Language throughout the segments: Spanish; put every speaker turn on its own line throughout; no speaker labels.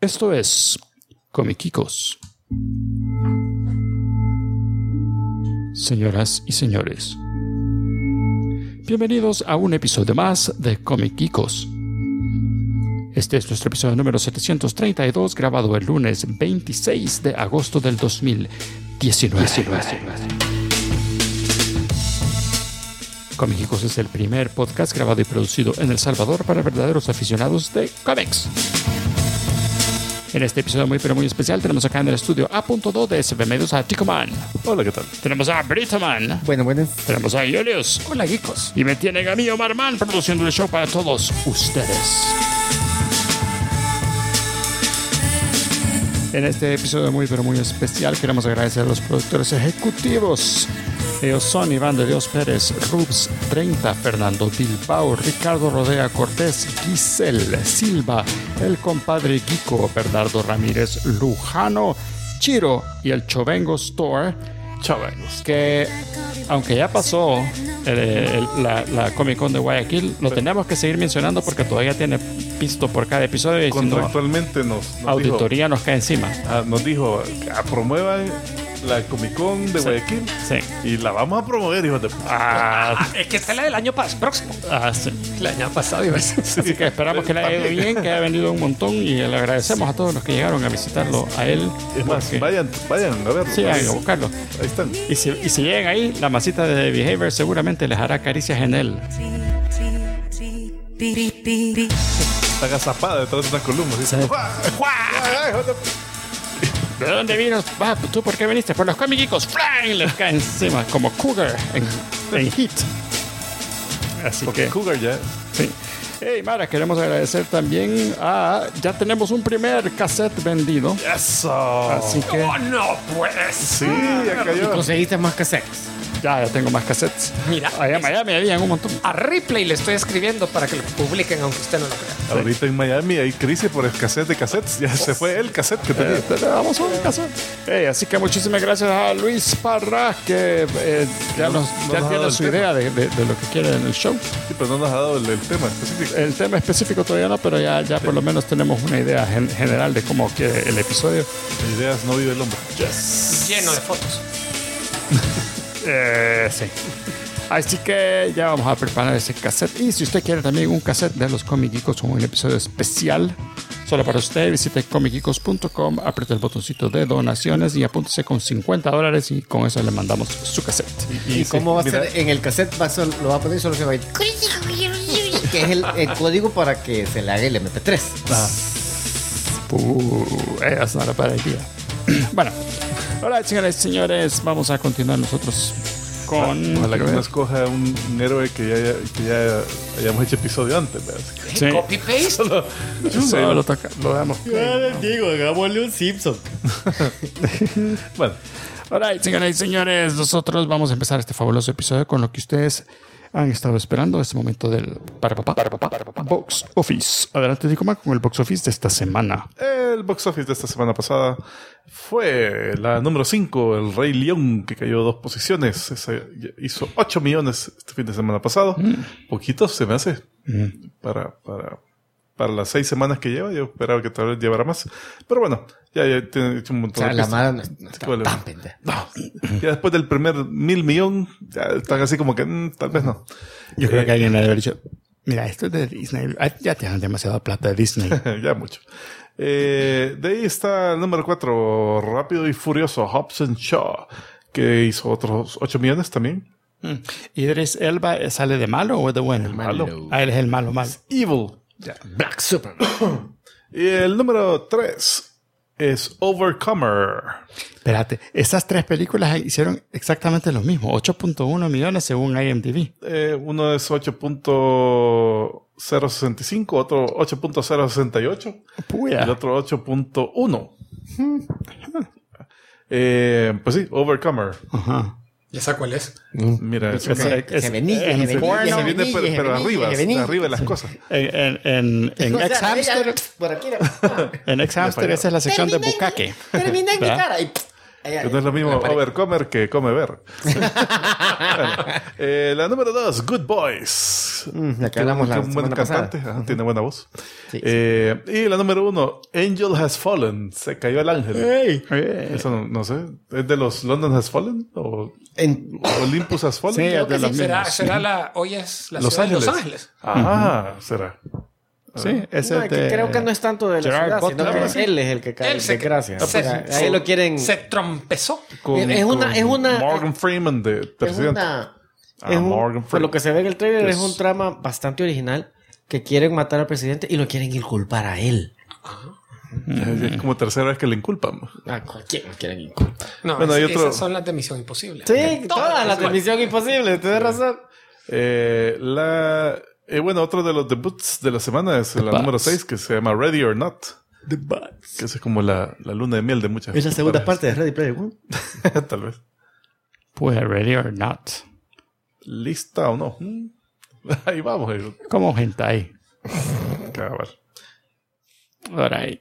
Esto es Comiquicos. Señoras y señores, bienvenidos a un episodio más de Comiquicos. Este es nuestro episodio número 732, grabado el lunes 26 de agosto del 2019. Comiquicos es el primer podcast grabado y producido en El Salvador para verdaderos aficionados de cómics. En este episodio muy especial tenemos acá en el estudio A.2 de SB Medios a Ticoman.
Hola, ¿qué tal?
Tenemos a Britoman.
Buenas.
Tenemos a Julius.
Hola, geekos.
Y me tienen a mí, Omar Man, produciendo el show para todos ustedes. En este episodio muy especial queremos agradecer a los productores ejecutivos. Ellos son Iván de Dios Pérez, Rubs 30, Fernando Bilbao, Ricardo Rodea Cortés, Giselle Silva, el compadre Guico, Bernardo Ramírez Lujano, Chiro y el Chovengo Store.
Chavengos.
Que aunque ya pasó la Comic Con de Guayaquil, lo tenemos que seguir mencionando porque todavía tiene pisto por cada episodio. Y
Contractualmente nos
auditoría
dijo,
nos cae encima.
nos dijo, promuevan la Comic Con de Guayaquil.
Sí.
Y la vamos a promover, hijos de...
Es que esta es la del año próximo.
Sí.
El año pasado iba a ser.
Así que esperamos que le haya ido bien, que haya vendido un montón y le agradecemos a todos los que llegaron a visitarlo a él.
Es más, vayan a verlo.
Sí, vayan a buscarlo.
Ahí están.
Y si llegan ahí, la masita de Behavior seguramente les hará caricias en él.
Está agazapada detrás de una columna. ¿Sí?
¿De dónde vino? ¿Tú por qué viniste? Por los comiquicos. ¡Flang! Les cae encima como Cougar en Heat. Así
Porque
que...
Cougar ya...
Sí. Hey, Mara, queremos agradecer también a... Ya tenemos un primer cassette vendido.
¡Eso!
Así que...
¡Oh, no, pues!
Sí, ya cayó.
Conseguiste más cassettes.
Ya tengo más cassettes.
Mira.
Allá en Miami habían un montón.
A Ripley le estoy escribiendo para que lo publiquen, aunque usted no lo crea.
Ahorita en Miami hay crisis por escasez de cassettes. Ya se fue el cassette que tenía.
Vamos a un cassette. Hey, así que muchísimas gracias a Luis Parra, que ya tiene su idea de lo que quiere en el show.
Sí, pero no nos ha dado el tema específico.
El tema específico todavía no, pero ya sí. Por lo menos tenemos una idea general de cómo quiere el episodio.
De ideas no vive el hombre.
Yes.
Lleno de fotos.
Sí. Así que ya vamos a preparar ese cassette. Y si usted quiere también un cassette de los Comiquicos con un episodio especial solo para usted, visite comiquicos.com, apriete el botoncito de donaciones y apúntese con $50 y con eso le mandamos su cassette.
¿Y cómo va a ser? En el cassette lo va a poner y solo se va a ir, que es el código para que se le haga el MP3.
Esa es una para el día. Bueno, ahora, señores y señores, vamos a continuar nosotros con...
Ojalá que nos coja un héroe que ya hayamos hecho episodio antes, ¿verdad?
Sí.
Copy-paste.
Lo damos.
Digo, hagámosle un Simpson.
Bueno.
Ahora, señoras y señores, nosotros vamos a empezar este fabuloso episodio con lo que ustedes han estado esperando, este momento del Box Office. Adelante, Ticoma, con el Box Office de esta semana.
El Box Office de esta semana pasada fue la número 5, El Rey León, que cayó 2 posiciones. Hizo 8 millones este fin de semana pasado. Poquito se me hace para las 6 semanas que lleva. Yo esperaba que tal vez llevara más. Pero bueno, ya tiene hecho un montón de
la
pistas.
mala no está tan pendeja.
No. Ya después del primer 1,000 millones, ya están así como que tal vez no.
Yo creo que alguien le habría dicho, mira, esto es de Disney. Ya tienen demasiada plata de Disney.
Ya mucho. De ahí está el número 4, Rápido y Furioso, Hobbs and Shaw, que hizo otros 8 millones también.
¿Idris Elba sale de malo o de bueno?
El malo.
Él es el malo.
Evil.
Ya. Black Superman.
Y el número 3 es Overcomer.
Espérate, esas 3 películas hicieron exactamente lo mismo. 8.1 millones según IMDb.
Uno es 8.065, otro 8.068.
Puya.
Y el otro 8.1. Pues sí, Overcomer.
Ajá.
¿Y esa cuál es?
Mira,
Se venía,
pero arriba de las cosas.
En Ex Hamster,
Por aquí.
esa es la sección de Bukake.
Termina en mi cara.
Que no es lo mismo overcomer que come ver. Bueno, la número 2, Good Boys.
La que hablamos la
un buen
semana
cantante,
pasada.
tiene buena voz.
Sí,
Y la número 1, Angel Has Fallen. Se cayó el ángel. Eso no sé. ¿Es de los London Has Fallen? ¿O Olympus Has Fallen?
Sí,
Creo
es de
que
los
sí,
mismos.
será hoy es la
Los
ciudad de
Ángeles.
Los Ángeles.
Ah, será.
Sí, ese
No,
es
que
de...
creo que no es tanto de la
Gerard
ciudad, sino
Butler.
que él es el que cae
Él se-
de gracia.
se-
Ahí lo quieren...
Se trompezó.
Es una-
Morgan Freeman de
Es
presidente. Morgan
por
Freeman.
lo que se ve en el trailer,
Es-
es un trama bastante original que quieren matar al presidente y lo quieren inculpar a él.
Es como tercera vez que le inculpan.
A cualquier lo quieren inculpar.
No,
Bueno, hay otro-
esas son las de Misión Imposible.
Sí, todas las de Misión Imposible, tienes razón.
Bueno, otro de los debuts de la semana es la
Butts.
número 6, que se llama Ready or Not.
The Butts.
Que es como la luna de miel de muchas.
Es la segunda
parejas.
parte de Ready Player One.
Tal vez.
Pues ready or not.
¿Lista o no? Ahí vamos.
Como hentai.
Cabal.
Alright.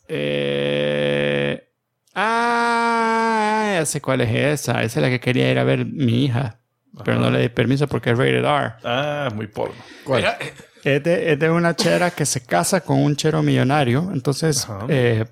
Ya sé cuál es esa. Esa es la que quería ir a ver mi hija. Pero no le di permiso porque es rated R.
Ah, muy porno.
Mira,
Es de una chera que se casa con un chero millonario. Entonces,
Ajá.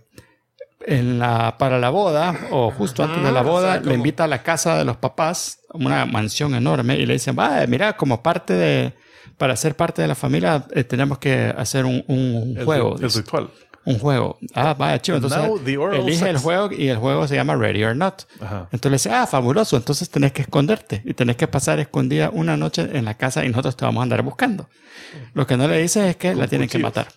para la boda, o justo antes de la boda,
o sea,
le invita a la casa de los papás, una mansión enorme, y le dicen, mira, como para ser parte de la familia, tenemos que hacer un juego.
El ritual.
Un juego. Vaya, chido. Entonces,
Now the oral
elige el
sex.
juego y el juego se llama Ready or Not.
Ajá.
Entonces le dice, fabuloso. Entonces tenés que esconderte y tenés que pasar escondida una noche en la casa y nosotros te vamos a andar buscando. Lo que no le dice es que la tienen que
cuchillos.
matar.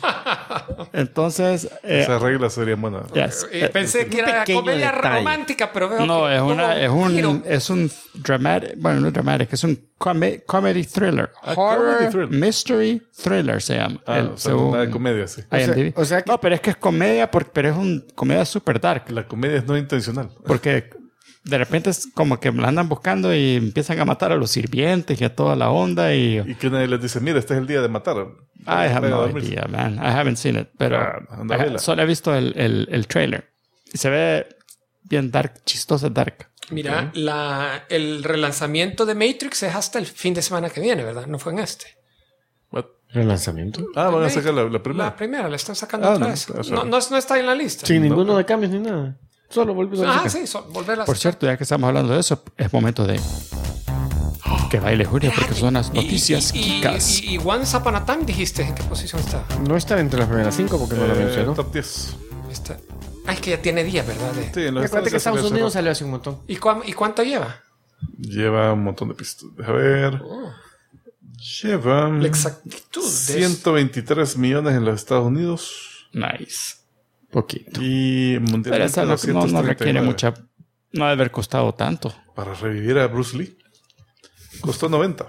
Entonces,
Esa regla sería buena.
yes.
pensé que era
pequeño
comedia
detalle.
romántica, pero veo
No,
que
es
giro.
un dramatic, bueno, no es dramatic, es un comedy thriller. Horror,
comedy thriller.
mystery thriller se llama.
O sea,
según
una de comedia, sí.
IMDb.
o sea que-
No, pero es que es comedia, pero es un comedia super dark.
La comedia es no intencional.
Porque de repente es como que la andan buscando y empiezan a matar a los sirvientes y a toda la onda y...
Y que nadie les dice, mira, este es el día de matar.
I have
Vayan a
no
dormirse.
idea, man. I haven't seen it. Pero
Anda, vela.
solo he visto el trailer. Y se ve bien dark, chistosa dark.
Mira, el relanzamiento de Matrix es hasta el fin de semana que viene, ¿verdad? No fue en este.
What?
¿Relanzamiento?
Van a sacar la primera.
La primera, la están sacando otra
no,
vez.
o sea-
No está en la lista.
Sin ninguno de cambios ni nada. Solo volvió a la
Sí, volverla a
Por
sacar.
cierto, ya que estamos hablando de eso, es momento de que baile Julia porque son las noticias chicas.
Y Once Upon a Time dijiste, ¿en qué posición está?
No está entre las primeras 5 porque no lo mencionó.
Top 10.
Está. Es que ya tiene días, ¿verdad?
Sí, en los
Acuérdate que
ya salió
Estados
hace
Unidos
rato.
salió hace un montón.
¿Y cuánto lleva?
Lleva un montón de pistas. Deja ver. Lleva
La exactitud de
123 millones en los Estados Unidos
Nice.
Poquito.
y
Pero
mundialmente
esa no requiere
239.
mucha... No debe haber costado tanto.
Para revivir a Bruce Lee. Costó 90.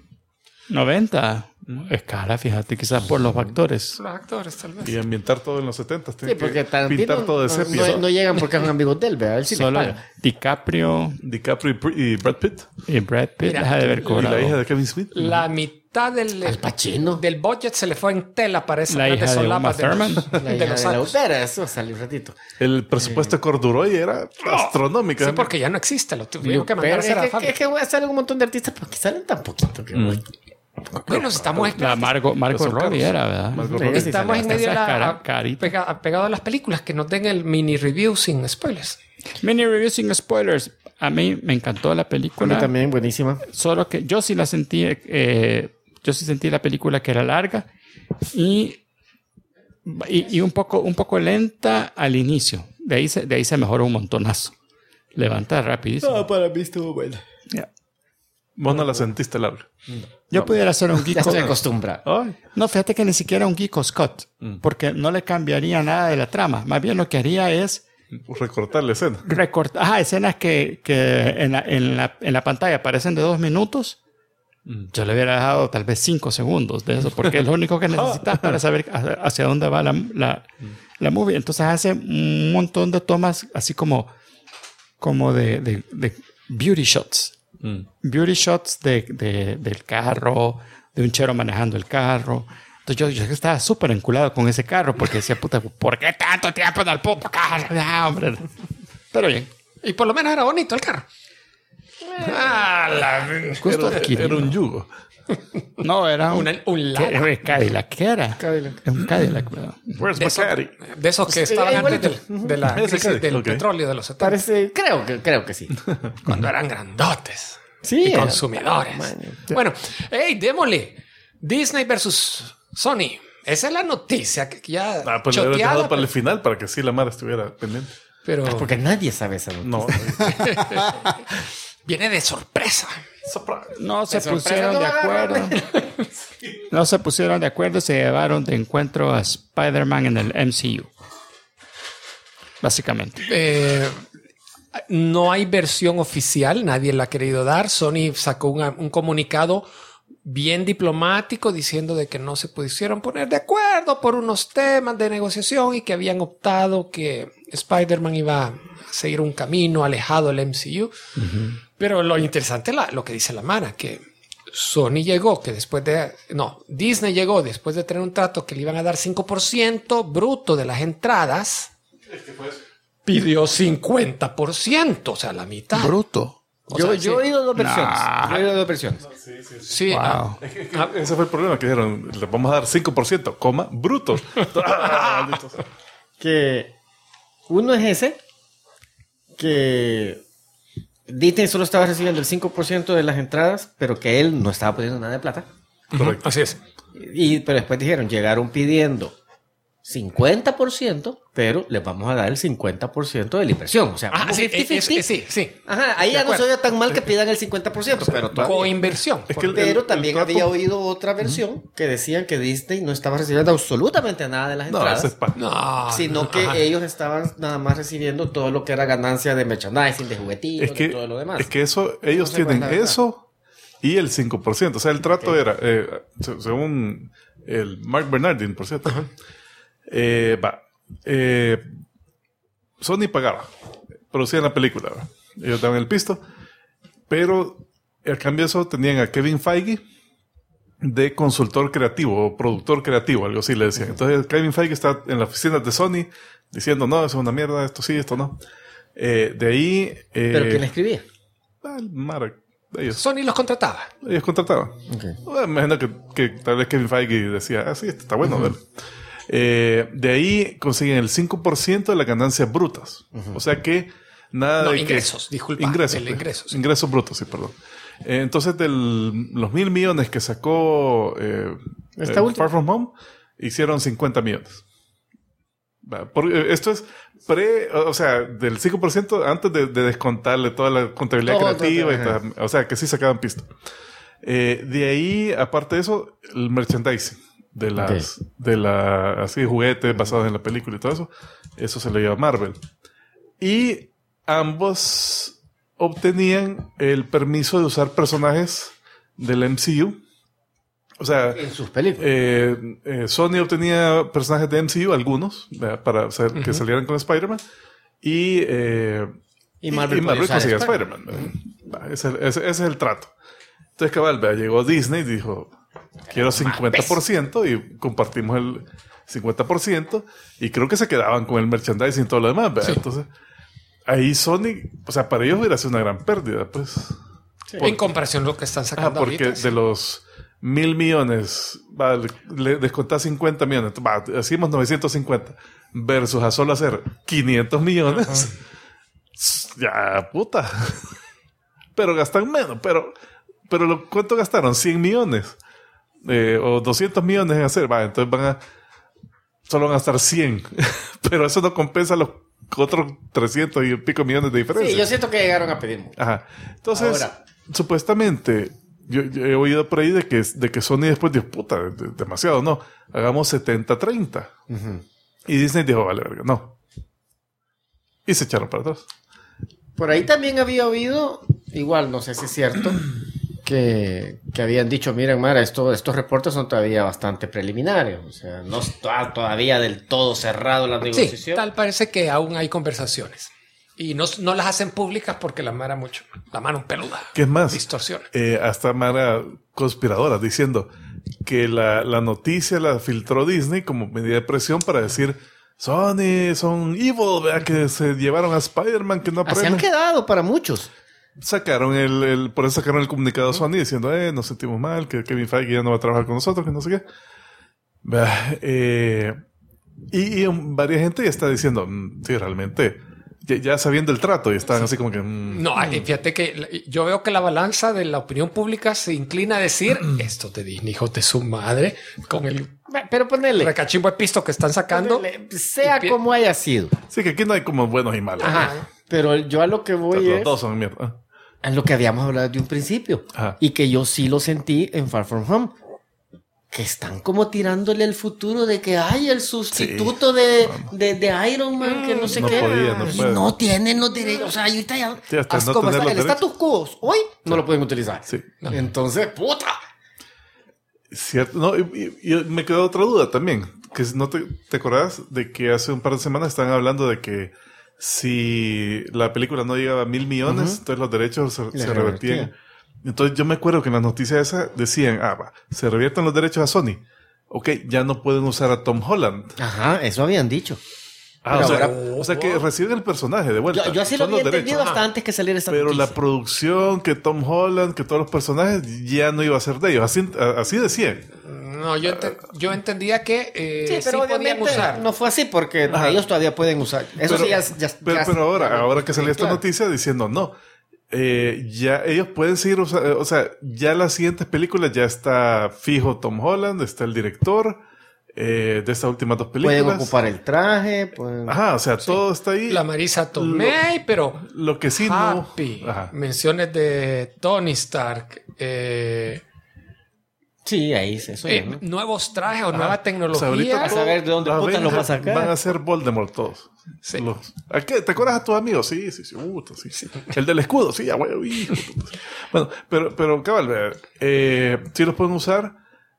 90. Es cara, fíjate, quizás por los factores.
los actores, tal vez.
Y ambientar todo en los 70.
Sí,
Tiene
porque
que
Tarantino
pintar todo de
no,
sepia.
no llegan porque son amigos de él, ¿verdad? Él sí les
Solo
paga.
DiCaprio
DiCaprio y Brad Pitt.
y Brad Pitt
Mira,
deja de haber
Y
cobrado.
la hija de Kevin Smith.
La mitad
Al Pacino.
del budget se le fue en tela para esa
La hija de Uma
solapas
Thurman.
La
de
hija
los
de la
sacos.
utera, eso salió un ratito.
El presupuesto de Corduroy era astronómico.
Sí, porque ya no existe, lo tuvieron que mandar
Pero
a hacer a la
es
fábrica.
que voy a hacer un montón de artistas porque salen tan poquito. Que
Bueno, estamos
La Margot
Son
Robbie
caros.
era, ¿verdad?
Margot
Sí,
Robbie.
sí,
estamos en
Esa
medio de
es carita.
pegado a las películas que nos den el mini review sin spoilers.
Mini review sin spoilers. A mí me encantó la
A mí
película.
también, buenísima.
Solo que yo sí la sentí, yo sí sentí la película que era larga y un poco lenta al inicio. De ahí se mejoró un montonazo. Levanta rapidísimo.
para mí estuvo buena.
Yeah.
Vos no la sentiste larga.
Yo pudiera hacer un
Ya
geek.
estoy acostumbrado.
Ay.
No, fíjate que ni siquiera un geek Scott, porque no le cambiaría nada de la trama. Más bien lo que haría es
Recortar la escena.
recortar escenas que en la pantalla aparecen de 2 minutos. Yo le hubiera dejado tal vez 5 segundos de eso, porque es lo único que necesitas para saber hacia dónde va la movie. Entonces hace un montón de tomas así como de beauty shots. Beauty shots del carro, de un chero manejando el carro. Entonces yo estaba súper enculado con ese carro porque decía, puta, ¿por qué tanto tiempo en el puto carro? Ya, hombre. Pero bien.
Y por lo menos era bonito el carro.
Era un yugo.
No, era un
Lara.
Cadillac. ¿Qué era?
Cadillac.
Es un Cadillac, ¿verdad?
Where's my caddy?
De esos que estaban antes de la
Ese
crisis
Caddy,
del
ok.
petróleo de los 70.
Parece, creo que sí.
Cuando eran grandotes.
Sí,
Y
era-
consumidores. Bueno, hey, démosle. Disney versus Sony. Esa es la noticia que ya
Pues lo hubiera
choteada,
dejado para el final para que sí la Mara estuviera pendiente.
pero
Porque nadie sabe esa noticia.
No.
viene de sorpresa.
Surprise.
No se
sorpresa
pusieron
no
de
va a
acuerdo. No se pusieron de acuerdo y se llevaron de encuentro a Spider-Man en el MCU. Básicamente.
No hay versión oficial, nadie la ha querido dar. Sony sacó un comunicado bien diplomático diciendo de que no se pudieron poner de acuerdo por unos temas de negociación y que habían optado que Spider-Man iba a seguir un camino alejado del MCU. Pero lo interesante es lo que dice la Mara, que Sony llegó, que Disney llegó después de tener un trato que le iban a dar 5% bruto de las entradas. Pidió 50%, o sea, la mitad.
Bruto.
Yo
sí.
he oído dos versiones.
Nah.
Yo he oído dos versiones.
Sí,
Wow.
Ese fue el problema que dijeron. Le vamos a dar 5%, coma, bruto. Ah, malditos.
Que uno es ese, que Disney solo estaba recibiendo el 5% de las entradas, pero que él no estaba poniendo nada de plata.
Correcto.
así es.
Pero después dijeron, llegaron pidiendo 50%, pero les vamos a dar el 50% de la inversión. O sea, vamos
Sí,
50-50.
sí.
Ajá, ahí
De
ya no se
acuerdo.
oye tan mal que pidan el 50%, pero todavía.
Coinversión.
Es que
Pero también
trato-
había oído otra versión que decían que Disney no estaba recibiendo absolutamente nada de las
No,
entradas.
ese es pa-
No,
Sino que ellos estaban nada más recibiendo todo lo que era ganancia de merchandising, de juguetitos,
Es que,
de todo lo demás.
es que eso, ellos
No sé cuál es
tienen
la verdad.
eso y el 5%. O sea, el trato era, según el Mark Bernardin, por cierto, Sony pagaba, producían la película, ¿verdad? Ellos daban el pisto, pero a cambio de eso tenían a Kevin Feige de consultor creativo o productor creativo, algo así le decían. Entonces Kevin Feige está en la oficina de Sony diciendo, no, eso es una mierda, esto sí, esto no. De ahí...
¿Pero quién escribía?
el Mark, ellos
Sony los contrataba.
contrataban. Bueno, me imagino que tal vez Kevin Feige decía, sí, esto está bueno. Dale. De ahí consiguen el 5% de las ganancias brutas. O sea que nada
No,
de
ingresos,
que...
disculpa,
Ingresos.
el ingreso, sí.
Ingresos brutos, sí, perdón. Entonces, de los 1,000 millones que sacó
Esta última.
Far From Home, hicieron 50 millones. Esto es o sea, del 5% antes de descontarle toda la contabilidad
Todo,
creativa.
ajá.
O sea, que sí sacaban pisto. De ahí, aparte de eso, el merchandising así juguetes basados en la película y todo eso se lo lleva Marvel. Y ambos obtenían el permiso de usar personajes del MCU. O sea,
En sus películas.
Sony obtenía personajes de MCU, algunos, ¿verdad? Para que salieran con Spider-Man. Y
Marvel podía usar
conseguía
Spider-Man.
Spider-Man. ¿verdad? Ese es el trato. Entonces, cabal, ¿verdad? Llegó Disney y dijo, quiero 50% y compartimos el 50%. Y creo que se quedaban con el merchandising y todo lo demás, ¿verdad?
Sí.
Entonces, ahí Sony, o sea, para ellos hubiera sido una gran pérdida, pues.
En comparación a lo que están sacando
Porque
ahorita.
de los 1,000 millones, le descontás 50 millones, hacemos 950 versus a solo hacer 500 millones. Ya, puta. Pero gastan menos. Pero ¿cuánto gastaron? 100 millones. O 200 millones en hacer. Entonces solo van a gastar 100. Pero eso no compensa los otros 300 y pico millones de diferencia.
Sí, yo siento que llegaron a pedir mucho.
Ajá. Entonces,
Ahora.
supuestamente, yo he oído por ahí de que Sony después dijo, puta, demasiado, no. Hagamos 70-30. Y Disney dijo, vale, verga, no. Y se echaron para atrás.
Por ahí también había oído, igual, no sé si es cierto, que habían dicho, miren, Mara, estos reportes son todavía bastante preliminares. O sea, no está todavía del todo cerrado la negociación.
Sí, tal parece que aún hay conversaciones. Y no las hacen públicas porque la mano peluda.
¿Qué es más?
Distorsiona.
Hasta Mara conspiradora diciendo que la noticia la filtró Disney como medida de presión para decir, Sony son evil, ¿verdad? Que se llevaron a Spider-Man, que no
Así
aprenden.
han quedado para muchos.
Sacaron por eso sacaron el comunicado a Sony diciendo, nos sentimos mal, que Kevin Feige ya no va a trabajar con nosotros, que no sé qué. Bah, y varias gente ya está diciendo, sí, realmente, ya sabiendo el trato, y están así como que...
No, fíjate que yo veo que la balanza de la opinión pública se inclina a decir esto de Disney, hijos de su madre, con el
Pero ponele.
recachimbo de pisto que están sacando.
Sea como haya sido.
Sí, que aquí no hay como buenos y malos.
Ajá. Pero yo a lo que voy
Los
es
dos son mierda.
a lo que habíamos hablado de un principio.
Ajá.
Y que yo sí lo sentí en Far From Home. Que están como tirándole el futuro de que hay el sustituto de Iron Man, que no sé
No
qué.
podía, no
y
puede.
no tienen los derechos. O sea, ahorita ya.
Sí, hasta
así
no
como
tener
está
los
el
derechos.
status quo hoy, no lo pueden utilizar.
Sí.
Entonces, puta.
Cierto. No, y me quedó otra duda también. Que no te acordás de que hace un par de semanas estaban hablando de que si la película no llegaba a 1,000 millones, entonces los derechos se revertían. Entonces yo me acuerdo que en las noticias esas decían, se revierten los derechos a Sony. Ok, ya no pueden usar a Tom Holland.
Ajá, eso habían dicho.
O sea que reciben el personaje de vuelta.
Yo así lo
Son
había
los
entendido
derechos.
hasta antes que saliera esta
Pero
noticia.
la producción, que Tom Holland, que todos los personajes ya no iba a ser de ellos. Así decían.
No, yo entendía que
Sí, pero
sí podían
obviamente
usar.
no fue así porque ellos todavía pueden usar. Eso
Pero-
sí,
Pero ahora que salió esta
claro.
noticia diciendo no, ya ellos pueden seguir usando, o sea, ya las siguientes películas ya está fijo Tom Holland, está el director de estas últimas dos películas.
Pueden ocupar el traje. Pueden...
Ajá, o sea, todo está ahí.
La Marisa Tomei, pero
Lo que sí
Happy.
no. Ajá.
Menciones de Tony Stark.
Sí, ahí es eso. ¿no?
Nuevos trajes o nueva
O sea,
tecnología.
ahorita
Vas a ver de dónde
los
putas lo
Avengers
vas a sacar.
Van a ser Voldemort todos.
Sí.
¿A qué? ¿Te acuerdas a tus amigos? Sí. Sí. El del escudo, sí, güey, hijo de puta. Bueno, pero cabal, sí los pueden usar.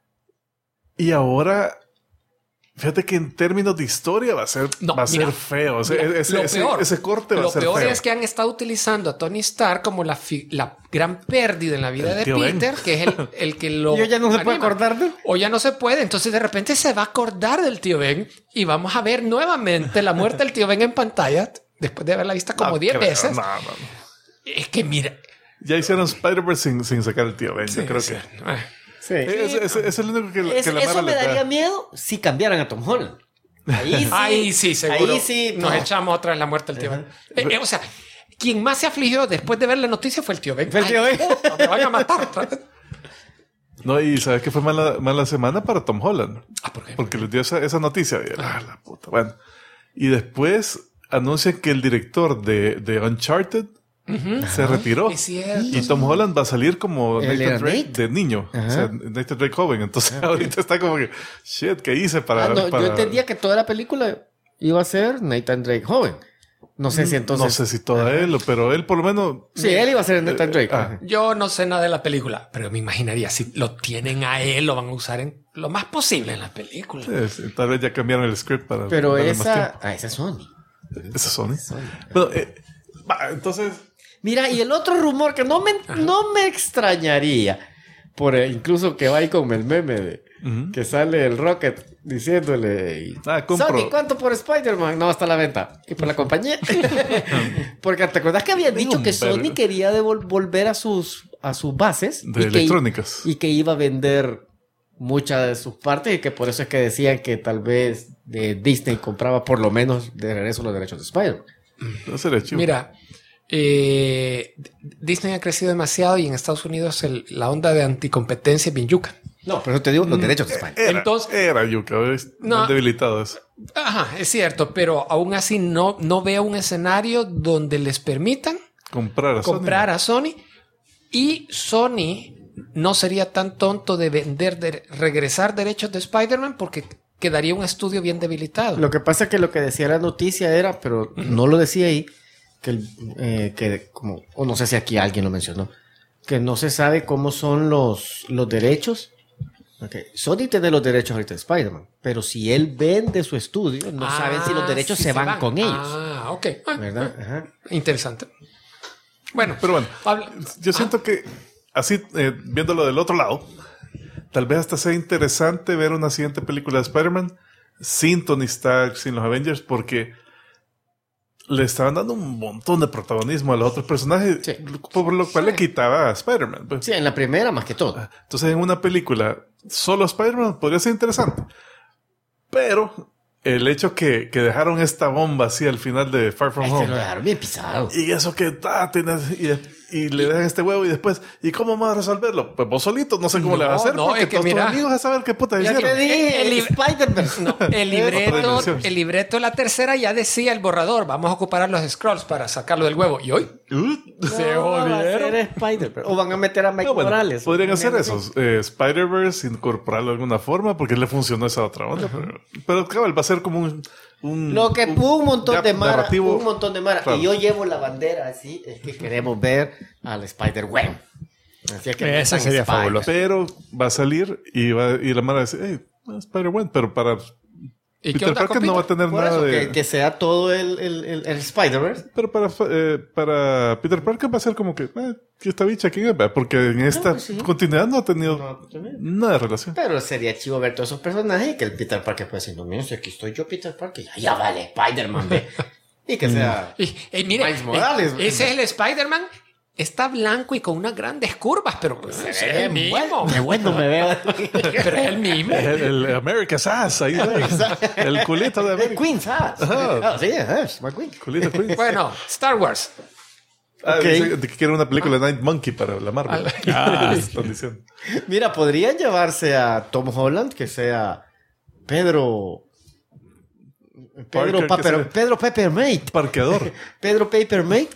Y ahora, fíjate que en términos de historia va a ser
Mira,
feo. O sea,
mira,
ese corte va a ser feo.
Lo peor es que han estado utilizando a Tony Stark como la gran pérdida en la vida
El
de
tío Ben.
Peter, que es el que lo.
¿Y ya no se puede
anima.
acordar de él?
O ya no se puede. Entonces de repente se va a acordar del tío Ben y vamos a ver nuevamente la muerte del tío Ben en pantalla después de haberla vista como 10
creo,
veces.
No.
Es que mira.
Ya hicieron Spider-Verse sin sacar el tío Ben. Yo creo
Sí.
que
Sí.
es el único que la
Eso
Mara
me
le da.
daría miedo si cambiaran a Tom Holland.
Ahí sí, seguro.
Ahí sí.
Nos
no.
echamos otra vez la muerte del tío Ben. O sea, quien más se afligió después de ver la noticia fue el tío Ben.
Fue el tío Ben.
Puta, me van a matar otra vez.
No, y ¿sabes qué fue mala semana para Tom Holland?
¿Por qué?
Porque les dio esa noticia. Y, la puta. Bueno. Y después anuncian que el director de Uncharted se retiró.
Es cierto.
Y Tom Holland va a salir como
¿Él era
Nathan Drake
Nate?
de niño. O sea, Nathan Drake joven. Entonces ahorita está como que, shit, ¿qué hice para...?
No,
para-
yo entendía que toda la película iba a ser Nathan Drake joven. No sé si entonces...
No sé si toda él, pero él por lo menos...
Sí, él iba a ser Nathan Drake.
Yo no sé nada de la película, pero me imaginaría si lo tienen a él, lo van a usar en lo más posible en la película.
tal vez ya cambiaron el script para...
Pero
darle más
esa... esa es Sony.
tiempo. Esa es Sony. Bueno, entonces...
Mira, y el otro rumor que no me extrañaría, incluso que va ahí con el meme de que sale el Rocket diciéndole
compro.
Sony, ¿cuánto por Spider-Man? No, está a la venta. ¿Y por la compañía? Porque te acuerdas que habían dicho que Sony quería volver a sus bases
De electrónicas.
y que iba a vender muchas de sus partes y que por eso es que decían que tal vez Disney compraba por lo menos de regreso los derechos de Spider-Man.
No sería chido.
Mira, Disney ha crecido demasiado y en Estados Unidos la onda de anticompetencia es bien yuca.
No, pero te digo los derechos de Spider-Man.
Era Yuka,
No.
debilitado eso.
Ajá, es cierto, pero aún así no veo un escenario donde les permitan comprar a Sony y Sony no sería tan tonto de regresar derechos de Spider-Man porque quedaría un estudio bien debilitado.
Lo que pasa es que lo que decía la noticia era, pero no lo decía ahí, que como, o no sé si aquí alguien lo mencionó, que no se sabe cómo son los derechos. Okay. Sony tiene los derechos ahorita de Spider-Man, pero si él vende su estudio, no saben si los derechos
sí
se van con ellos.
Ah, ok.
¿Verdad? Ajá.
Interesante. Bueno,
Pero bueno, yo siento que así, viéndolo del otro lado, tal vez hasta sea interesante ver una siguiente película de Spider-Man sin Tony Stark, sin los Avengers, porque le estaban dando un montón de protagonismo a los otros personajes,
Sí.
por lo cual le quitaba a Spider-Man. Pues.
Sí, en la primera más que todo.
Entonces, en una película, solo Spider-Man podría ser interesante. Pero el hecho que dejaron esta bomba así al final de Far From
Es que
Home.
lo dejaron bien pisado.
Y eso que y le dejan este huevo y después, ¿y cómo vas a resolverlo? Pues vos solito, no sé cómo le vas a hacer,
no,
porque
es que
todos
mira,
tus amigos a saber qué puta
Ya
hicieron.
te dije,
El-
el Spider-Verse.
No,
Otra dimensión.
el libreto de la tercera ya decía el borrador. Vamos a ocupar a los Skrulls para sacarlo del huevo. Y hoy se
Va a
jodieron.
ser Spider-Verse. O van a meter a Mike
No, bueno,
Morales.
podrían hacer eso. Spider-Verse, incorporarlo de alguna forma, porque le funcionó esa otra onda. Pero cabal, va a ser como un
Lo que pudo un montón
gap
de mara.
narrativo.
Un montón de mara.
Claro.
Y yo llevo la bandera así. Es que queremos ver al Spider-Gwen. Así es que
Esa
metan
sería
Spider.
fabuloso.
Pero va a salir y la mara va a decir, hey, Spider-Man, pero para
¿Y qué
Peter
onda con
Parker no va a
Peter?
tener
Por
nada
eso,
de...
que sea todo el Spider-Verse.
Pero para Peter Parker va a ser como que, ¿qué esta bicha quién es? Porque en esta
pues sí.
continuidad no ha tenido
No, pues también.
nada de relación.
Pero sería chivo ver todos esos personajes y que el Peter Parker pueda decir, no, mira, si aquí estoy yo, Peter Parker, ya vale, Spider-Man, ve. Y que sea...
Mire,
Miles Morales.
ese es el Spider-Man. Está blanco y con unas grandes curvas, pero pues, es el mismo.
Qué bueno me veo.
Pero es el mismo.
El America's Ass, ahí el culito de América.
Queen's Ass.
Ajá.
Sí, es my Queen.
Culito Queen.
Bueno, Star Wars.
Dice que quiere una película de Night Monkey para la Marvel. Están diciendo.
Mira, podrían llevarse a Tom Holland, que sea Pedro
Parker, que sea-
Pedro Peppermate.
Parqueador.
Pedro Peppermate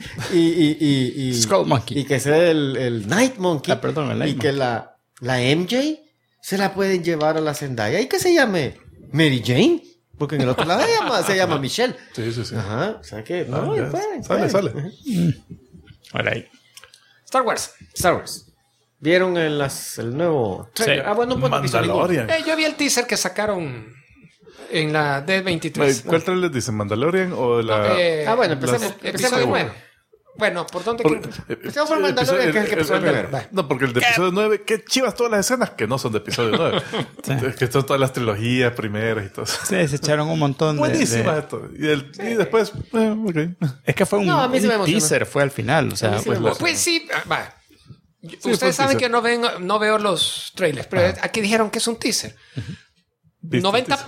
y
Skull Monkey.
y que sea el Night Monkey.
Ah, perdón, el Night
y que la MJ se la pueden llevar a la Zendaya y que se llame Mary Jane. Porque en el otro lado se llama Michelle.
Sí, sí, sí.
Ajá, o sea que no,
Ya,
pueden,
sale,
pueden.
sale.
Ahora ahí.
Star Wars.
Star Wars. ¿Vieron el nuevo trailer?
Sí.
Bueno, pues no he visto ninguno.
Mandalorian.
Yo vi el teaser que sacaron en la D23.
¿Cuál trailer dice? ¿Mandalorian o la...?
Bueno, empecemos.
Episodio 9. Bueno, ¿por dónde
Por-
quieren?
Empecemos por Mandalorian, que es el que pasó el primero. Va.
No, porque el de episodio 9, qué chivas todas las escenas que no son de episodio 9. Es que son todas las trilogías primeras y todo eso.
Sí, se echaron un montón de...
Buenísimas esto. Y después, ok.
Es que fue un,
No, a mí se me
un
emocionó.
teaser, fue al final. O sea,
A mí sí
pues,
me emocionó.
Pues sí, va.
fue
Ustedes saben
teaser.
que no veo los trailers, pero aquí dijeron que es un teaser.
¿Viste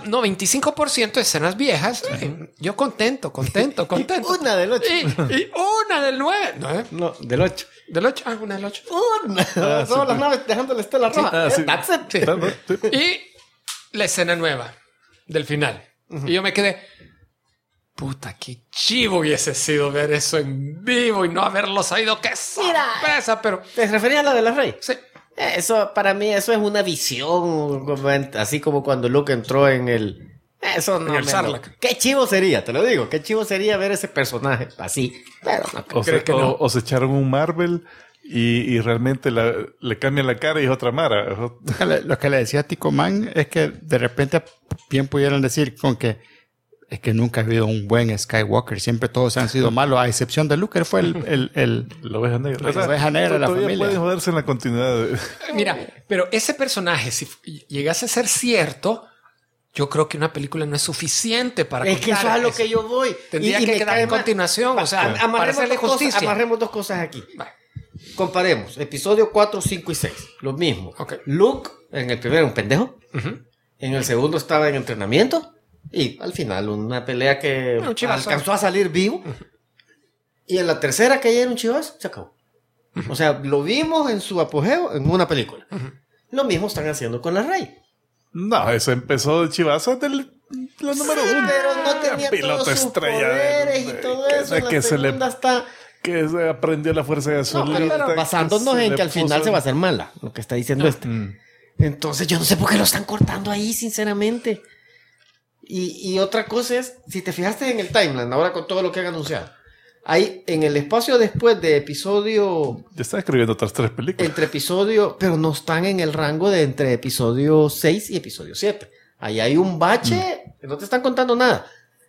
25% de escenas viejas. Yo contento.
Una del 8.
Y una del 9.
No, del 8.
Del 8. Una del 8.
Una. Todas las naves dejando la estela roja.
sí.
That's it.
Ah, no, sí.
Y la escena nueva del final. Y yo me quedé, puta, qué chivo hubiese sido ver eso en vivo y no haberlo sabido. ¡Qué sorpresa! Pero
¿Te referías a la de la Rey?
sí.
Eso, para mí, eso es una visión. Así como cuando Luke entró en el... Eso no
En el
me...
Sarlacc.
Qué chivo sería, te lo digo. Qué chivo sería ver ese personaje así. Pero no creo.
O se echaron un Marvel y realmente le cambian la cara y es otra Mara.
lo que le decía a Tico Man es que de repente bien pudieran decir con que es que nunca ha habido un buen Skywalker. Siempre todos han sido malos, a excepción de Luke. Él fue el
La oveja negra.
La oveja negra de la
todavía
familia.
pueden joderse en la continuidad.
Mira, pero ese personaje, si llegase a ser cierto, yo creo que una película no es suficiente para
Es que eso es a lo
eso.
que yo voy.
Tendría que
me
quedar
cae
en
mal.
continuación, o sea,
Amarremos
para hacerle
dos cosas-
justicia.
Amarremos dos cosas aquí.
Va.
Comparemos. Episodio 4, 5 y 6. Lo mismo.
Ok.
Luke, en el primero, un pendejo.
Ujú.
En el segundo estaba en entrenamiento. Y al final una pelea que
Un chivazo.
alcanzó a salir vivo. Y en la tercera, que ya era un chivazo, se acabó. O sea, lo vimos en su apogeo en una película. Lo mismo están haciendo con la Rey.
No, eso empezó de chivazo del la número uno.
Pero no tenía
Piloto
todos sus
estrella
poderes y todo eso. En la
que se le
segunda está...
que se aprendió la fuerza de
No,
gasolina.
pero basándonos en que al final se va a hacer mala, lo que está diciendo este. Entonces yo no sé por qué lo están cortando ahí, sinceramente. Y otra cosa es, si te fijaste en el timeline, ahora con todo lo que han anunciado, hay en el espacio después de episodio,
Ya está escribiendo otras 3 películas.
entre episodio, pero no están en el rango de entre episodio 6 y episodio 7. Ahí hay un bache que no te están contando nada.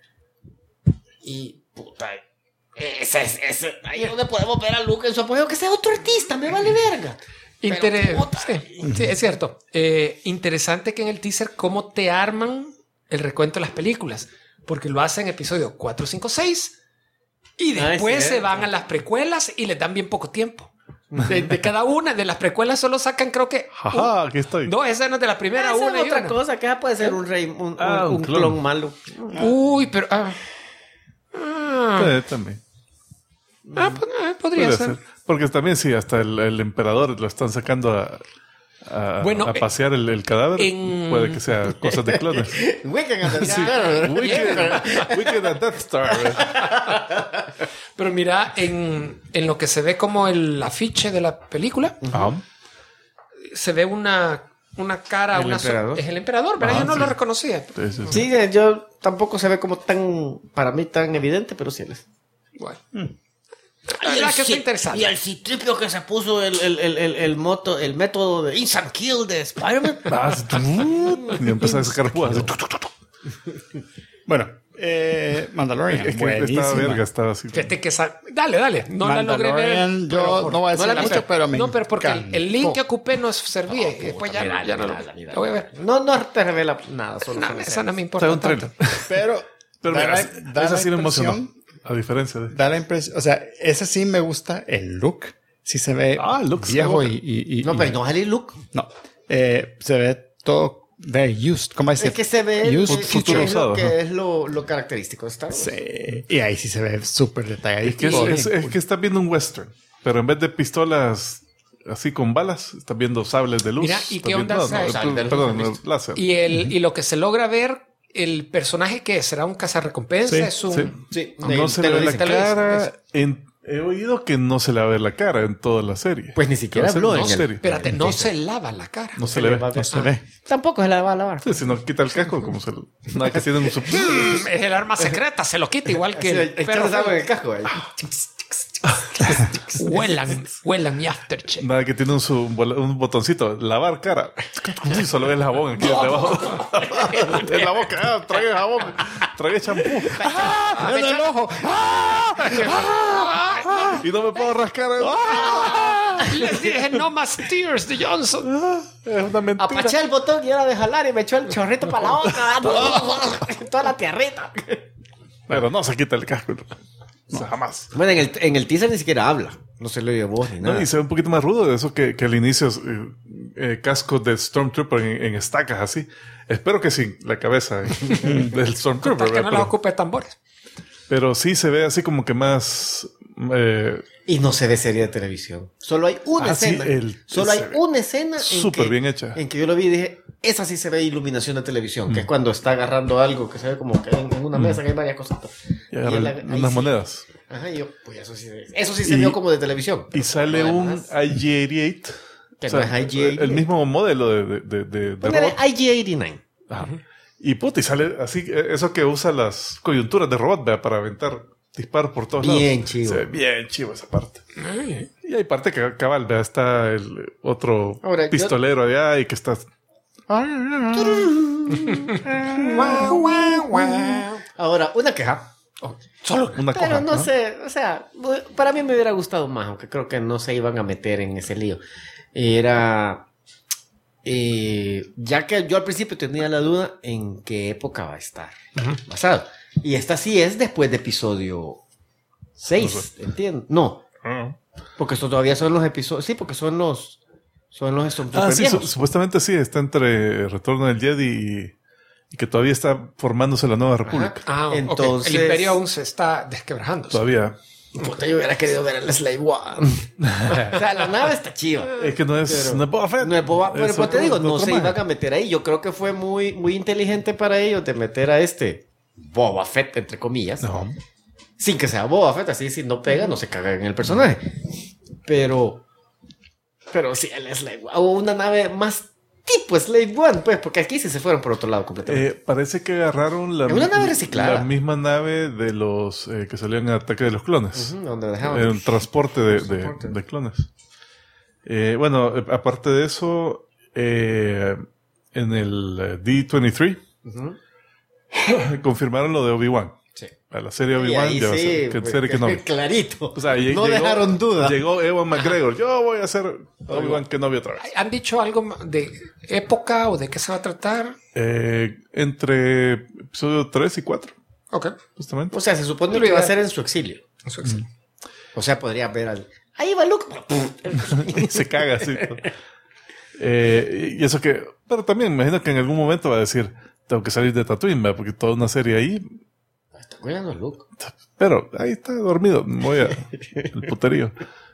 Y puta, ese, ahí es donde podemos ver a Luke en su apogeo, que sea otro artista, me vale verga. Pero, puta.
Sí, es cierto. Interesante que en el teaser cómo te arman el recuento de las películas, porque lo hacen episodio 4, 5, 6 y después se van a las precuelas y les dan bien poco tiempo. De cada una de las precuelas solo sacan, creo que
Ajá, aquí estoy.
2 escenas de la primera,
Esa
una
es
y
otra
una.
cosa, que puede ser un
un
clon malo.
Uy, pero
También.
podría
Puede
ser.
ser. Porque también sí, hasta el emperador lo están sacando a pasear el cadáver. Puede que sea cosas de clones.
Wiccan at the Star.
Wicked at Death Star.
Pero mira, en lo que se ve como el afiche de la película, se ve una cara,
¿El emperador?
es el emperador, ¿verdad? Yo no lo reconocía.
Sí, yo tampoco se ve como para mí tan evidente, pero sí él es.
Bueno. La verdad que es interesante.
Y el citripio que se puso el método de Instant Kill de Spider-Man.
Y empezó a sacar púas.
Bueno, Mandalorian.
Es que
buenísima.
estaba verga, estaba así.
Fíjate que dale. No la logré ver.
Mandalorian, yo no voy a decir mucho, pero me
No, pero porque
encantó.
el link que ocupé no servía. Y después ya no lo voy a ver.
No te revela nada. Solo
No,
son
esa no me
Estaba
importa
un
tanto.
trailer.
Pero
Pero
da
esa
la
sí me emocionó.
impresión-
A diferencia de...
Da la impresión, o sea, ese sí me gusta el look. Sí se ve
Luke
viejo
Skywalker.
y
No, pero no sale Luke.
no. Se ve todo very used. ¿Cómo dice?
Es que se ve
Used
que
futuro
es lo
usado,
que es lo característico de Star Wars.
Sí. Y ahí sí se ve súper detalladito.
Es que estás viendo un western. Pero en vez de pistolas así con balas, estás viendo sables de luz.
Mira, ¿y
Estás
qué onda?
viendo- perdón, láser.
Y lo que se logra ver, el personaje que será un cazarrecompensa,
Sí,
es un...
sí.
Sí,
No se le ve la
te lo dicen,
cara. He oído que no se le va a ver la cara en toda la serie.
Pues ni siquiera
Va a ser
habló
una
en el-
serie.
Espérate, no se lava la cara.
No se le ve.
No se ve.
Tampoco se la va a lavar.
Sí, si no quita el casco, como se nada que tiene un
Es el arma secreta, se lo quita igual que el perro.
Echarles agua en el casco.
Huelan mi aftershave.
Nada que tiene un botoncito, lavar cara. Y solo ves el jabón aquí debajo. En la boca, trae jabón, trae champú.
¡En el ojo!
Y no me puedo rascar.
Les dije no más tears de Johnson.
Es una mentira.
Apaché el botón y era de jalar y me echó el chorrito para la boca. Toda la tierrita.
Pero no se quita el casco. O sea, jamás.
Bueno, en el teaser ni siquiera habla. No se le oye voz ni nada.
No, y se ve un poquito más rudo de eso que al inicio cascos de Stormtrooper en estacas así. Espero que sí, la cabeza del Stormtrooper.
Tal que no
¿verdad?
la ocupe tambores.
Pero sí se ve así como que más...
Y no se ve serie de televisión. Solo hay una
sí,
escena. Solo hay una escena
súper bien hecha.
En que yo lo vi y dije, esa sí se ve iluminación de televisión. Que es cuando está agarrando algo que se ve como que en una mesa que hay varias cositas.
y agarra
ahí
unas
sí.
monedas.
Ajá, y yo, pues eso sí se vio como de televisión.
Y sale
Lo
un
demás,
IG-88.
que no es IG-88.
El mismo modelo de
Póngale
robot.
IG-89.
Ajá. Y puta, y sale así, eso que usa las coyunturas de robot, ¿vea? Para aventar disparos por todos
Bien
lados.
chivo.
Se ve bien chivo esa parte. Y hay parte que cabal, ¿vea? Está el otro
Ahora,
pistolero allá y que está...
Ahora, una queja.
Solo una
Pero
cosa.
no sé, o sea, para mí me hubiera gustado más, aunque creo que no se iban a meter en ese lío. Era, ya que yo al principio tenía la duda en qué época va a estar basado. Y esta sí es después de episodio 6, ¿entiendes? No,
Ah.
porque esto todavía son los episodios, sí, porque son los Stormtroopers
Sí,
viejos.
supuestamente sí, está entre Retorno del Jedi y que todavía está formándose la Nueva República.
Ah,
Entonces-
ok. El imperio aún se está desquebrando.
Todavía.
Puta, yo hubiera querido ver el Slave One. O sea, la nave está chiva.
Es que no es Boba Fett.
No es Boba, pero
Es
pues te
otro-
digo, no
otro
se
maje.
iban a meter ahí. Yo creo que fue muy, muy inteligente para ellos de meter a este Boba Fett, entre comillas.
No.
Sin que sea Boba Fett, así si no pega, no se caga en el personaje. Pero sí, el Slave One. O una nave más tipo Slave One, pues, porque aquí sí se fueron por otro lado completamente.
Parece que agarraron la,
Es una nave reciclada.
la misma nave de los que salían en Ataque de los Clones.
Ujú, donde dejaban.
El transporte de
Transporte.
clones. Bueno, aparte de eso, en el D23
Ujú.
confirmaron lo de Obi-Wan.
Sí.
a la serie
Y
Obi-Wan,
ahí
ya va a ser que serie Kenobi.
clarito.
O sea,
no dejaron duda.
Llegó Ewan McGregor. Yo voy a hacer Obi-Wan Kenobi otra vez.
¿Han dicho algo de época o de qué se va a tratar?
Entre episodio 3 y 4,
Ok.
justamente.
O sea, se supone que va a ser en su exilio.
Eso es.
O sea, podría ver al... Ahí va Luke.
Y se caga así. Y eso que... Pero también me imagino que en algún momento va a decir, tengo que salir de Tatooine, ¿verdad? Porque toda una serie ahí...
Está cuidando a Luke.
Pero ahí está dormido. Voy al puterío.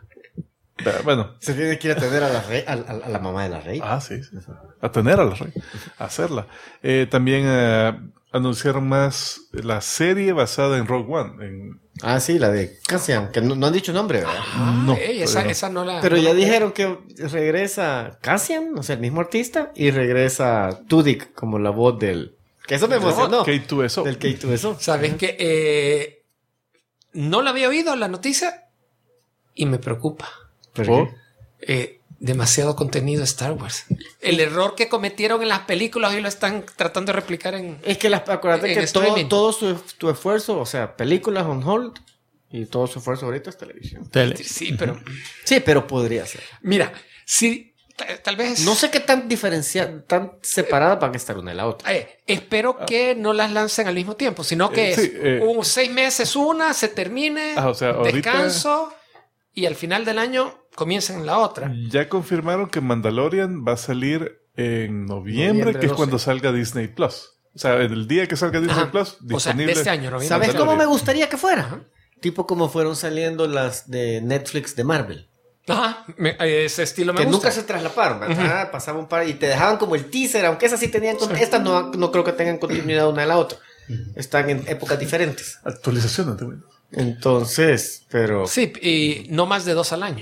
Bueno.
Se tiene que ir a atender a a la mamá de la reina.
Ah, sí. A tener a la reina. A hacerla. También anunciaron más la serie basada en Rogue One.
Ah, sí, la de Cassian, que no han dicho nombre, ¿verdad?
No,
esa no la...
Pero
no
ya
la-
dijeron que regresa Cassian, o sea, el mismo artista, y regresa Tudyk como la voz del... Que eso me emocionó.
K2SO.
Del K2SO.
¿Sabes qué? No la había oído la noticia y me preocupa.
¿Por?
Demasiado contenido de Star Wars. El error que cometieron en las películas hoy lo están tratando de replicar en...
Es que acuérdate
En
que
streaming.
todo tu esfuerzo, o sea, películas on hold, y todo su esfuerzo ahorita es televisión.
Tele.
Sí, pero...
Sí, pero podría ser.
Mira, si tal vez...
No sé qué tan diferenciada, tan separada van a estar una de la otra.
espero que no las lancen al mismo tiempo, sino que
sí,
6 meses una, se termine,
o sea, ahorita-
descanso y al final del año comiencen la otra.
Ya confirmaron que Mandalorian va a salir en noviembre, que es
12.
cuando salga Disney Plus. O sea, el día que salga Disney
Ajá.
Plus,
O sea,
disponible.
de este año, noviembre.
¿Sabes
Mandalorian.
cómo me gustaría que fuera? Tipo como fueron saliendo las de Netflix de Marvel.
Ajá, ese estilo me
Que
gusta.
nunca se traslaparon, ¿verdad? Pasaba un par y te dejaban como el teaser, aunque esas sí tenían... Estas no creo que tengan continuidad una de la otra. Están en épocas diferentes.
Actualizaciones de Windows.
Entonces, pero...
Sí, y no más de 2 al año.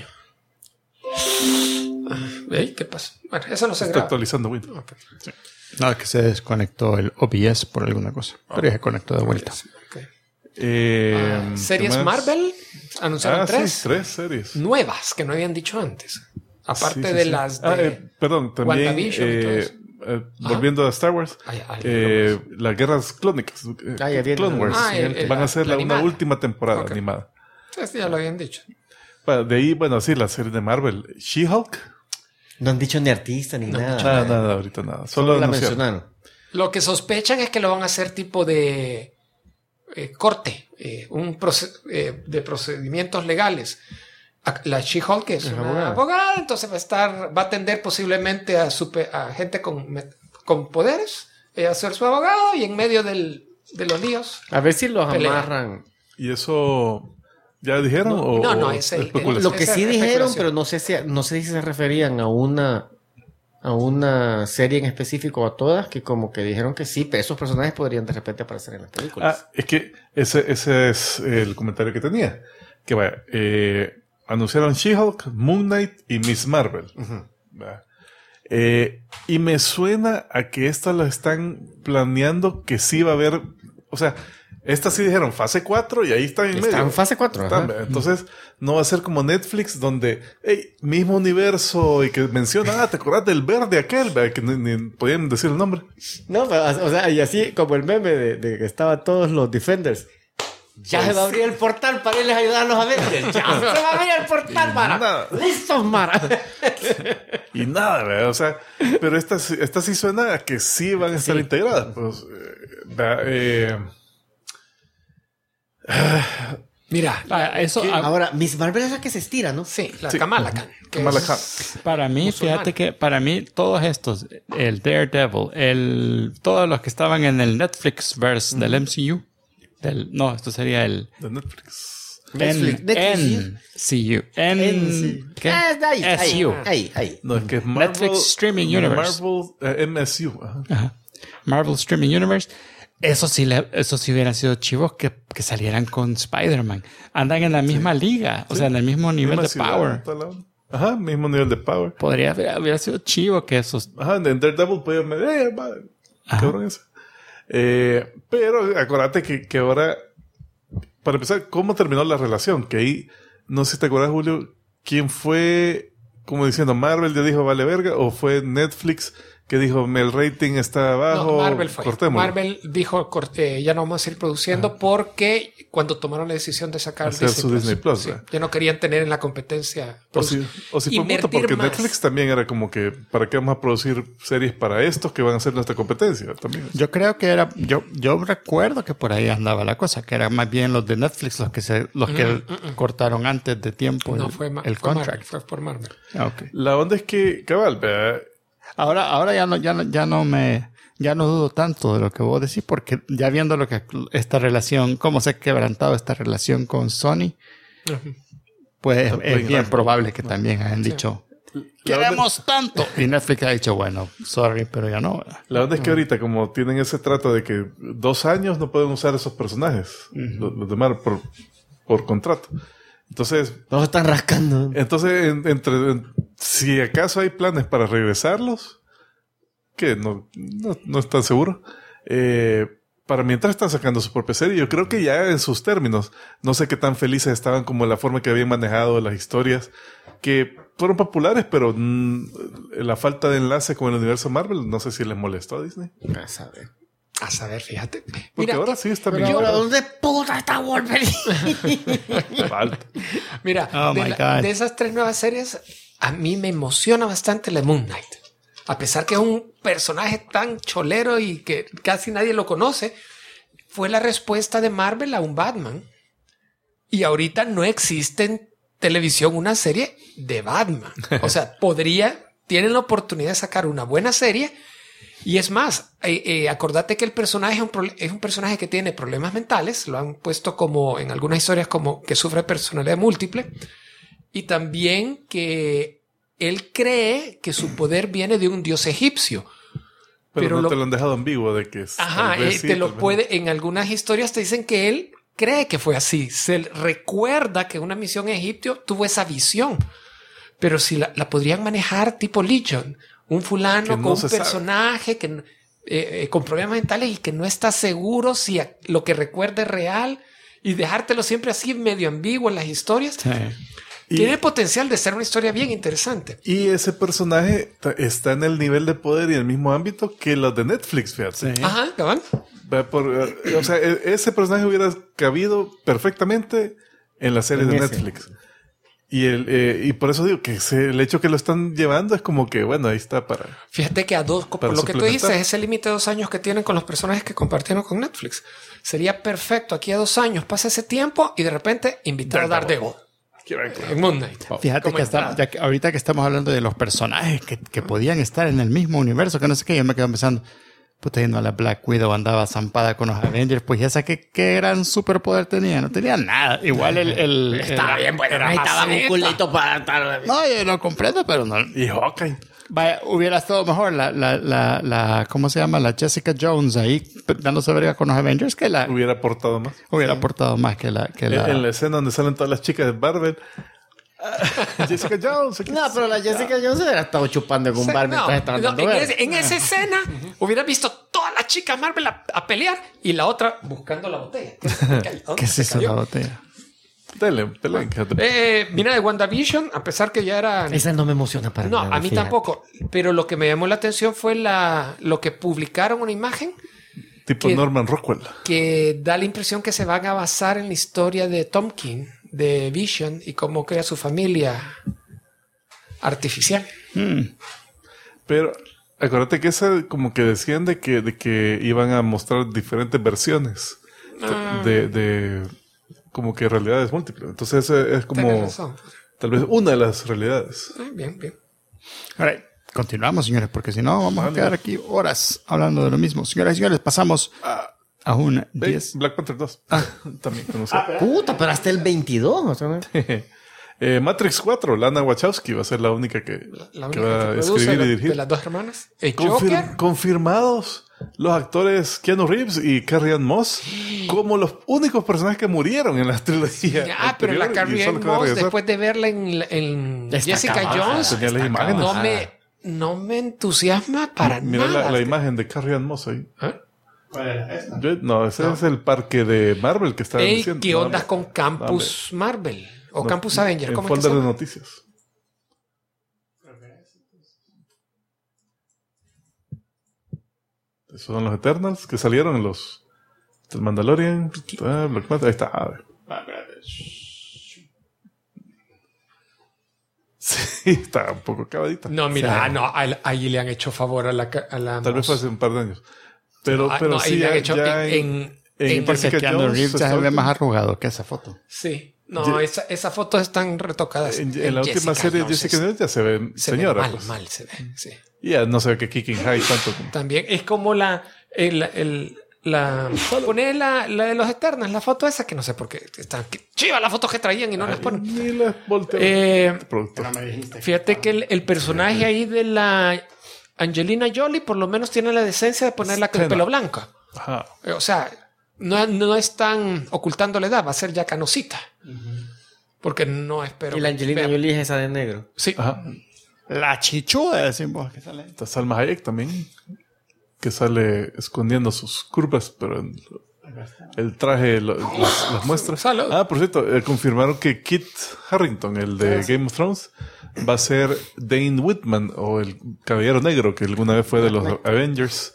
¿Ey? ¿Qué pasa? Bueno, eso no se
Está
graba.
actualizando Windows.
No, que se desconectó el OBS por alguna cosa. Pero ya se conectó de vuelta.
Ok.
¿qué
Series
más?
Marvel anunciaron 3
Sí, 3 series.
nuevas que no habían dicho antes. Aparte
Sí, sí,
de
sí.
las de...
Perdón, también
WandaVision y todo eso.
volviendo a Star Wars, las guerras clónicas,
ya viene.
Clone Wars,
la
van a hacer una
animada.
última temporada
Ok.
animada.
Sí, ya lo habían dicho.
De ahí, bueno, sí, la serie de Marvel, She-Hulk.
No han dicho ni artista ni nada.
Nada, ahorita nada.
Solo la
anunciaron.
mencionaron.
Lo que sospechan es que lo van a hacer tipo de corte, de procedimientos legales. La She-Hulk es una abogada, entonces va a atender posiblemente a gente con poderes, a ser su abogado y en medio de los líos.
A ver si los
Pelea.
amarran.
¿Y eso ya dijeron?
No, es el-
especulación?
Lo que
Esa
sí
es
dijeron,
especulación.
pero no sé si se referían a una serie en específico o a todas, que como que dijeron que sí, pero esos personajes podrían de repente aparecer en las películas.
Es que ese es el comentario que tenía. Que vaya, anunciaron She-Hulk, Moon Knight y Miss Marvel. ¿Va? Y me suena a que estas lo están planeando que sí va a haber, o sea, estas sí dijeron fase 4 y ahí están en
Está
medio.
en fase 4.
Están, entonces, no va a ser como Netflix donde, hey, mismo universo y que menciona, ¿te acordás del verde aquel? ¿Verdad? Que ni podían decir el nombre.
No, pero, o sea, y así como el meme de que estaban todos los Defenders. Ya se va a abrir el portal para irles a ayudar a los Avengers. Ya se va a abrir el portal, Mara.
Nada.
¡Listos, Mara!
Y nada, ¿verdad? O sea, pero esta sí suena a que sí van a estar
Sí.
integradas. Pues,
Mira,
Eso,
Ahora, Miss Marvel es la que se estira, ¿no?
sí, la
Sí.
Kamala Khan. que
Kamala
es-
Khan.
para mí,
musulmán.
fíjate que para mí todos estos, el Daredevil, todos los que estaban en el Netflix verse del MCU, no, esto sería el
de Netflix.
Netflix,
NCU, ¿qué? SU.
Ahí.
No, es que es Marvel,
Netflix Streaming Universe.
Marvel MSU. Ajá.
Ajá. Marvel Streaming Universe. Eso sí hubieran sido chivos que salieran con Spider-Man. Andan en la misma liga, o sea, en el mismo nivel
Misma
de
ciudad,
power.
toda la onda. Ajá, mismo nivel de power.
Hubiera sido chivo que esos.
Ajá, en Daredevil podía medir, cabrón ese. Pero acuérdate que ahora, para empezar, ¿cómo terminó la relación? Que ahí, no sé si te acuerdas, Julio, quién fue, como diciendo, Marvel ya dijo vale verga, o fue Netflix que dijo, el rating está bajo,
No, Marvel fue.
cortémoslo.
Marvel dijo, ya no vamos a seguir produciendo porque cuando tomaron la decisión de sacar
Hacer su Disney Plus,
sí,
¿verdad?
ya no querían tener en la competencia.
O si fue mucho,
invertir
porque
más.
Netflix también era como que, ¿para qué vamos a producir series para estos que van a ser nuestra competencia? También.
Yo creo que era, yo recuerdo que por ahí andaba la cosa, que eran más bien los de Netflix los que cortaron antes de tiempo
No,
el
fue Marvel,
contract.
fue por Marvel.
Ah, okay.
La onda es que, cabal, ¿verdad?
Ahora ya no dudo tanto de lo que vos decís, porque ya viendo lo que esta relación, cómo se ha quebrantado esta relación con Sony, pues es bien probable que también hayan dicho, queremos tanto. Y Netflix ha dicho, bueno, sorry, pero ya no.
La onda es que ahorita, como tienen ese trato de que 2 años no pueden usar esos personajes, los de Marvel, por contrato. Entonces,
Nos están rascando.
Entonces, si acaso hay planes para regresarlos, que no es tan seguro, para mientras están sacando su propia serie, yo creo que ya en sus términos, no sé qué tan felices estaban como la forma que habían manejado las historias, que fueron populares, pero la falta de enlace con el universo Marvel, no sé si les molestó a Disney.
A saber, fíjate.
Porque ahora sí está bien.
Pero ¿dónde puta está Wolverine?
Falta.
Mira,
Oh my God.
de esas 3 nuevas series, a mí me emociona bastante la Moon Knight. A pesar que es un personaje tan cholero y que casi nadie lo conoce, fue la respuesta de Marvel a un Batman. Y ahorita no existe en televisión una serie de Batman. O sea, tienen la oportunidad de sacar una buena serie. Y es más, acordate que el personaje es un personaje que tiene problemas mentales. Lo han puesto como en algunas historias como que sufre personalidad múltiple. Y también que él cree que su poder viene de un dios egipcio.
Pero no te lo han dejado ambiguo de que es.
Ajá, te lo puede. En algunas historias te dicen que él cree que fue así. Se recuerda que en una misión en Egipto tuvo esa visión. Pero si la podrían manejar tipo Legion. Un fulano
no
con un
se
personaje que con problemas mentales y que no está seguro si lo que recuerda es real y dejártelo siempre así medio ambiguo en las historias.
Sí.
Tiene potencial de ser una historia bien interesante.
Y ese personaje está en el nivel de poder y en el mismo ámbito que los de Netflix, fíjate.
Sí.
Ajá, cabal.
O sea, ese personaje hubiera cabido perfectamente en la serie
En
de
ese.
Netflix. Y por eso digo que el hecho que lo están llevando es como que, bueno, ahí está para...
Fíjate que por lo que tú
suplementar.
dices, ese límite de 2 años que tienen con los personajes que compartieron con Netflix. Sería perfecto. Aquí a 2 años pasa ese tiempo y de repente invitado a Daredevil en Moon Knight.
Fíjate
Como
que,
entrada.
ahorita que estamos hablando de los personajes que podían estar en el mismo universo, que no sé qué, yo me quedo pensando, puta, yendo a la Black Widow andaba zampada con los Avengers, pues ya saqué qué gran superpoder tenía, no tenía nada. Igual
Estaba bien bueno.
era
Necesitaba un
maceta.
culito para estar...
No, yo lo comprendo, pero no.
Y Hawkeye.
Vaya, hubiera estado mejor la ¿cómo se llama? La Jessica Jones ahí dándose verga con los Avengers que
Hubiera aportado más.
hubiera aportado más que la.
En la escena donde salen todas las chicas de Marvel. Jessica Jones.
No, pero la Jessica Jones hubiera estado chupando con un bar mientras estaban dando verga.
en esa escena hubiera visto todas las chicas Marvel a pelear y la otra buscando la botella.
¿Qué es eso la botella?
Dale, fíjate.
Mira, de WandaVision, a pesar que ya era...
Esa no me emociona para
No,
nada.
a mí
fíjate.
tampoco. Pero lo que me llamó la atención fue lo que publicaron una imagen
Tipo
que-
Norman Rockwell.
que da la impresión que se van a basar en la historia de Tom King, de Vision, y cómo crea su familia artificial.
Pero acuérdate que esa como que decían de que iban a mostrar diferentes versiones de como que realidades múltiples. Entonces ese es como
Tienes razón.
tal vez una de las realidades.
Bien, bien.
Ahora, continuamos, señores, porque si no vamos a quedar aquí horas hablando de lo mismo. Señoras y señores, pasamos a un 10.
Black Panther 2. También conocido.
Puta, pero hasta el 22. O sea, ¿no?
Matrix 4, Lana Wachowski va a ser la única que
La
que
única
va a
que produce
escribir y
de
dirigir.
las dos hermanas. Joker.
Confirmados los actores Keanu Reeves y Carrie Ann Moss como los únicos personajes que murieron en la trilogía.
Ah, pero la
anterior y
Carrie
solo
Ann
que va a
Moss,
regresar.
después de verla en
Está
Jessica
acabada.
Jones,
Tenía las imágenes.
no me entusiasma para
Mira
nada.
la imagen de Carrie Ann Moss ahí.
¿Eh?
No, ese es el parque de Marvel que estaba
Ey,
diciendo.
¿qué
No,
ondas
no.
con Campus Marvel? O Campus Avenger,
En
¿cómo es que se
folder de
llama?
noticias. Esos son los Eternals que salieron en los... El Mandalorian. Black Panther. Ahí está. A ver. Sí, está un poco acabadita.
No, mira, ahí le han hecho favor a la
Tal vez fue hace un par de años. Pero
ahí
sí,
le han hecho
ya
en
Porque
Jessica
Keanu
Jones
Reeves ya
está
se ve más arrugado que esa foto.
Sí. No, esas fotos están retocadas.
en la última serie de Jessica Jones ya se ve señora.
Mal,
pues.
mal se ve, sí.
Y ya no se ve que Kicking High tanto.
También es como poner la de los Eternals, la foto esa que no sé por qué están chiva las fotos que traían y no las ponen.
Ni las volteo. Productor.
Fíjate que el personaje ahí de la Angelina Jolie por lo menos tiene la decencia de ponerla con el pelo blanco.
Ajá.
O sea, no están ocultando la edad, va a ser ya canosita. Porque no espero.
Y la Angelina Jolie es esa de negro.
Sí.
Ajá.
La chichuda, decimos que sale.
Está Salma Hayek también, que sale escondiendo sus curvas, pero el traje las muestra.
Salud.
Por cierto, confirmaron que Kit Harington, el de Game of Thrones, va a ser Dane Whitman, o el Caballero Negro, que alguna vez fue de los Avengers.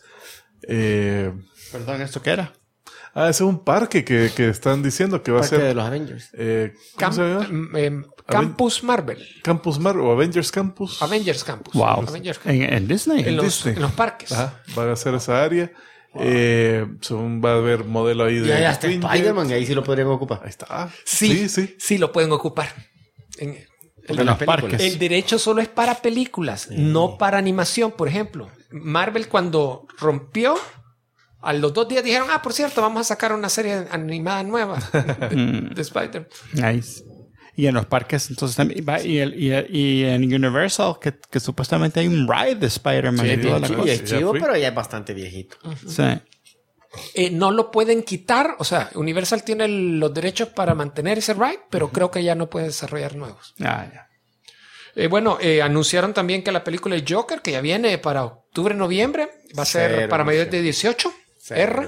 Perdón, ¿esto qué era?
Ese es un parque que están diciendo que va a
Parte
ser...
de los Avengers.
¿Cómo se llama?
Campus Marvel.
Campus Marvel o Avengers Campus.
Avengers Campus.
Wow.
Avengers Campus.
En Disney.
En
Disney.
los parques.
Ajá, va a ser esa área. Va a haber modelo ahí de...
Ya está
Twin
Spider-Man,
Jet.
y ahí sí lo podrían ocupar.
Ahí está.
Sí,
Sí.
sí lo pueden ocupar. En
En los parques.
el derecho solo es para películas, no para animación, por ejemplo. Marvel cuando rompió, a los 2 días dijeron, por cierto, vamos a sacar una serie animada nueva de Spider.
Nice. Y en los parques, entonces también va, y en Universal, que supuestamente hay un ride de Spider-Man y toda la
Sí,
cosa.
es chivo,
fui.
pero ya es bastante viejito.
Sí.
No lo pueden quitar, o sea, Universal tiene los derechos para mantener ese ride, pero creo que ya no puede desarrollar nuevos.
Ya.
Anunciaron también que la película de Joker, que ya viene para octubre-noviembre, va a ser
Cero
para mayores
emoción.
de 18.
Cero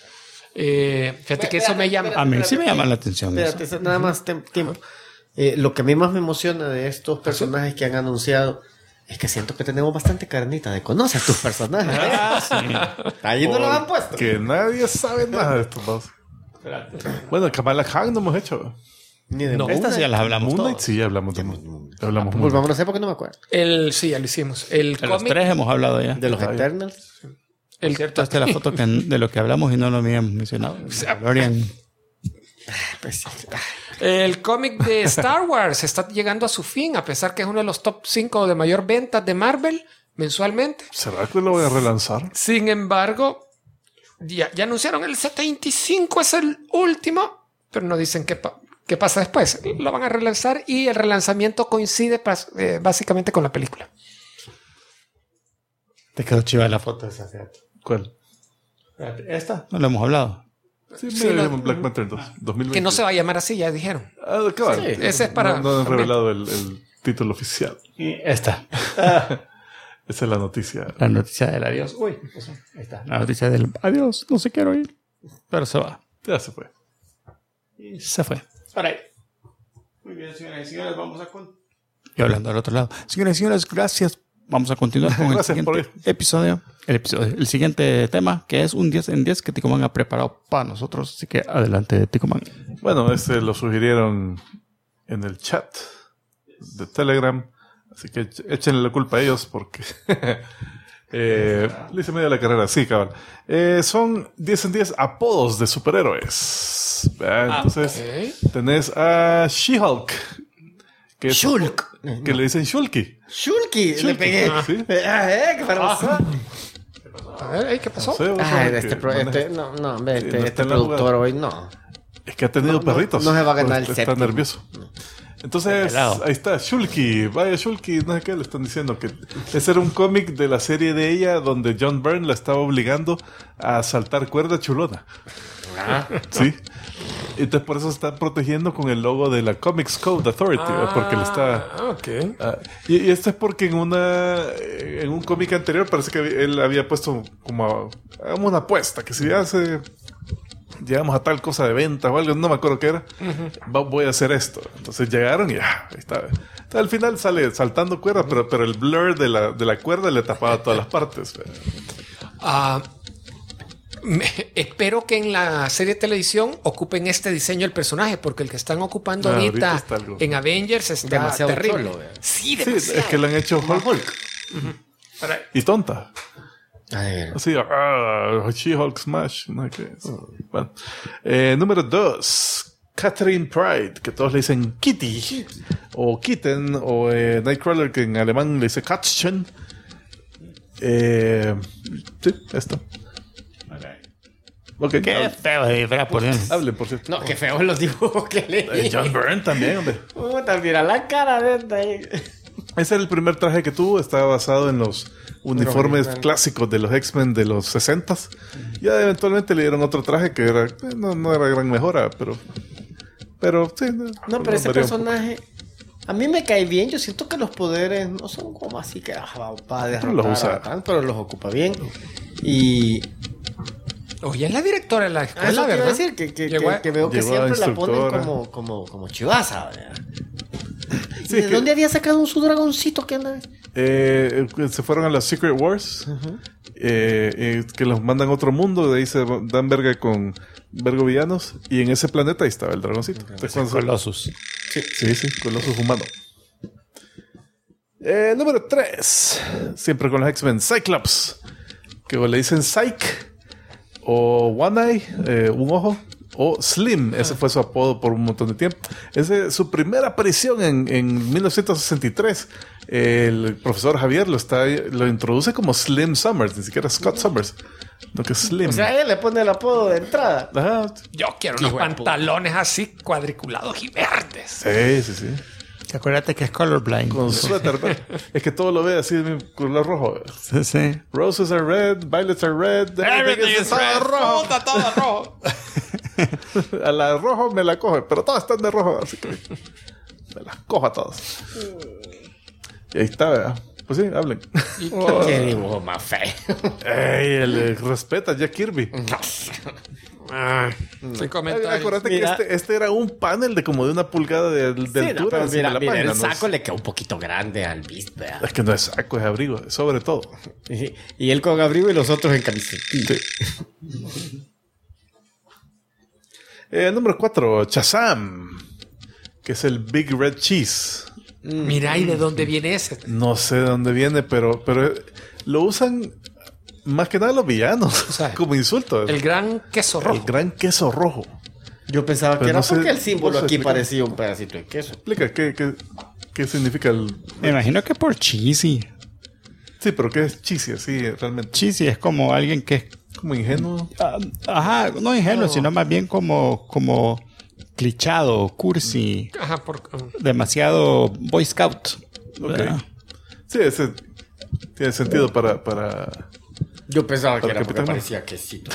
R. Fíjate que eso me llama.
A mí sí me llama la atención.
Espérate,
Eso.
nada más tiempo. Lo que a mí más me emociona de estos personajes que han anunciado es que siento que tenemos bastante carnita de conocer tus personajes. Ahí no lo han puesto.
Que nadie sabe nada de estos dos. Bueno, Kamala Khan no hemos hecho.
Ni de
No.
Moon
Estas ya
Knight.
las hablamos
Moon Knight,
todos.
sí, ya hablamos de Moon. Hablamos Moon Knight.
Volvamos a hacer porque no me acuerdo.
Sí, ya lo hicimos. El
De los
cómic.
3 hemos hablado ya.
De los Eternals.
El,
Cierto, esta es la foto de lo que hablamos y no lo habíamos mencionado. Glorian.
Pues,
el cómic de Star Wars está llegando a su fin, a pesar que es uno de los top 5 de mayor ventas de Marvel mensualmente.
¿Será que lo voy a relanzar?
Sin embargo, ya anunciaron el 75 es el último, pero no dicen qué pasa después. Lo van a relanzar y el relanzamiento coincide básicamente con la película.
Te quedó chiva la foto esa, fíjate.
¿Cuál?
Esta no lo hemos hablado.
Sí, me
Sí,
llamo Black Panther 2020.
Que no se va a llamar así, ya dijeron.
Cabal.
Sí, ese es para-
No han revelado el título oficial.
Y esta.
Esa es la noticia.
La noticia del adiós. Uy, eso. Ahí está. La noticia del adiós. No se quiero ir. Pero se va.
Ya se fue.
Y se fue. Ahora. Muy bien, señoras y señores, vamos a y hablando al otro lado. Señoras y señores, gracias. Vamos a continuar con el
Gracias por
siguiente episodio. El siguiente tema, que es un 10 en 10 que Ticoman ha preparado para nosotros. Así que adelante, Ticoman.
Bueno, lo sugirieron en el chat de Telegram. Así que échenle la culpa a ellos porque le hice medio la carrera. Sí, cabal. Son 10 en 10 apodos de superhéroes. Entonces, tenés a She-Hulk. Que es-
Shulk.
Que le dicen Shulky.
Shulky. Le pegué.
Sí.
¿Qué pasó?
A ver, ¿qué pasó?
No sé, vos
Ay,
sabes que
no, hombre,
no está
este
en la
productor
jugada.
hoy no.
Es que ha tenido perritos.
no se va a ganar el
Está
séptimo.
nervioso. Entonces,
pelado.
ahí está, Shulky. Vaya Shulky, no sé qué le están diciendo. Que ese era un cómic de la serie de ella donde John Byrne la estaba obligando a saltar cuerda chulona. Sí. Entonces, por eso se está protegiendo con el logo de la Comics Code Authority. Porque le está...
Ok.
Y esto es porque en un cómic anterior parece que él había puesto como hagamos una apuesta, que si llegamos a tal cosa de venta o algo, no me acuerdo qué era, voy a hacer esto. Entonces llegaron y ahí está. Entonces, al final sale saltando cuerda, pero el blur de la cuerda le tapaba todas las partes.
Espero que en la serie de televisión ocupen este diseño del personaje, porque el que están ocupando ahorita
está algo.
en Avengers está
Demasiado
terrible.
cholo,
Sí,
Sí,
demasiado.
es que le han hecho Hulk. Y tonta.
A ver.
Así, She-Hulk Smash. No sé qué es. Bueno. Número 2. Catherine Pride, que todos le dicen Kitty. O Kitten. O Nightcrawler, que en alemán le dice Katzchen. Sí, esto. Okay.
Qué feo de verdad, por Dios.
Hablen, por cierto.
No, qué feos los dibujos que leí.
John Byrne también, hombre.
Puta, mira la cara de este.
Ese era el primer traje que tuvo. Estaba basado en los uniformes clásicos de los X-Men de los 60s. Ya eventualmente le dieron otro traje que era no era gran mejora, pero sí.
No, pero ese
varía un poco.
personaje a mí me cae bien. Yo siento que los poderes no son como así que va a derrotar
Los usa.
a Batman, pero los ocupa bien. Y
Oye, es la directora de la
eso
escuela,
te iba a
¿verdad?
decir que veo que
Llegó
siempre la
instructora.
ponen como chivaza, ¿verdad?
Sí,
¿Y
es
de
que-
dónde había sacado su dragoncito que anda?
se fueron a las Secret Wars, que los mandan a otro mundo, de ahí se dan verga con vergo villanos, y en ese planeta ahí estaba el dragoncito. Entonces, cuando se-
Colossus.
Sí, Colossus humano. Número 3. Siempre con los X-Men, Cyclops, que o le dicen Psych, o One Eye, un ojo, o Slim. Ese fue su apodo por un montón de tiempo. Su primera aparición en 1963. El profesor Javier lo introduce como Slim Summers, ni siquiera Scott Summers, no que Slim.
O sea, él le pone el apodo de entrada.
Ajá.
Yo quiero unos
Hijo de puta.
pantalones así cuadriculados y verdes.
Sí.
Acuérdate que es colorblind.
Con suéter. Es que todo lo ve así de color rojo.
Sí.
Roses are red, violets are red, everything is todo rojo.
Puta, todo rojo.
A la rojo me la coge, pero todas están de rojo, así que me las cojo a todas. Y ahí está, ¿verdad? Pues sí, hablen.
Qué dibujo más feo.
Ey, respeta a Jack Kirby.
Sin comentarios.
Acuérdate
Mira.
que este era un panel de como de 1 pulgada de
Sí, no,
altura.
pero
encima de la
mira,
página,
el
¿no?
saco le queda un poquito grande al Beast, ¿verdad?
Es que no es saco, es abrigo, es sobre todo.
Y él con abrigo y los otros en camiseta.
Número 4, Shazam, que es el Big Red Cheese.
Mira, ¿y de dónde viene ese?
No sé de dónde viene, pero lo usan más que nada los villanos,
O sea,
como insulto.
El gran queso
El
rojo.
gran queso rojo.
Yo pensaba que
Pero
era
no sé-
porque el símbolo
no sé
aquí
explicar.
parecía un pedacito de queso.
Explica, ¿qué significa el...?
Me imagino que por cheesy.
Sí, pero ¿qué es cheesy? Sí, realmente.
Cheesy es como alguien que es
Como ingenuo.
ajá, no ingenuo, sino más bien como clichado, cursi,
Ajá,
demasiado Boy Scout.
Ok.
¿verdad?
Sí, ese tiene sentido para...
Yo pensaba que
Para
era porque
Capitán
parecía quesito.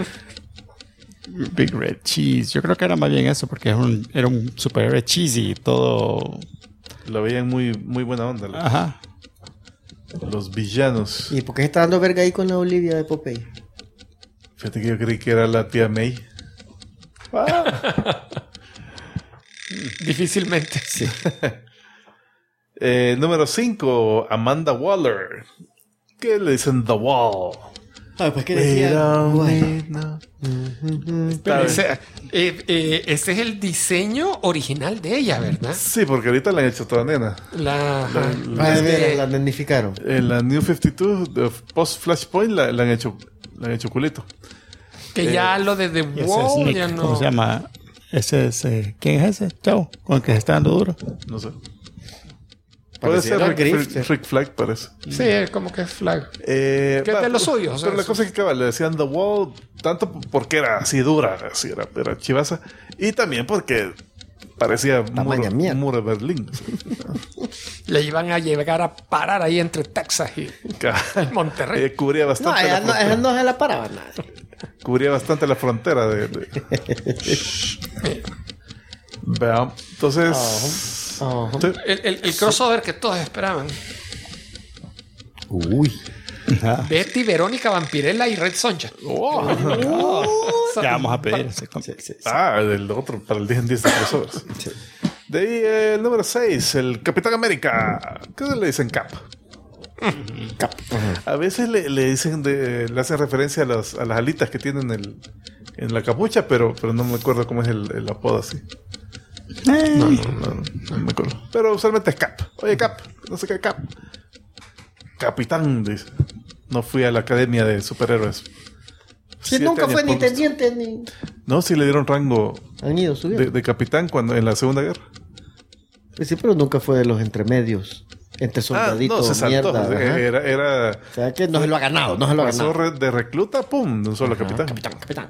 Big Red Cheese. Yo creo que era más bien eso, porque era un superhéroe cheesy, todo.
Lo veían muy, muy buena onda
Ajá.
los villanos.
¿Y por qué está dando verga ahí con la Olivia de Popeye?
Fíjate que yo creí que era la tía May.
difícilmente.
Sí.
Número 5, Amanda Waller. ¿Qué le dicen The Wall?
Ah, pues que
We
decía.
don't
Bueno,
need no-
Pero
Está bien.
ese es el diseño original de ella, ¿verdad?
Sí, porque ahorita la han hecho toda nena.
ah, de veras, la nenificaron.
En la New 52, de post Flashpoint, la han hecho culito.
Que ya lo de The
Y ese es
Wall
Nick,
ya no.
¿cómo se llama? Ese es. ¿Quién es ese? Chao, con el que se está dando duro.
No sé. Puede ser
Pareciera
Rick,
Grifter.
Rick Flag, parece.
Sí, es como que es flag.
Que
es de los suyos, o sea,
Pero la
eso.
cosa es que le decían The Wall, tanto porque era así dura, así era chivaza, y también porque parecía
Tamaña mierda.
muro de Berlín.
Le iban a llegar a parar ahí entre Texas y Monterrey.
Cubría
No,
bastante
ella
la
ella
frontera.
no se la paraba nada.
Cubría bastante la frontera de... Veamos. Entonces...
Ajá.
sí.
El crossover que todos esperaban.
Uy.
Ajá.
Betty, Verónica, Vampirella y Red Sonja.
Ya vamos a pedir ese.
El otro, para el 10 en 10 de crossovers. De ahí el número 6, el Capitán América. ¿Qué le dicen Cap?
Cap.
A veces le dicen le hacen referencia a las alitas que tienen en la capucha, pero no me acuerdo cómo es el apodo así. No me acuerdo. Pero usualmente es Cap. Oye, Cap, no sé qué Cap. Capitán, dice. No fui a la academia de superhéroes.
Si nunca fue ni teniente ni...
No, sí le dieron rango
Han ido subiendo.
de capitán en la Segunda Guerra.
Pues sí, pero nunca fue de los entremedios. Entre soldaditos,
no, se saltó.
mierda.
Era
O sea que no se lo ha ganado, no se lo ha
pasó
ganado.
de recluta, pum, de un solo capitán.
Capitán.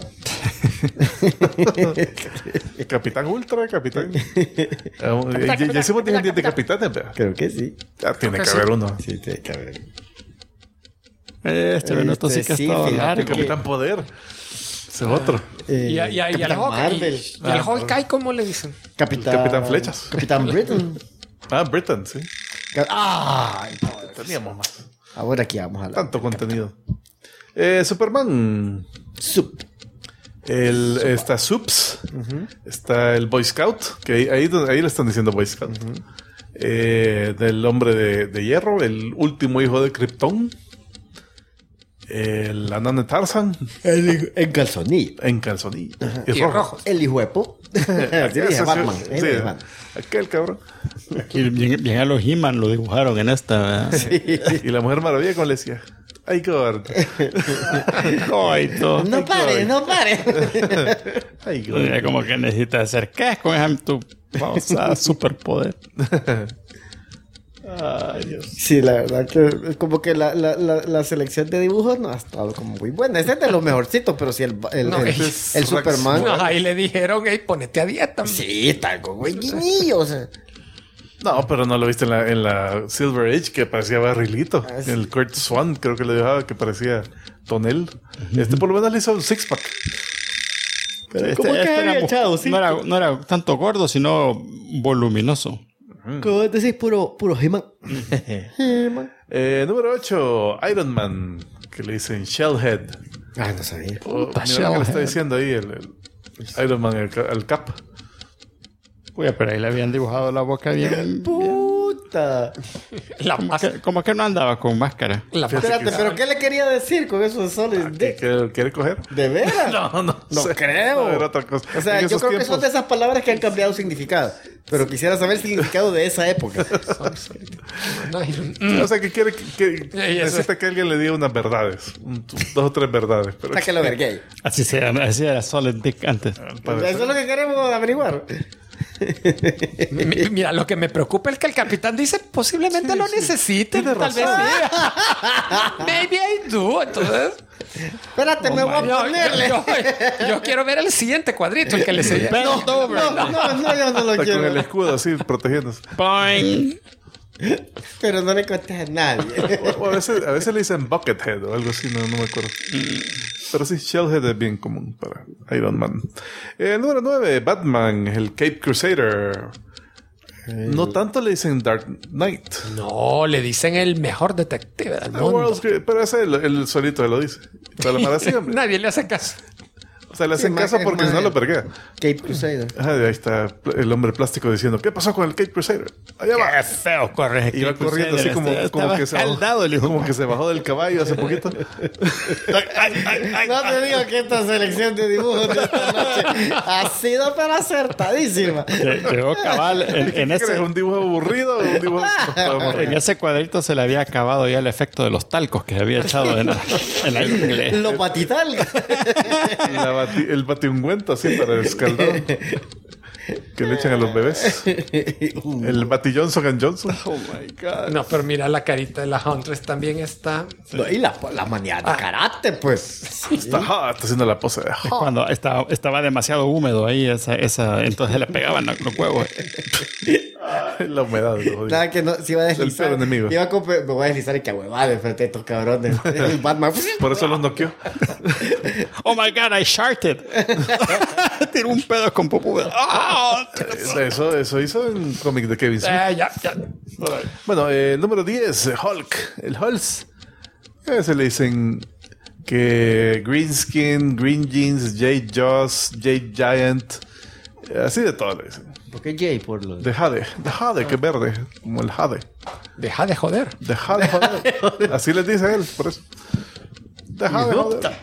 Capitán Ultra, capitán. Ya hicimos tienen 10 de capitanes, ¿verdad?
Creo que sí.
Ya tiene
Creo
que
que
haber
sí.
uno.
Sí, tiene que haber.
Este minuto sí que ha
sí,
estado
fíjate
largo.
que-
Capitán Poder. Ese es otro.
Y al
Capitán
Hawkeye.
Marvel.
¿Y al Hawkeye cómo le dicen?
Capitán Flechas.
Capitán Britain.
Britain, sí.
Ay,
Teníamos más.
ahora aquí vamos a hablar.
Tanto contenido. Superman.
Sup.
Está Sups. Está el Boy Scout. Que ahí le están diciendo Boy Scout. Del hombre de hierro. El último hijo de Krypton. El anán de Tarzan.
En calzonillo.
En calzonillo.
Y rojos.
El hijuepo. Así dice Batman.
Sí,
Él es Batman.
aquel cabrón.
Aquí bien a los He-Man lo dibujaron en esta. ¿verdad?
Y la Mujer Maravilla con le decía: ¡ay, cobarde!
Coito.
No pare, no pare.
¡Ay, cobarde!
Como que necesitas hacer qué con esa tu pausa superpoder.
Ay, Dios.
Sí, la verdad que es como que la selección de dibujos no ha estado como muy buena. Ese es de los mejorcitos, pero sí el
es
Superman.
No, ahí le dijeron, hey, ponete a dieta.
Sí, está como guiñillo. O sea,
No, pero no lo viste en la Silver Age, que parecía barrilito.
Ah, sí.
El Kurt Swan, creo que le dejaba que parecía tonel. Este por lo menos le hizo un six-pack.
Pero
¿Cómo que había
era-
echado, sí?
no era tanto gordo, sino voluminoso.
como decís, puro He-Man. He-Man.
Número 8, Iron Man, que le dicen Shellhead.
Ah, no sabía.
Mira lo que le está diciendo ahí el Iron Man al Cap.
Uy, pero ahí le habían dibujado la boca bien.
Puta.
La más.
Como que no andaba con máscara.
La más.
Espérate, pero ¿qué le quería decir con esos soles?
¿Quiere coger?
¿De veras?
No
No
sé.
creo.
No, era otra cosa.
O sea,
En
yo
esos
creo que son de
tiempos-
esas palabras que han cambiado significado. Pero quisiera saber el significado de esa época.
O sea, que quiere que
Ya, ya
necesita que alguien le diga unas verdades. 2 o 3 verdades. Pero
Sáquelo vergay.
Así era Solid Dick antes.
para-
Eso es lo que queremos averiguar.
Mira, lo que me preocupa es que el capitán dice posiblemente lo necesite. Tal vez sí. Maybe I do. Entonces,
Espérate, me voy a ponerle.
yo quiero ver el siguiente cuadrito, el que le sigue.
No, yo no lo
Está con el
quiero.
escudo así, protegiéndose.
Boing.
Pero no le contes a nadie.
O a veces le dicen Buckethead o algo así, no me acuerdo. Pero sí, Shellhead es bien común para Iron Man. Número 9, Batman, el Cape Crusader. No tanto le dicen Dark Knight.
No, le dicen el mejor detective del
The
mundo.
World's Great- pero ese el solito lo dice. Pero la mala sí, hombre.
Nadie le hace caso.
O sea, le hacen
Sí,
caso
más-
porque
más-
si no lo perguea.
Cape Crusader.
Ajá, ahí está el hombre plástico diciendo: ¿qué pasó con el Cape Crusader? Allá va.
Qué feo corre.
Y va corriendo así como que se
escaldado el hijo.
como que se bajó del caballo hace poquito.
No te digo que esta selección de dibujos de esta noche ha sido pero acertadísima.
Llegó cabal. En
¿Qué crees?
ese,
¿Un dibujo aburrido o un dibujo
en ese cuadrito se le había acabado ya el efecto de los talcos que se había echado en la ingle.
Lo patital.
el batiungüento así para el escaldado que le echan a los bebés? El Bati Johnson & Johnson.
Oh my God.
No, pero mira la carita de la Huntress también está.
No, y la manía de karate, pues.
Está haciendo la pose de
Cuando estaba demasiado húmedo ahí, entonces le pegaban los huevos.
la humedad. Lo
Nada que no, se iba a
El
deslizar.
peor enemigo.
Me voy a deslizar y que huevada de frente a estos cabrones. El Batman.
Por eso los noqueó.
Oh my God, I sharted. Tiró un pedo con popú. ¡Ah!
Eso hizo en cómic de Kevin Smith.
Ya.
Bueno, número 10, Hulk. El Hulk. Se le dicen que Green Skin, Green Jeans, Jade Jaws, Jade Giant. Así de todo le dicen.
¿Por qué Jay? Por lo
De Jade, que es verde, como el Jade.
Deja de joder.
Deja de joder. Así les dice él, por eso. Deja de joder.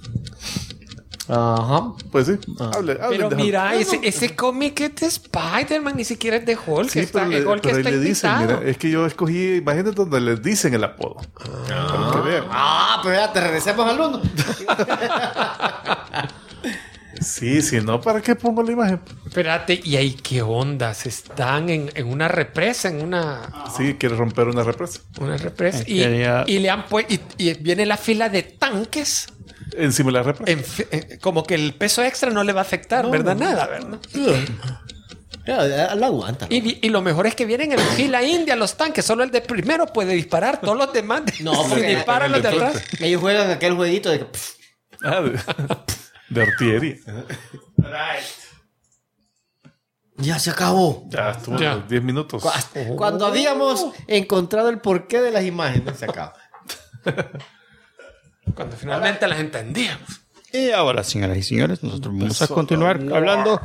Ajá.
Pues sí, hable
Pero
de
mira,
Hulk.
ese cómic es de Spider-Man, ni siquiera es de Hulk.
Sí,
está,
pero,
Hulk
pero
está
le dicen,
invitado.
mira, es que yo escogí imágenes donde les dicen el apodo. Para que vean.
Pero ya te regresemos al uno.
Sí, si no, ¿para qué pongo la imagen?
Espérate, ¿y ahí qué ondas? Están en una represa, en una
Sí, quiere romper una represa.
represa.
Quería-
Y le han puesto. Y viene la fila de tanques.
Encima de la represa.
Como que el peso extra no le va a afectar, ¿verdad? Nada, ¿verdad?
Ya, la aguanta.
Y lo mejor es que vienen en fila india los tanques. Solo el de primero puede disparar. Todos los demás
No,
si
porque
disparan los de atrás.
Ellos juegan aquel jueguito de que...
Ah, de artillería.
Ya se acabó.
Ya estuvo
Ya.
10 minutos.
Cuando habíamos encontrado el porqué de las imágenes, se acaba.
Cuando finalmente las entendíamos.
Y ahora, señoras y señores, nosotros vamos a continuar hablando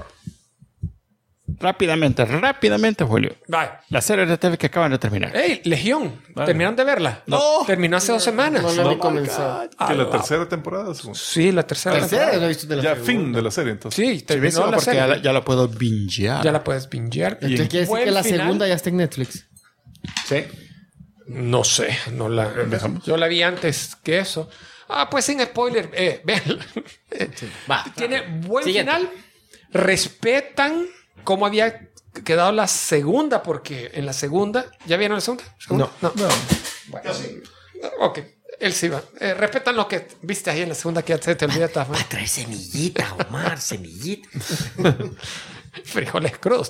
rápidamente, Julio.
Bye.
La serie de TV que acaban de terminar.
¡Ey, Legión!
Vale.
¿Terminaron de verla?
No.
Terminó hace 2 semanas.
No la vi comenzar.
Que la tercera temporada. Según.
Sí, la tercera.
Tercera, no he visto de la
Ya
segunda.
fin de la serie, entonces.
Sí,
Sí,
terminó la
porque
serie.
ya la puedo bingear.
Ya la puedes bingear.
Entonces quiere decir
Buen
que la
final.
segunda ya está en Netflix.
Sí.
No sé, no la. Yo la vi antes que eso. Pues sin spoiler, véanla.
Va.
Tiene buen
Siguiente.
final. Respetan cómo había quedado la segunda, porque en la segunda. ¿Ya vieron la segunda? ¿Segunda? No. Bueno, ok. Él sí va. Respetan lo que viste ahí en la segunda, que ya se te olvida.
Va a traer semillita, Omar, semillita.
Frijoles crudos.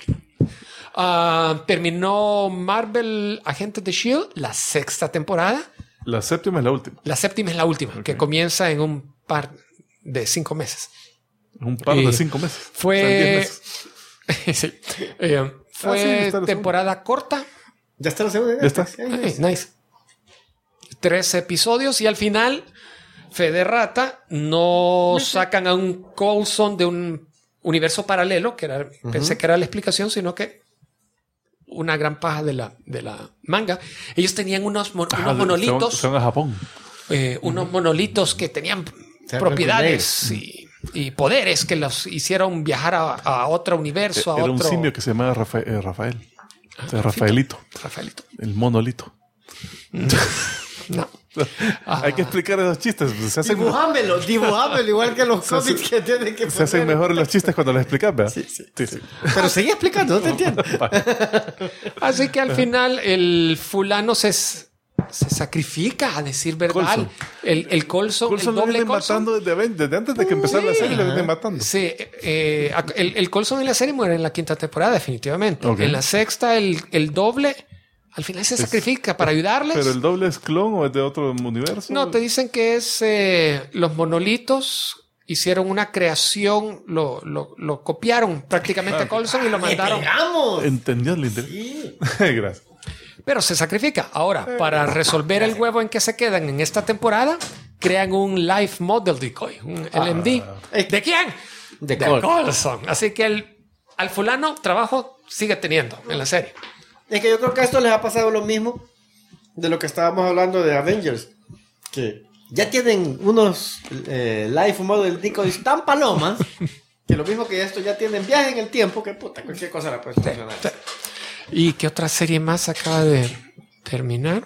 Terminó Marvel Agentes de S.H.I.E.L.D., la 6ª temporada.
La séptima es la última.
La 7ª es la última, que comienza en un par de 5 meses.
Un par de 5 meses.
Fue.
O sea, 10 meses.
Sí.
está
Fue
la segunda.
temporada corta.
Ya está la segunda.
Ya está.
Nice. 13 episodios y al final, Fede Rata, no sacan a un Coulson de un universo paralelo, que era, pensé que era la explicación, sino que una gran paja de la manga. Ellos tenían unos monolitos.
Se van a Japón.
Unos monolitos que tenían
Se
propiedades y poderes que los hicieron viajar a otro universo, a
Era un
otro...
simio que se llamaba Rafael. O sea, Rafaelito.
Rafaelito.
El monolito.
No.
Hay que explicar esos chistes. Se hacen,
Dibujámelo, igual que los cómics que tienen que
se hacen
poner.
mejor los chistes cuando los explicas, ¿verdad? Sí.
Pero seguí explicando, no te entiendo.
Así que al final el fulano se sacrifica, a decir verdad.
Coulson.
El Coulson,
Coulson
el
lo
doble
vienen
Coulson.
matando desde antes de que empezara la serie, lo vienen matando.
Sí, el Coulson en la serie muere en la 5ª temporada, definitivamente.
Ok.
En la 6ª, el doble al final se sacrifica para ayudarles.
¿Pero el doble es clon o es de otro universo?
No, te dicen que es los monolitos hicieron una creación, lo copiaron prácticamente a Coulson y lo mandaron.
¡Pegamos!
¿Entendió el interés? Gracias.
Pero se sacrifica. Ahora, para resolver el huevo en que se quedan en esta temporada, crean un Life Model Decoy, un LMD. ¿De quién?
De
Coulson. Así que al fulano trabajo sigue teniendo en la serie.
Es que yo creo que a esto les ha pasado lo mismo de lo que estábamos hablando de Avengers. Que ya tienen unos Life Model Decoys tan palomas que lo mismo que esto ya tienen viaje en el tiempo que puta, cualquier cosa la puedes funcionar.
¿Y qué otra serie más acaba de terminar?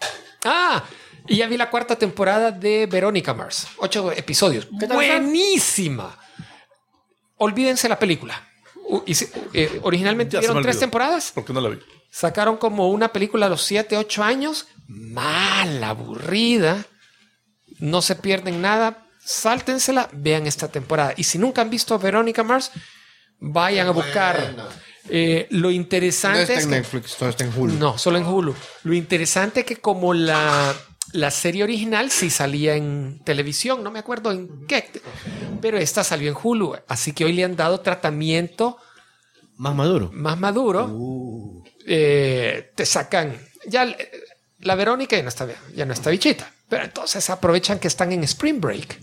Y ya vi la 4ª temporada de Veronica Mars. 8 episodios.
¿Qué tal?
Buenísima. Olvídense la película. Originalmente
Ya se me
tuvieron 3
olvidó.
temporadas.
¿Por qué no la vi?
Sacaron como una película a los 7, 8 años. Mala, aburrida. No se pierden nada. Sáltensela, vean esta temporada. Y si nunca han visto Veronica Mars, vayan a buscar. Lo interesante es que
Netflix, todo está en Hulu.
no, solo en Hulu. Lo interesante es que como la serie original sí salía en televisión, no me acuerdo en qué, pero esta salió en Hulu. Así que hoy le han dado tratamiento
Más maduro.
más maduro. Te sacan... Ya la Verónica ya no está bichita. Pero entonces aprovechan que están en Spring Break.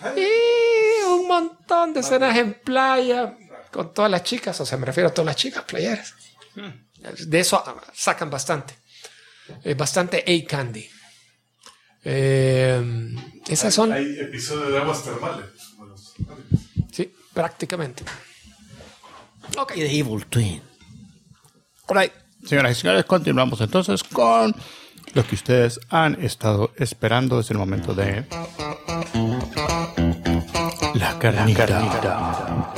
Y un montón de escenas en playa con todas las chicas. O sea, me refiero a todas las chicas playeras. De eso sacan bastante. bastante A-Candy. Esas son...
Hay episodios de aguas termales.
Sí, prácticamente. Ok.
Y de Evil Twin.
Alright, señoras y señores, continuamos entonces con lo que ustedes han estado esperando desde el momento de la carnita.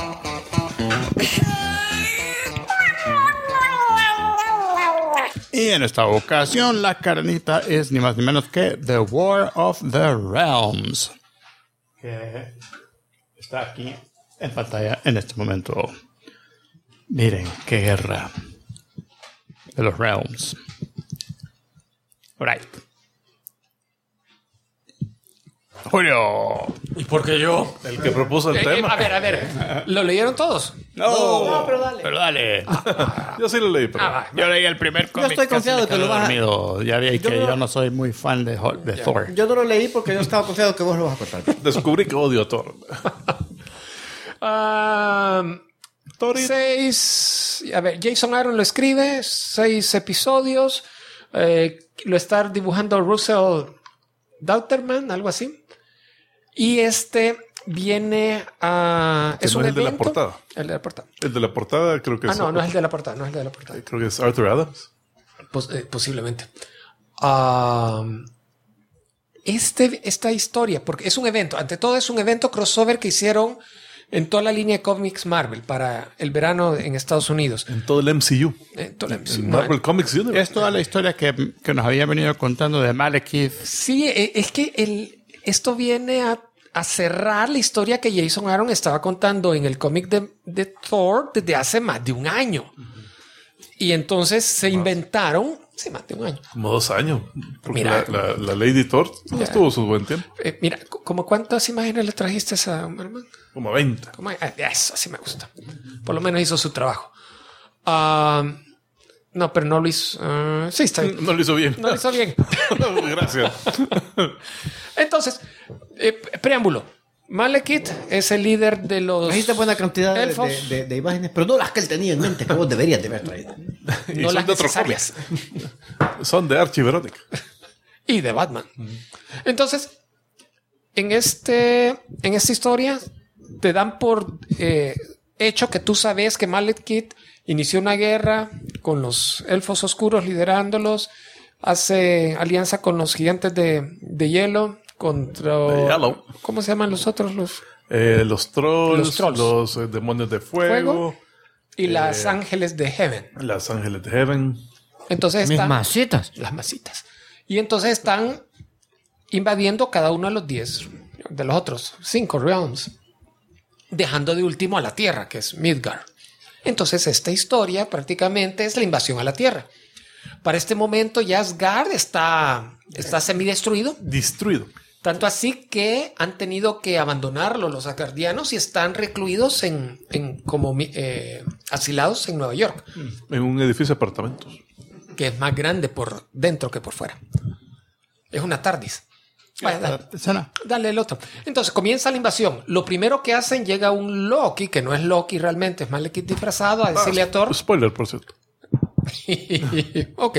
Y en esta ocasión la carnita es ni más ni menos que The War of the Realms, que está aquí en pantalla en este momento. Miren qué guerra de los Realms. Right. Julio.
¿Y por qué yo?
El que propuso el tema.
A ver. ¿Lo leyeron todos?
No,
pero dale.
Yo sí lo leí, pero...
Va.
Yo leí el primer cómic.
estoy confiado
casi me
que lo
quedé
vas a-
dormido. Ya vi que yo no soy muy fan de Thor.
Yo no lo leí porque yo estaba confiado que vos lo vas a contar.
Descubrí que odio a Thor. Thorito.
6. A ver, Jason Aaron lo escribe. 6 episodios. Lo está dibujando Russell Dauterman, algo así. Y viene a...
Que no es el de la
evento.
portada.
El de la portada.
El de la portada creo que es...
No es el de la portada.
Creo que es Arthur Adams.
Posiblemente. Esta historia, porque es un evento, ante todo es un evento crossover que hicieron en toda la línea de cómics Marvel para el verano en Estados Unidos.
En todo el MCU.
Sí,
En Marvel Comics Universe.
Es toda la historia que nos había venido contando de Malekith.
Sí, es que esto viene a cerrar la historia que Jason Aaron estaba contando en el cómic de Thor desde hace más de un año. Y entonces se inventaron, más de un año.
Como 2 años. Porque
Mira.
la Lady Thor estuvo su buen tiempo.
Mira, ¿como cuántas imágenes le trajiste a esa hermano?
Como 20.
Eso sí me gusta. Por lo menos hizo su trabajo. No, pero no lo hizo. Sí, está bien.
No lo hizo bien.
No lo hizo bien.
Gracias.
Entonces, preámbulo. Malekith es el líder de los
Trajiste buena cantidad
elfos.
de imágenes, pero no las que él tenía en mente, que vos deberías de haber traído.
Y
No
son
las
de otro
necesarias.
Son de Archie Verónica.
Y de Batman. Entonces, en esta historia te dan por hecho que tú sabes que Malekith inició una guerra con los elfos oscuros liderándolos, hace alianza con los gigantes de hielo contra...
De Yellow.
¿Cómo se llaman los otros?
Los trolls,
Los
los demonios de fuego,
Y las ángeles de Heaven.
las ángeles de Heaven.
Entonces
Mis
están
masitas.
las masitas. Y entonces están invadiendo cada uno de los 10 de los otros 5 realms, dejando de último a la Tierra, que es Midgard. Entonces esta historia prácticamente es la invasión a la Tierra. Para este momento ya Asgard está semidestruido,
Destruido.
tanto así que han tenido que abandonarlo los asgardianos y están recluidos como asilados en Nueva York,
En un edificio de apartamentos.
que es más grande por dentro que por fuera. Es una TARDIS. Vaya, dale el otro. Entonces comienza la invasión. Lo primero que hacen, llega un Loki, que no es Loki realmente, es Malekith disfrazado, a decirle a Thor.
Spoiler, por cierto.
Ok.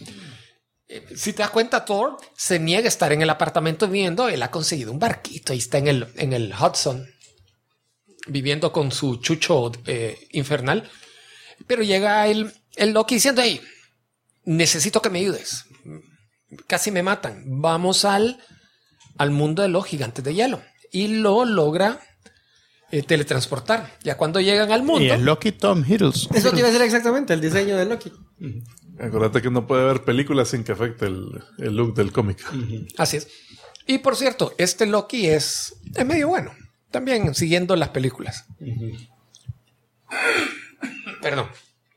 Si te das cuenta, Thor se niega a estar en el apartamento viviendo. Él ha conseguido un barquito y está en el Hudson viviendo con su chucho infernal. Pero llega el Loki diciendo: hey, necesito que me ayudes. Casi me matan. Vamos al mundo de los gigantes de hielo. Y lo logra teletransportar. Ya cuando llegan al mundo.
Y el Loki Tom Hiddleston.
Eso te iba a decir exactamente, el diseño de Loki.
Acuérdate que no puede haber películas sin que afecte el look del cómic.
Así es. Y por cierto, este Loki es medio bueno. También siguiendo las películas. Perdón.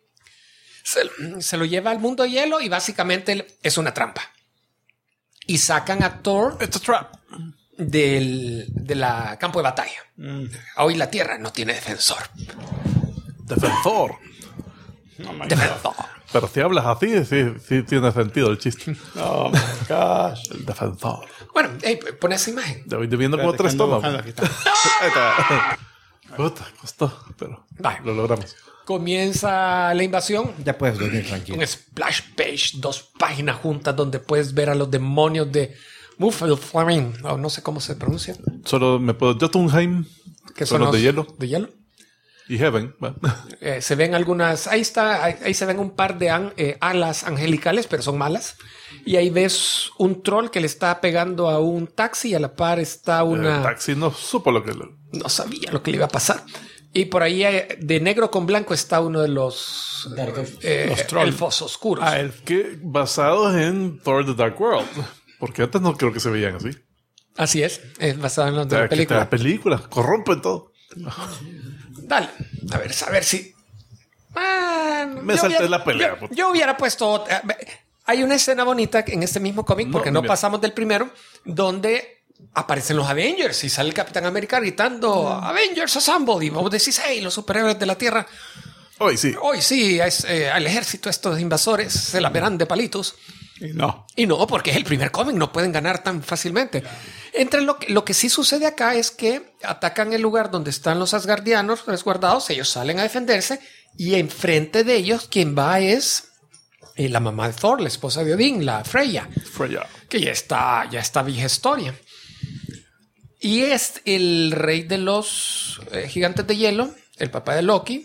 Se lo lleva al mundo de hielo y básicamente es una trampa. Y sacan a Thor
It's a trap.
de la campo de batalla. Hoy la Tierra no tiene defensor.
Defensor.
Defensor.
Pero si hablas así, sí tiene sentido el chiste.
Oh my gosh.
El defensor.
Bueno, pon esa imagen.
Ya voy viendo como 3 tomas.
Aquí está.
Ahí está. Puta, costó, pero
Vale.
lo logramos.
Comienza la invasión.
Ya puedes dormir tranquilo.
Un splash page, 2 páginas juntas donde puedes ver a los demonios de Muspelheim, o no sé cómo se pronuncia.
Solo me puedo... Jotunheim,
Que
son los de hielo.
De hielo.
Y Heaven. ¿va?
Se ven algunas, ahí se ven un par de alas angelicales, pero son malas. Y ahí ves un troll que le está pegando a un taxi y a la par está una...
El taxi no supo lo que...
No sabía lo que le iba a pasar. Y por ahí de negro con blanco está uno de los
trolls.
elfos oscuros.
Que basados en Thor The Dark World. Porque antes no creo que se veían así.
Así es basado en los de la película.
La película corrompen todo.
Dale, a ver si...
Me salté la pelea.
Yo hubiera puesto... hay una escena bonita en este mismo cómic, porque no pasamos del primero, donde aparecen los Avengers y sale el Capitán América gritando Avengers Assemble, y vos decís, hey, los superhéroes de la Tierra.
Hoy sí.
Hoy sí, al ejército estos invasores se la verán de palitos. Y no, porque es el primer cómic, no pueden ganar tan fácilmente. Entre lo que sí sucede acá es que atacan el lugar donde están los asgardianos resguardados, ellos salen a defenderse y enfrente de ellos quien va es la mamá de Thor, la esposa de Odín, la Freya, que ya está vieja historia. Y es el rey de los gigantes de hielo, el papá de Loki.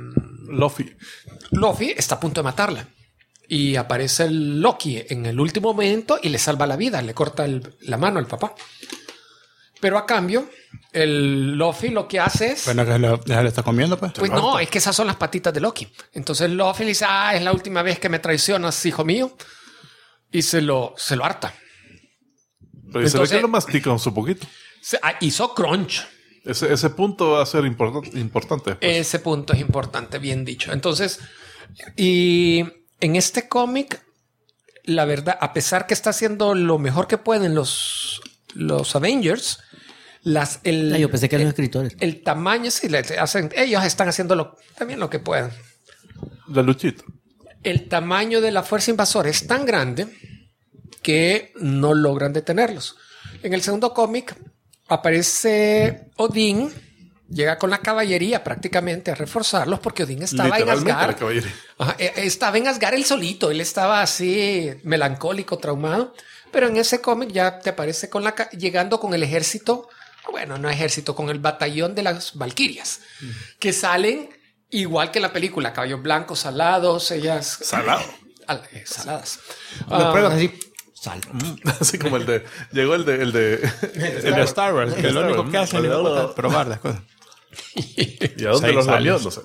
Luffy está a punto de matarla. Y aparece el Loki en el último momento y le salva la vida, le corta la mano al papá. Pero a cambio, el Luffy lo que hace es...
Bueno, que le está comiendo, pues.
Pues no, es que esas son las patitas de Loki. Entonces Luffy le dice, es la última vez que me traicionas, hijo mío. Y se lo harta.
Pero entonces, se ve que lo mastica un poquito.
Hizo crunch.
Ese punto va a ser importante. Pues.
Ese punto es importante, bien dicho. Entonces, y en este cómic, la verdad, a pesar que está haciendo lo mejor que pueden los Avengers,
yo pensé que eran los escritores.
El tamaño, sí, ellos están haciendo también lo que pueden.
La luchita.
El tamaño de la fuerza invasora es tan grande que no logran detenerlos. En el segundo cómic aparece Odín, llega con la caballería prácticamente a reforzarlos porque Odín estaba en Asgard. Estaba en Asgard él solito, él estaba así melancólico, traumado. Pero en ese cómic ya te aparece llegando con el ejército, con el batallón de las Valquirias, que salen igual que en la película, caballos blancos, salados, ellas... saladas.
Lo pruebas así... Sal.
Así como llegó el de
Star Wars, que lo único que hacen es probar las cosas.
¿Y a dónde los lamió? No sé.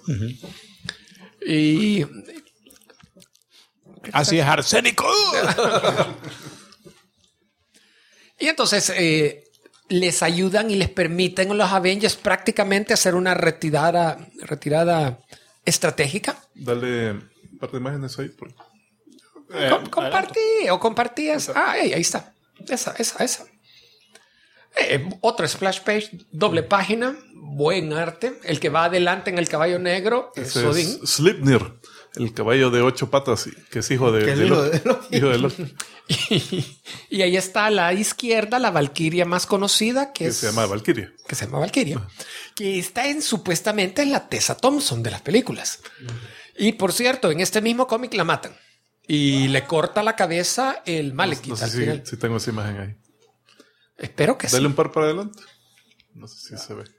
Y...
Así es arsénico.
Y entonces les ayudan y les permiten a los Avengers prácticamente hacer una retirada estratégica.
Dale un par de imágenes ahí.
Compartías. Ahí está. Esa. Otro splash page, doble página, buen arte. El que va adelante en el caballo negro es Odín.
Sleipnir, el caballo de 8 patas, que es hijo de Loki.
Y ahí está a la izquierda la Valquiria más conocida que
se llama Valkyria.
Que está supuestamente en la Tessa Thompson de las películas. Y por cierto, en este mismo cómic la matan. Y le corta la cabeza el Malekith.
No sé si tengo esa imagen ahí.
Espero que sí.
Dale un par para adelante. No sé si se ve.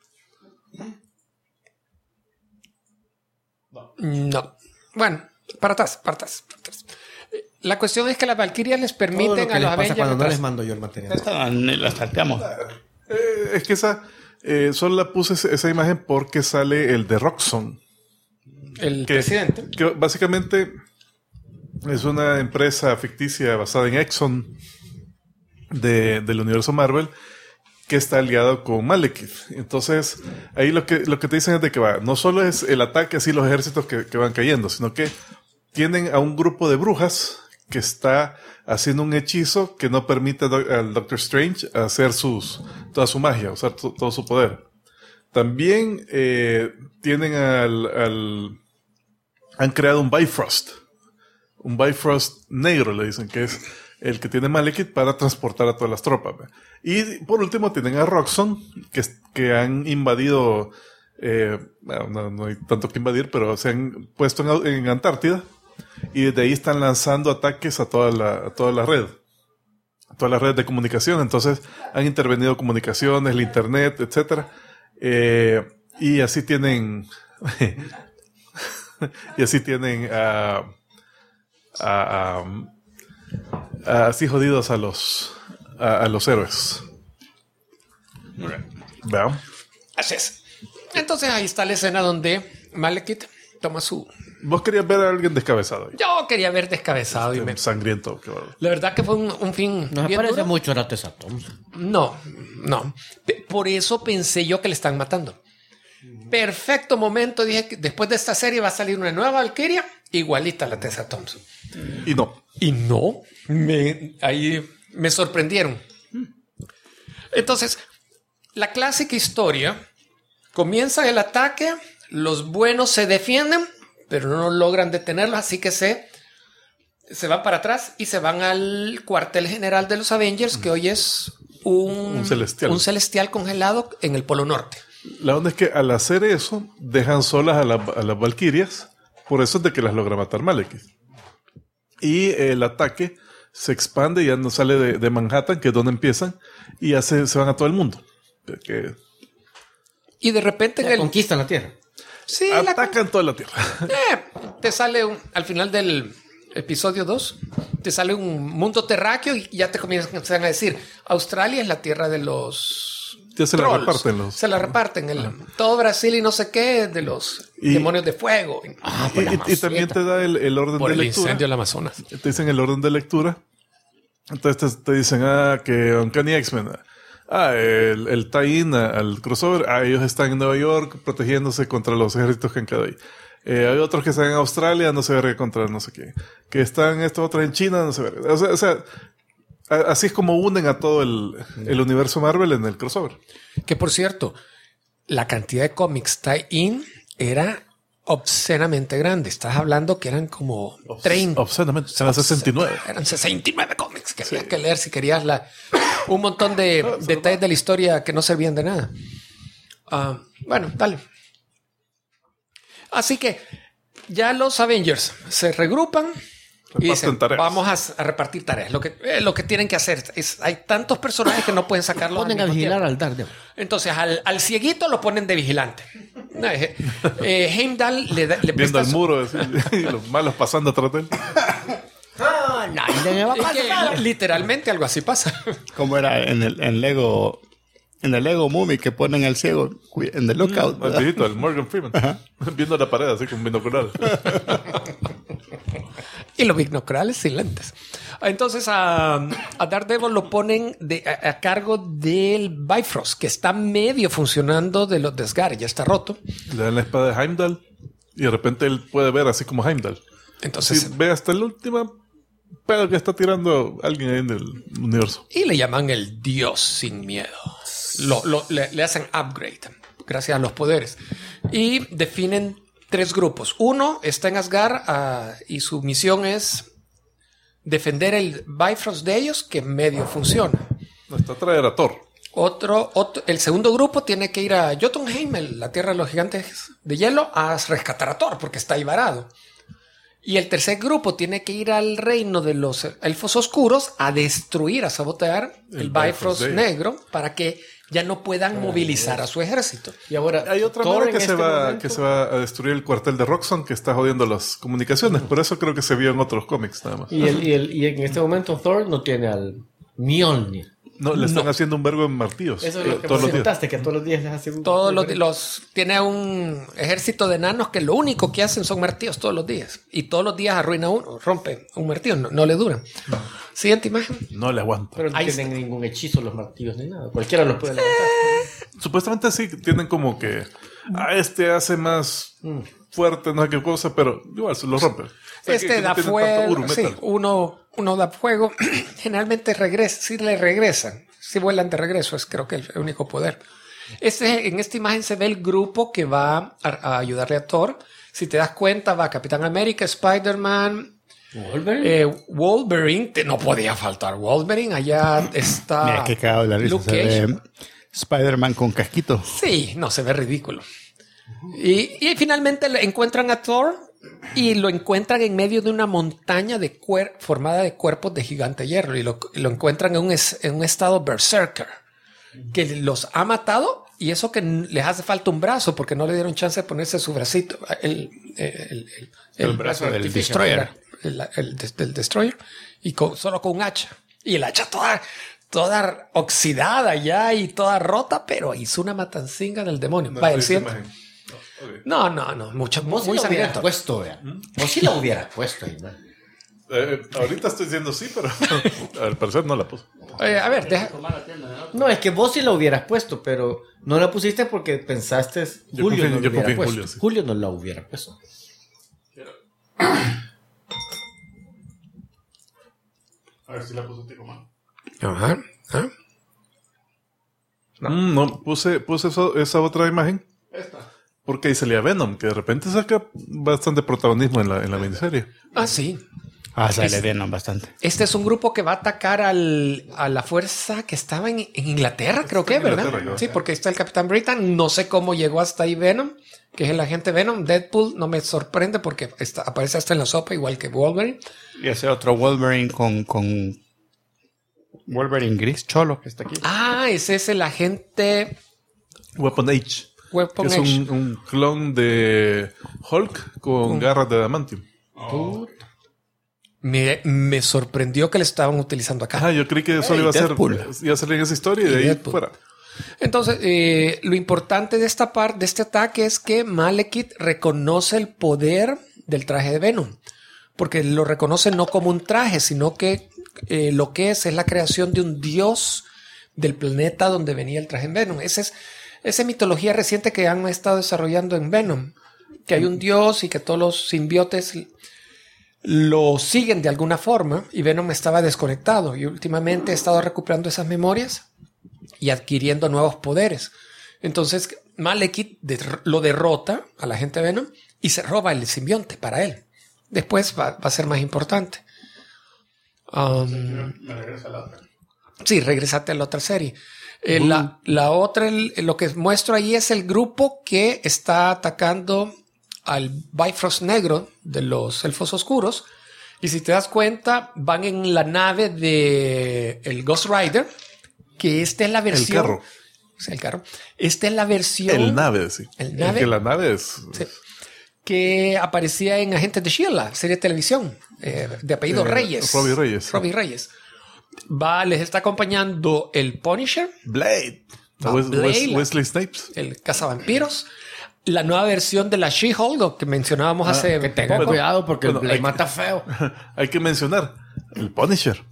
No. Bueno, para atrás. La cuestión es que las Valkyrias les permiten a los Avengers...
cuando no les mando yo el material.
Las salteamos.
Es que solo la puse esa imagen porque sale el de Roxxon.
El presidente.
Que básicamente es una empresa ficticia basada en Exxon del universo Marvel que está aliado con Malekith. Entonces, ahí lo que te dicen es de que no solo es el ataque así los ejércitos que van cayendo, sino que tienen a un grupo de brujas que está haciendo un hechizo que no permite al Doctor Strange hacer toda su magia, usar todo su poder. También tienen han creado un Bifrost negro, le dicen, que es el que tiene Malekith para transportar a todas las tropas. Y por último tienen a Roxxon, que han invadido Bueno, no hay tanto que invadir, pero se han puesto en Antártida y desde ahí están lanzando ataques a toda la red. Todas las redes de comunicación. Entonces han intervenido comunicaciones, el internet, etcétera. Y así tienen así jodidos a los héroes. Veamos.
Así es. Entonces ahí está la escena donde Malekith toma su...
Vos querías ver a alguien descabezado.
Yo quería ver descabezado y me...
Sangriento. Qué bárbaro.
La verdad que fue un fin
No se
bien
parece
duro.
mucho a la Tessa Thompson.
No. Por eso pensé yo que le están matando. Perfecto momento. Dije que después de esta serie va a salir una nueva Valkyria igualita a la Tessa Thompson.
Y no.
Y no. Ahí me sorprendieron. Entonces, la clásica historia comienza el ataque. Los buenos se defienden, pero no logran detenerlos. Así que se van para atrás y se van al cuartel general de los Avengers, que hoy es un celestial congelado en el Polo Norte.
La onda es que al hacer eso, dejan solas a las Valquirias. Por eso es de que las logra matar Malekith. Y el ataque se expande y ya no sale de Manhattan, que es donde empiezan, y ya se van a todo el mundo.
Y de repente
conquistan la Tierra.
Sí,
atacan toda la Tierra.
Te sale al final del episodio 2, te sale un mundo terráqueo y ya te comienzan a decir, Australia es la tierra de los...
Ya se
trolls.
la reparten los...
Se la reparten. Todo Brasil y no sé qué de los demonios de fuego.
Y también te da el orden
por
de
el
lectura.
incendio del Amazonas.
Te dicen el orden de lectura. Entonces te dicen, que Uncanny X-Men... el tie-in al crossover, ellos están en Nueva York protegiéndose contra los ejércitos que han quedado ahí. Hay otros que están en Australia, no se verga contra no sé qué. Que están estos otros en China, no se verga. O sea, así es como unen a todo el universo Marvel en el crossover.
Que por cierto, la cantidad de cómics tie-in era obscenamente grande. Estás hablando que eran como 30.
Obscenamente, eran 69.
Eran 69 cómics que había que leer si querías un montón de detalles de la historia que no servían de nada. Bueno, dale. Así que ya los Avengers se regrupan y dicen, vamos a repartir tareas. Lo que tienen que hacer es, hay tantos personajes que no pueden sacarlos.
Ponen a vigilar al Daredevil.
Entonces al cieguito lo ponen de vigilante. Heimdall le
viendo
presta
el muro y los malos pasando atrás de él.
Literalmente algo así pasa.
Como era en Lego Movie, que ponen al ciego en The Lookout.
El viejito, el Morgan Freeman. Viendo la pared así con binoculares.
Y los binoculares sin lentes. Entonces a Daredevil lo ponen a cargo del Bifrost, que está medio funcionando de los desgarres, ya está roto.
Le dan la espada de Heimdall y de repente él puede ver así como Heimdall.
Entonces
sí, ve hasta la última pedo que está tirando alguien ahí en el universo.
Y le llaman el Dios sin miedo. Le hacen upgrade gracias a los poderes. Y definen 3 grupos. Uno está en Asgard y su misión es defender el Bifrost de ellos, que medio funciona.
Está traer a Thor.
El segundo grupo tiene que ir a Jotunheim, la tierra de los gigantes de hielo, a rescatar a Thor porque está ahí varado. Y el tercer grupo tiene que ir al reino de los elfos oscuros a destruir, a sabotear el Bifrost negro para que ya no puedan movilizar a su ejército.
Y ahora hay otra manera que se va a destruir el cuartel de Roxxon, que está jodiendo las comunicaciones. Por eso creo que se vio en otros cómics nada más.
Y en este momento Thor no tiene al Mjolnir.
No, le están haciendo un vergo en martillos.
Eso es lo que
todos los días.
Que todos los días les hacen
tiene un ejército de enanos que lo único que hacen son martillos todos los días. Y todos los días arruina uno, rompe un martillo, no le duran. Siguiente imagen.
No le aguanta.
Pero no tienen ningún hechizo los martillos ni nada. Cualquiera los puede levantar.
Supuestamente sí tienen como que este hace más fuerte, no sé qué cosa, pero igual se lo rompe. O sea, que
da fuego. Sí, uno da fuego. Generalmente regresa. Si le regresan, si vuelan de regreso, es creo que el único poder. En esta imagen se ve el grupo que va a ayudarle a Thor. Si te das cuenta, va Capitán América, Spider-Man, Wolverine. No podía faltar Wolverine. Allá está.
Mira qué cagado la risa.
Luke Cage.
Spider-Man con casquito.
Sí, no, se ve ridículo. Y finalmente encuentran a Thor y lo encuentran en medio de una montaña formada de cuerpos de gigante hierro y lo encuentran en un estado berserker que los ha matado y eso que les hace falta un brazo porque no le dieron chance de ponerse su bracito, el
brazo del
Destroyer, del Destroyer y solo con un hacha y el hacha toda oxidada ya y toda rota, pero hizo una matancinga del demonio.
No,
Vaya, el
esa
cielo.
imagen.
No, mucho,
Vos
muy
sí lo hubieras
sangriento.
puesto, vea. Vos sí lo hubieras puesto ahí, man.
Ahorita estoy diciendo sí, pero al parecer no la puse.
A ver,
No, es que vos sí lo hubieras puesto, pero no la pusiste porque pensaste
Yo
Julio
confío-
no
yo
lo hubiera
confío en
puesto.
Julio, sí.
Julio no la hubiera puesto.
A ver si la puse Tico, man.
ajá. ¿Ah?
No, puse esa otra imagen. Porque ahí salía Venom, que de repente saca bastante protagonismo en la miniserie.
Ah, sí.
Sale Venom bastante.
Este es un grupo que va a atacar a la fuerza que estaba en Inglaterra, creo que,
en
¿verdad?
Inglaterra, creo.
Sí, porque está el Capitán Britain. No sé cómo llegó hasta ahí Venom, que es el agente Venom. Deadpool no me sorprende porque aparece hasta en la sopa, igual que Wolverine.
Y ese otro Wolverine con Wolverine gris cholo que está aquí.
Ah, ese es el agente
Weapon H.
Weapon
Que es
Edge.
un clon de Hulk con garras de adamantium.
Me sorprendió que le estaban utilizando acá.
Ajá, yo creí que solo iba a salir en esa historia y de ahí
Deadpool.
fuera.
Entonces, lo importante de esta parte, de este ataque, es que Malekith reconoce el poder del traje de Venom, porque lo reconoce no como un traje, sino que lo que es la creación de un dios del planeta donde venía el traje de Venom. Esa mitología reciente que han estado desarrollando en Venom, que hay un dios y que todos los simbiotes lo siguen de alguna forma y Venom estaba desconectado y últimamente ha estado recuperando esas memorias y adquiriendo nuevos poderes. Entonces Malekith lo derrota a la gente de Venom y se roba el simbionte para él. Después va a ser más importante. Sí, regresate a la otra serie. La otra, lo que muestro ahí es el grupo que está atacando al Bifrost negro de los elfos oscuros. Y si te das cuenta, van en la nave de el Ghost Rider, que esta es la versión.
El carro.
Sí, el carro. Esta es la versión.
El nave, sí.
El nave.
Que la nave es...
Sí. Que aparecía en Agentes de S.H.I.E.L.D., la serie de televisión, de apellido Reyes.
Robbie Reyes.
Robbie Reyes. Les está acompañando el Punisher,
Blade.
Blade.
Wesley Snipes.
el cazavampiros, la nueva versión de la She-Hulk, lo que mencionábamos hace
Que tenga
poco.
cuidado porque
Bueno,
el Blade
hay-
mata feo.
Hay que mencionar el Punisher.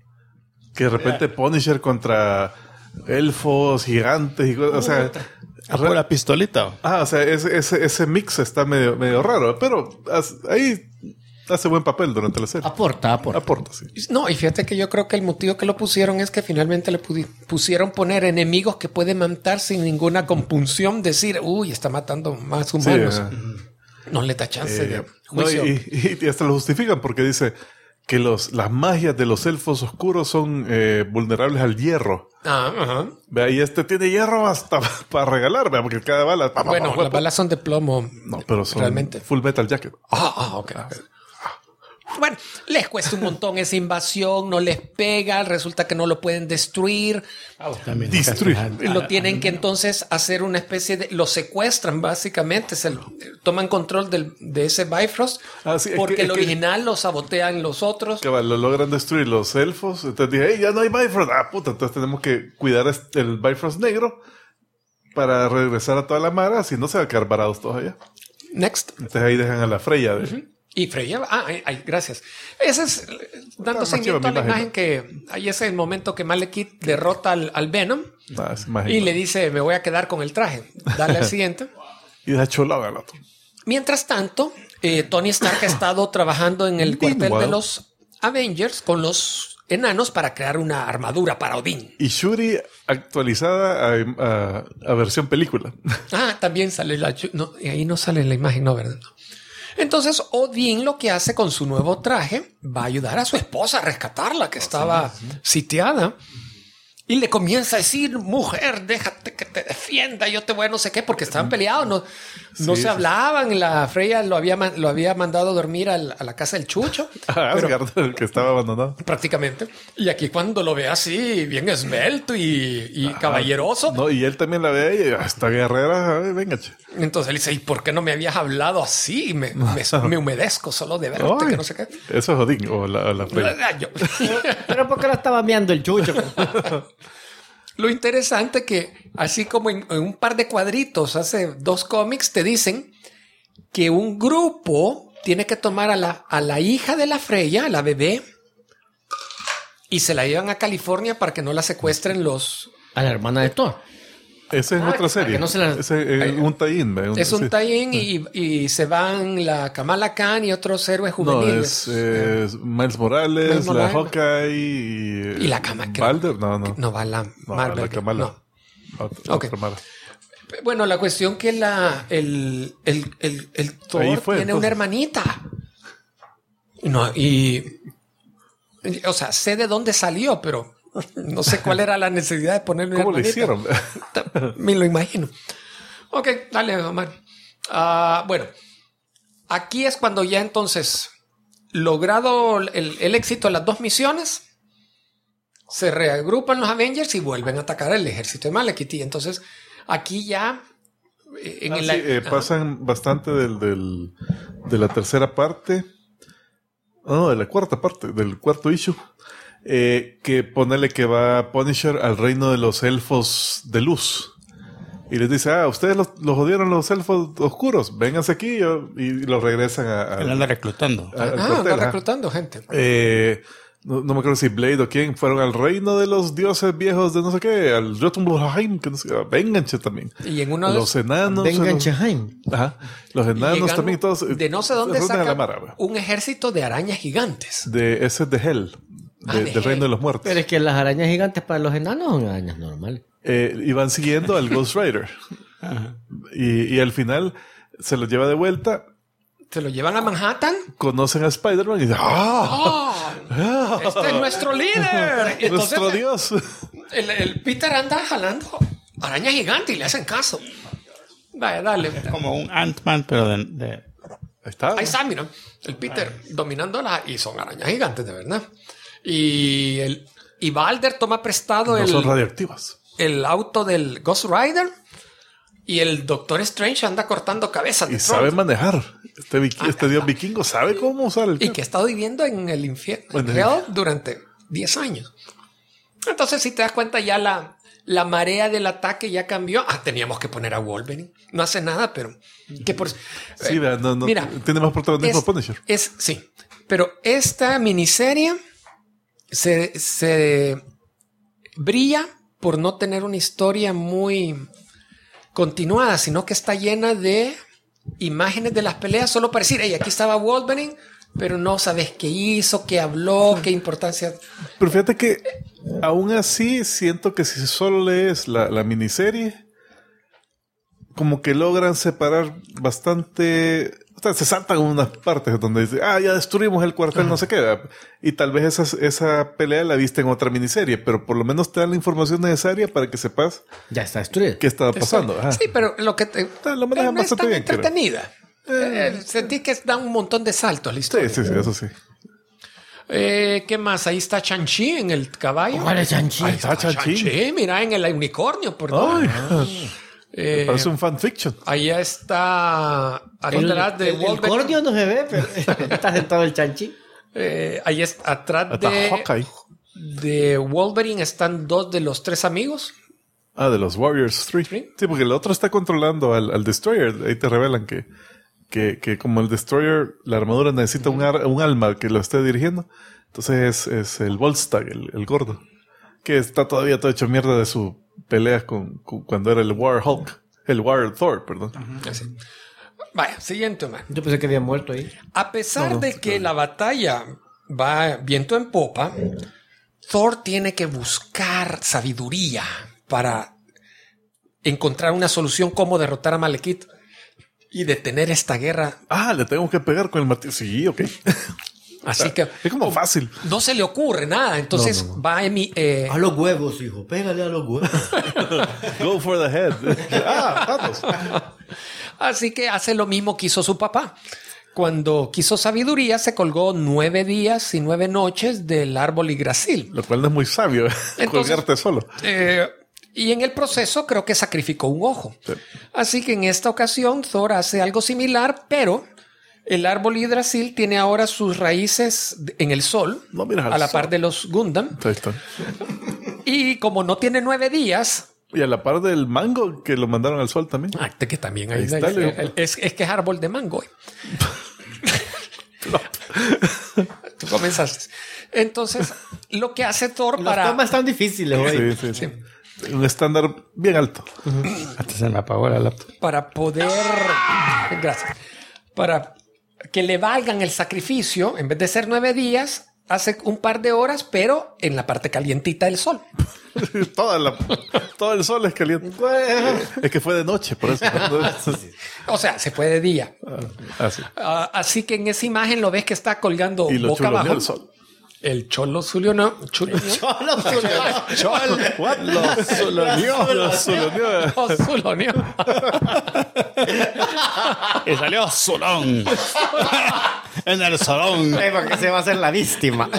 Que de repente Punisher contra elfos, gigantes y cosas. O sea,
Pura pistolita.
o sea, ese mix está medio raro, pero ahí hace buen papel durante la serie.
Aporta.
Aporta, sí.
No, y fíjate que yo creo que el motivo que lo pusieron es que finalmente le pusieron poner enemigos que pueden matar sin ninguna compunción, decir, uy, está matando más humanos. No le da chance de
No,
juicio.
y hasta lo justifican porque dice que las magias de los elfos oscuros son vulnerables al hierro.
Ajá.
Vea, y este tiene hierro hasta para regalar, vea, porque cada bala...
Bueno, las balas son de plomo.
No, pero son
realmente.
Full Metal Jacket.
Ok. Bueno, les cuesta un montón esa invasión, no les pega, resulta que no lo pueden destruir.
Destruir.
Lo tienen que entonces hacer una especie de... Lo secuestran básicamente, toman control de ese Bifrost,
Ah, sí, es
porque
que-
el
es que-
original lo sabotean los otros.
Cabal, lo logran destruir los elfos. Entonces dije, hey, ya no hay Bifrost. Ah, puta, entonces tenemos que cuidar el Bifrost negro para regresar a toda la mara, si no se va a quedar varados todos allá.
Next.
Entonces ahí dejan a la Freya.
Y Freya, gracias. Ese es dando
Más
seguimiento
chiva
a la
mi imagen.
imagen que ahí es el momento que Malekith derrota al Venom
Es más
y le dice, me voy a quedar con el traje. Dale al siguiente.
Y deja cholado al otro.
Mientras tanto, Tony Stark ha estado trabajando en el cuartel de los Avengers con los enanos para crear una armadura para Odín.
Y Shuri actualizada a versión película.
También sale no, ahí no sale la imagen, no, ¿verdad? No. Entonces, Odín lo que hace con su nuevo traje va a ayudar a su esposa a rescatarla, que estaba sitiada. Y le comienza a decir, mujer, déjate que te defienda, yo te voy a no sé qué, porque estaban peleados, no se hablaban. La Freya lo había mandado a dormir a la casa del Chucho.
Asgard, el que estaba abandonado.
Prácticamente. Y aquí cuando lo ve así, bien esbelto y caballeroso.
No, y él también la ve y esta guerrera, venga, che.
Entonces él dice, ¿y por qué no me habías hablado así? Me humedezco solo de verte,
Ay,
que no sé qué.
Eso es Odín o la Freya.
Pero ¿por qué la estaba meando el Chucho?
Lo interesante que, así como en un par de cuadritos, hace 2 cómics, te dicen que un grupo tiene que tomar a la hija de la Freya, a la bebé, y se la llevan a California para que no la secuestren los...
A la hermana de Thor.
Esa es otra serie.
que no se la-
Ese es un tie-in.
Es un
sí.
tie-in y se van la Kamala Khan y otros héroes
No,
juveniles.
es Miles Morales,
Miles Morales.
la Hawkeye y
la Kamala.
Balder. No.
No va la
No,
Marvel.
la Kamala.
No.
Otra
Ok.
Mara.
Bueno, la cuestión que el Thor
Ahí fue,
tiene
entonces.
una hermanita. No, o sea, sé de dónde salió, pero no sé cuál era la necesidad de ponerle una
¿Cómo le
hermanita.
hicieron?
Me lo imagino. Ok, dale, Omar. Bueno, aquí es cuando ya entonces, logrado el éxito de las 2 misiones, se reagrupan los Avengers y vuelven a atacar el ejército de Malekith. Y entonces, aquí ya...
Pasan bastante de la tercera parte. No, de la cuarta parte, del cuarto issue. Que ponele que va Punisher al reino de los elfos de luz. Y les dice, ustedes los jodieron los elfos oscuros, vénganse aquí y los regresan
Él anda reclutando.
al
anda
cuartel, ajá.
reclutando gente.
No me acuerdo si Blade o quién fueron al reino de los dioses viejos de no sé qué, al Jotunheim, que no sé qué, vénganse también.
Y en uno de
Los enanos.
Vengan, Chahaim.
Ajá. Los enanos
llegando
también, todos.
de no sé dónde
se reúnen a la
sacan
mara, güey.
un ejército de arañas gigantes.
Ese es de Hell,
de
del
Hell.
reino de los muertos.
Pero es que las arañas gigantes para los enanos son arañas normales.
Y van siguiendo al Ghost Rider. Y al final se los lleva de vuelta,
Se lo llevan a Manhattan.
conocen a Spider-Man y dicen,
Este es nuestro líder. Y entonces
nuestro Dios.
el Peter anda jalando arañas gigantes y le hacen caso. Vaya, dale.
Como un Ant-Man, pero de
Ahí está.
Ahí está, mira. El Peter dominando y son arañas gigantes, de verdad. Y Balder toma prestado
No son radioactivas.
el auto del Ghost Rider. Y el Doctor Strange anda cortando cabezas.
Y
de
sabe
trolls.
manejar. Este dios vikingo sabe cómo usar el
Y que ha estado viviendo en el infierno,
Bueno,
en Hell, durante 10 años. Entonces, si te das cuenta, ya la marea del ataque ya cambió. Teníamos que poner a Wolverine. No hace nada, pero... que por,
Sí, vea, no,
mira,
tiene más protagonismo Punisher.
sí, pero esta miniserie se brilla por no tener una historia muy continuada, sino que está llena de imágenes de las peleas solo para decir, hey, aquí estaba Wolverine, pero no sabes qué hizo, qué habló, qué importancia.
Pero fíjate que aún así siento que si solo lees la miniserie, como que logran separar bastante. O sea, se saltan unas partes donde dice, ya destruimos el cuartel, no sé qué. ¿Verdad? Y tal vez esa pelea la viste en otra miniserie, pero por lo menos te dan la información necesaria para que sepas
Ya está destruido.
qué estaba pasando. Ajá.
Sí, pero lo que
Lo manejan
no es
bastante
tan
bien, creo.
entretenida. Sentí que da un montón de saltos la historia.
Sí, eso sí.
¿Qué más? Ahí está Shang-Chi en el caballo.
¿Cuál es Chanchi?
Ahí está Shang-Chi.
Shang-Chi, mira, en el unicornio, perdón.
Ay, parece un fanfiction.
Ahí está atrás de
El
Wolverine.
cordio no se ve, pero está sentado el Chanchi.
Ahí es atrás
Hasta Hawkeye.
de Wolverine están 2 de los 3 amigos.
De los Warriors 3.
Sí.
Sí, porque el otro está controlando al Destroyer. Ahí te revelan que como el Destroyer, la armadura necesita un alma que lo esté dirigiendo. Entonces es el Volstagg, el gordo. Que está todavía todo hecho mierda de su pelea cuando era el War Hulk. El War Thor, perdón.
Así. Vaya, siguiente, Omar.
Yo pensé que había muerto ahí.
A pesar de que la batalla va viento en popa, Thor tiene que buscar sabiduría para encontrar una solución cómo derrotar a Malekith y detener esta guerra.
Le tengo que pegar con el martillo. Sí, ok.
Así que
Es como fácil.
no se le ocurre nada. Entonces va
A los huevos, hijo. Pégale a los huevos.
Go for the head. Vamos.
Así que hace lo mismo que hizo su papá. Cuando quiso sabiduría, se colgó 9 días y 9 noches del árbol Yggdrasil.
Lo cual no es muy sabio.
Entonces-
Colgarte solo.
Y en el proceso creo que sacrificó un ojo.
Sí.
Así que en esta ocasión Thor hace algo similar, pero el árbol Yggdrasil tiene ahora sus raíces en el sol,
No miras al
a la
sol.
par de los Gundam.
Ahí está.
Y como no tiene 9 días,
Y a la par del mango que lo mandaron al sol también.
que también hay,
Ahí está, Leo.
es que es árbol de mango. Tú comenzaste. Entonces, lo que hace Thor
Los temas están difíciles, güey.
Sí. Un estándar bien alto.
Hasta se me apagó la laptop.
para poder, gracias, para que le valgan el sacrificio, en vez de ser 9 días, hace un par de horas, pero en la parte calientita del sol.
Todo el sol es caliente. Es que fue de noche, por eso.
O sea, se fue de día.
Así.
Así que en esa imagen lo ves que está colgando
Y lo
boca
chuloneó
abajo.
el sol.
El cholo zuliano.
What? Lo suloneó. Lo suloneó.
Y salió Solón. En el salón.
Porque se va a hacer la víctima.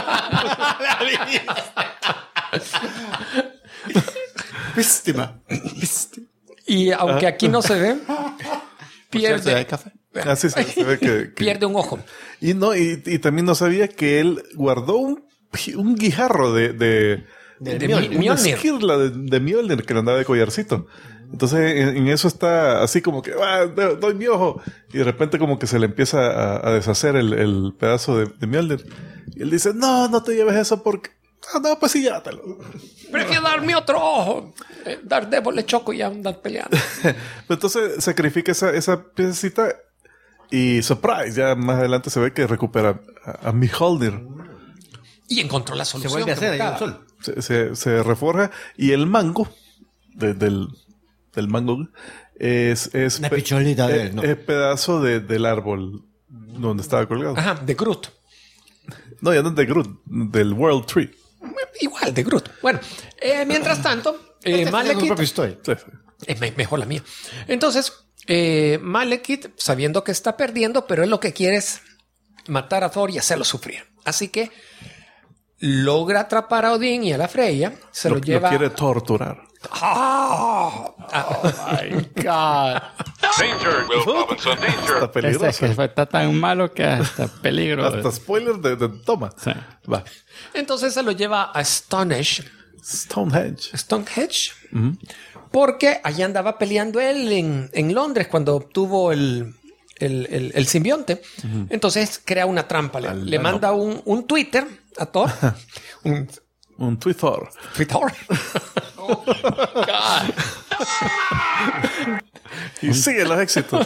Víctima.
Y aunque aquí no se ve, pierde,
café.
Así se ve que
pierde un ojo.
Y no, y también no sabía que él guardó un guijarro de una
Mjolnir.
esquirla de Mjolnir que le andaba de collarcito. Entonces en eso está así como que doy mi ojo y de repente como que se le empieza a deshacer el pedazo de Mjolnir. Y él dice, no te lleves eso porque... no, pues sí, llévatelo.
Prefiero darme otro ojo. Daredevil le choco y ya andan peleando.
Entonces sacrifica esa piecita y surprise, ya más adelante se ve que recupera a Mjolnir.
Y encontró la
Se
solución.
vuelve a hacer ahí en el
buscaba.
sol.
Se reforja y el mango del mango es
Una picholita de él, ¿no?
es pedazo del árbol donde estaba colgado.
Ajá, de Groot.
No, ya no es de Groot, del World Tree.
Igual, de Groot. Bueno, mientras tanto,
Su
Malekith...
propia historia.
Sí.
Es mejor la mía. Entonces, Malekith, sabiendo que está perdiendo, pero él lo que quiere es matar a Thor y hacerlo sufrir. Así que logra atrapar a Odín y a la Freya. Se lo lleva...
Lo quiere torturar.
My God.
Danger, Will Robinson, danger.
Está peligroso.
Está tan malo que hasta peligro.
Hasta spoiler de toma.
Sí.
Va.
Entonces se lo lleva a Stonehenge.
Stonehenge.
Porque allá andaba peleando él en Londres cuando obtuvo el simbionte. Entonces crea una trampa. Le manda un Twitter a Thor.
Un Twitter.
Twitter. Oh, God.
Y sigue los éxitos.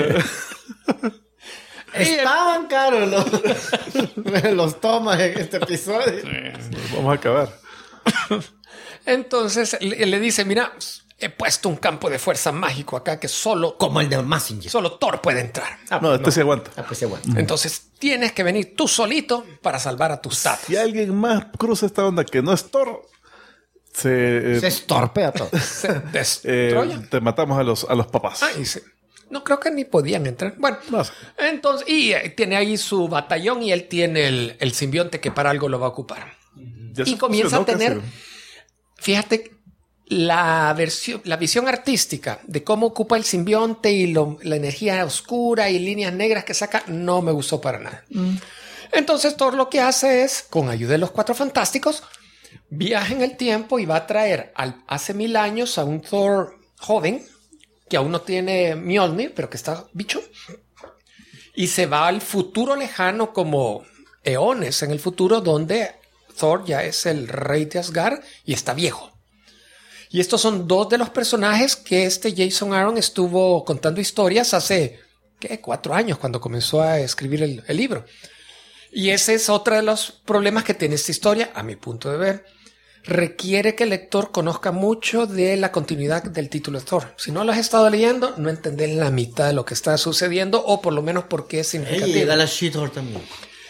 Estaban caros los tomas en este episodio.
Vamos a acabar.
Entonces le dice, mira, he puesto un campo de fuerza mágico acá que solo
Como el de Massinger.
Thor puede entrar.
No, este se aguanta.
Ah, pues bueno.
Entonces tienes que venir tú solito para salvar a tus tatas.
Si alguien más cruza esta onda que no es Thor,
Se estorpea todo.
Se destroya.
te matamos a los papás.
Ay, sí. No creo que ni podían entrar. Bueno,
No sé.
entonces, y tiene ahí su batallón y él tiene el simbionte que para algo lo va a ocupar.
Ya
Y
se
comienza a
funcionó
tener,
casi.
fíjate, la visión artística de cómo ocupa el simbionte y la energía oscura y líneas negras que saca, no me gustó para nada. Entonces Thor lo que hace es, con ayuda de los Cuatro Fantásticos, viaja en el tiempo y va a traer hace 1000 años a un Thor joven que aún no tiene Mjolnir, pero que está bicho. Y se va al futuro lejano, como eones en el futuro, donde Thor ya es el rey de Asgard y está viejo. Y estos son dos de los personajes que Jason Aaron estuvo contando historias hace 4 años, cuando comenzó a escribir el libro. Y ese es otro de los problemas que tiene esta historia, a mi punto de ver. Requiere que el lector conozca mucho de la continuidad del título de Thor. Si no lo has estado leyendo, no entendés la mitad de lo que está sucediendo, o por lo menos por qué es significativo.
Llega la She-Thor también.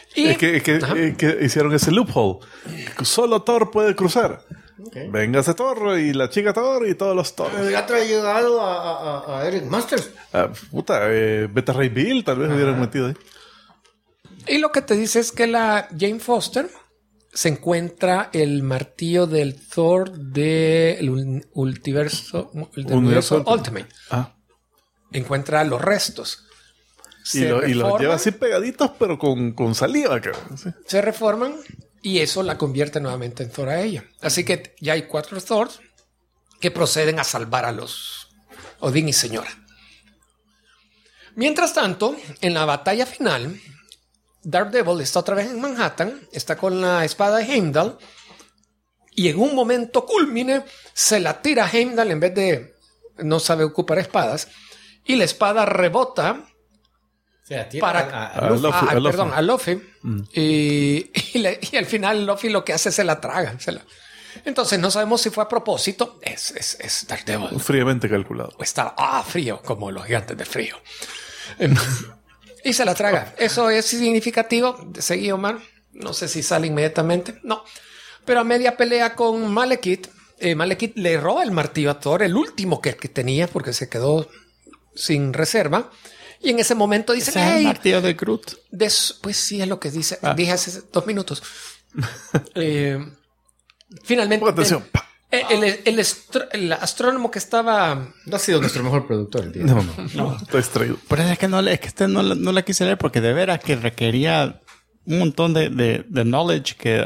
Y,
Es que hicieron ese loophole. Solo Thor puede cruzar.
Okay.
Véngase Thor y la chica Thor y todos los Thor.
Hubiera traído a Eric Masters.
Beta Ray Bill tal vez hubieran metido ahí.
y lo que te dice es que la Jane Foster se encuentra el martillo del Thor del universo Ultimate.
Ah.
Encuentra los restos.
Y los lleva así pegaditos, pero con saliva, cabrón. Sí.
Se reforman y eso la convierte nuevamente en Thor a ella. Así que ya hay 4 Thors que proceden a salvar a los Odín y Señora. Mientras tanto, en la batalla final, Daredevil está otra vez en Manhattan, está con la espada de Heimdall y en un momento culmine se la tira a Heimdall en vez de no sabe ocupar espadas y la espada rebota a Luffy. Y al final Luffy lo que hace es se la traga. Entonces no sabemos si fue a propósito. Es Daredevil.
Fríamente calculado.
O estaba frío, como los gigantes de frío. Y se la traga. Eso es significativo. Seguí, Omar. No sé si sale inmediatamente. No. Pero a media pelea con Malekith, Malekith le roba el martillo a Thor, el último que tenía, porque se quedó sin reserva. Y en ese momento dicen,
¿Ese es el martillo de Groot?
Pues sí, es lo que dice. Dije hace 2 minutos. Finalmente,
Atención.
el astrónomo que estaba...
No ha sido nuestro mejor productor el día.
No, estoy distraído.
Pero es que no la quise leer porque de veras que requería un montón de knowledge que...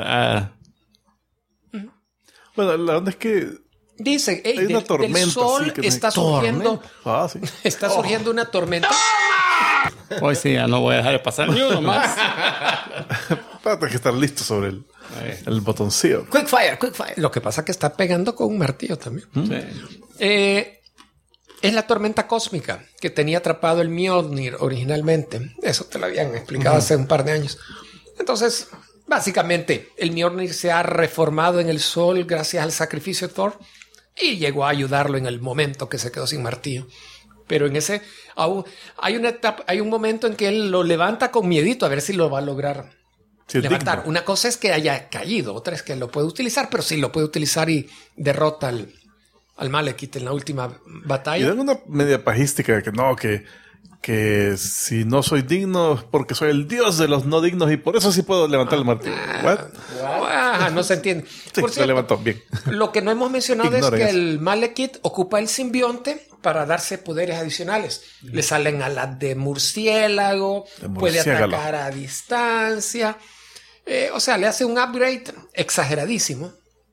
Bueno, la onda es que
Dice,
hay una tormenta,
del sol
sí, que
está surgiendo...
sí.
Está surgiendo una tormenta.
Hoy sí, ya no voy a dejar de pasar ni uno más.
Tienes que estar listo sobre el botoncillo.
Quick fire.
Lo que pasa es que está pegando con un martillo también.
Sí.
Es la tormenta cósmica que tenía atrapado el Mjolnir originalmente. Eso te lo habían explicado hace un par de años. Entonces, básicamente, el Mjolnir se ha reformado en el sol gracias al sacrificio de Thor y llegó a ayudarlo en el momento que se quedó sin martillo. Pero en ese aún hay una etapa, hay un momento en que él lo levanta con miedito a ver si lo va a lograr levantar.
Digno.
Una cosa es que haya caído, otra es que lo puede utilizar, pero sí lo puede utilizar y derrota al Malekith en la última
Y
batalla.
dan una media pajística de que no, que si no soy digno es porque soy el dios de los no dignos y por eso sí puedo levantar el martillo. ¿What?
No se entiende.
Sí,
Por
lo
cierto,
levantó bien.
lo que no hemos mencionado
Ignoren
es que
eso.
el Malekith ocupa el simbionte para darse poderes adicionales. Le salen alas de murciélago, puede
murciélago.
atacar a distancia. O sea, le hace un upgrade exageradísimo.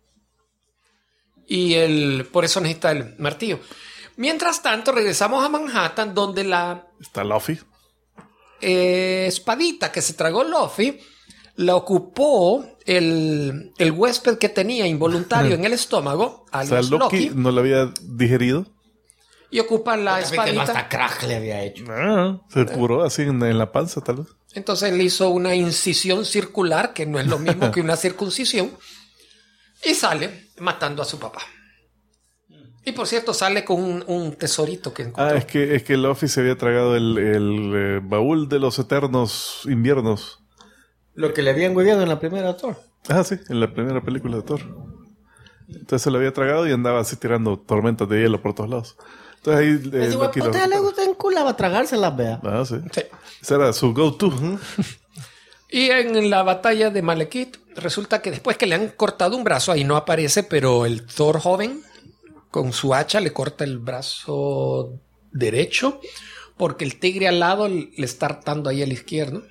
Y por eso necesita el martillo. Mientras tanto, regresamos a Manhattan, donde la
Está Luffy.
espadita que se tragó Luffy la ocupó el huésped que tenía involuntario en el estómago,
O sea,
alias
Loki
Loki,
no lo había digerido.
y ocupa la espadita.
Hasta crack le había hecho.
Se curó así en la panza, tal vez.
Entonces le hizo una incisión circular, que no es lo mismo que una circuncisión, y sale matando a su papá. Y por cierto, sale con un tesorito que encontró.
Es que Luffy se había tragado el baúl de los eternos inviernos.
Lo que le habían hueveado en la primera Thor.
Sí, en la primera película de Thor. Entonces se lo había tragado y andaba así tirando tormentas de hielo por todos lados. Entonces ahí Loki lo
¿Usted le gusta en culaba tragárselas, vea?
sí.
Sí.
Ese era su go-to.
Y en la batalla de Malekith, resulta que después que le han cortado un brazo, ahí no aparece, pero el Thor joven con su hacha le corta el brazo derecho porque el tigre al lado le está hartando ahí al izquierdo.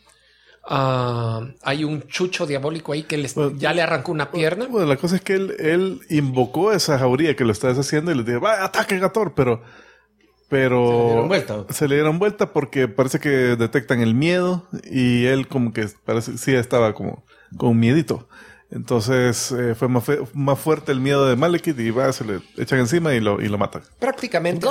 Hay un chucho diabólico ahí que ya le arrancó una pierna.
Bueno, la cosa es que él invocó a esa jauría que lo está deshaciendo y le dijo, va, ataquen a Thor, pero
Se le dieron vuelta.
se le dieron vuelta porque parece que detectan el miedo y él como que parece sí estaba como con miedito. Entonces fue más fuerte el miedo de Malekith y se le echan encima y lo matan.
Prácticamente.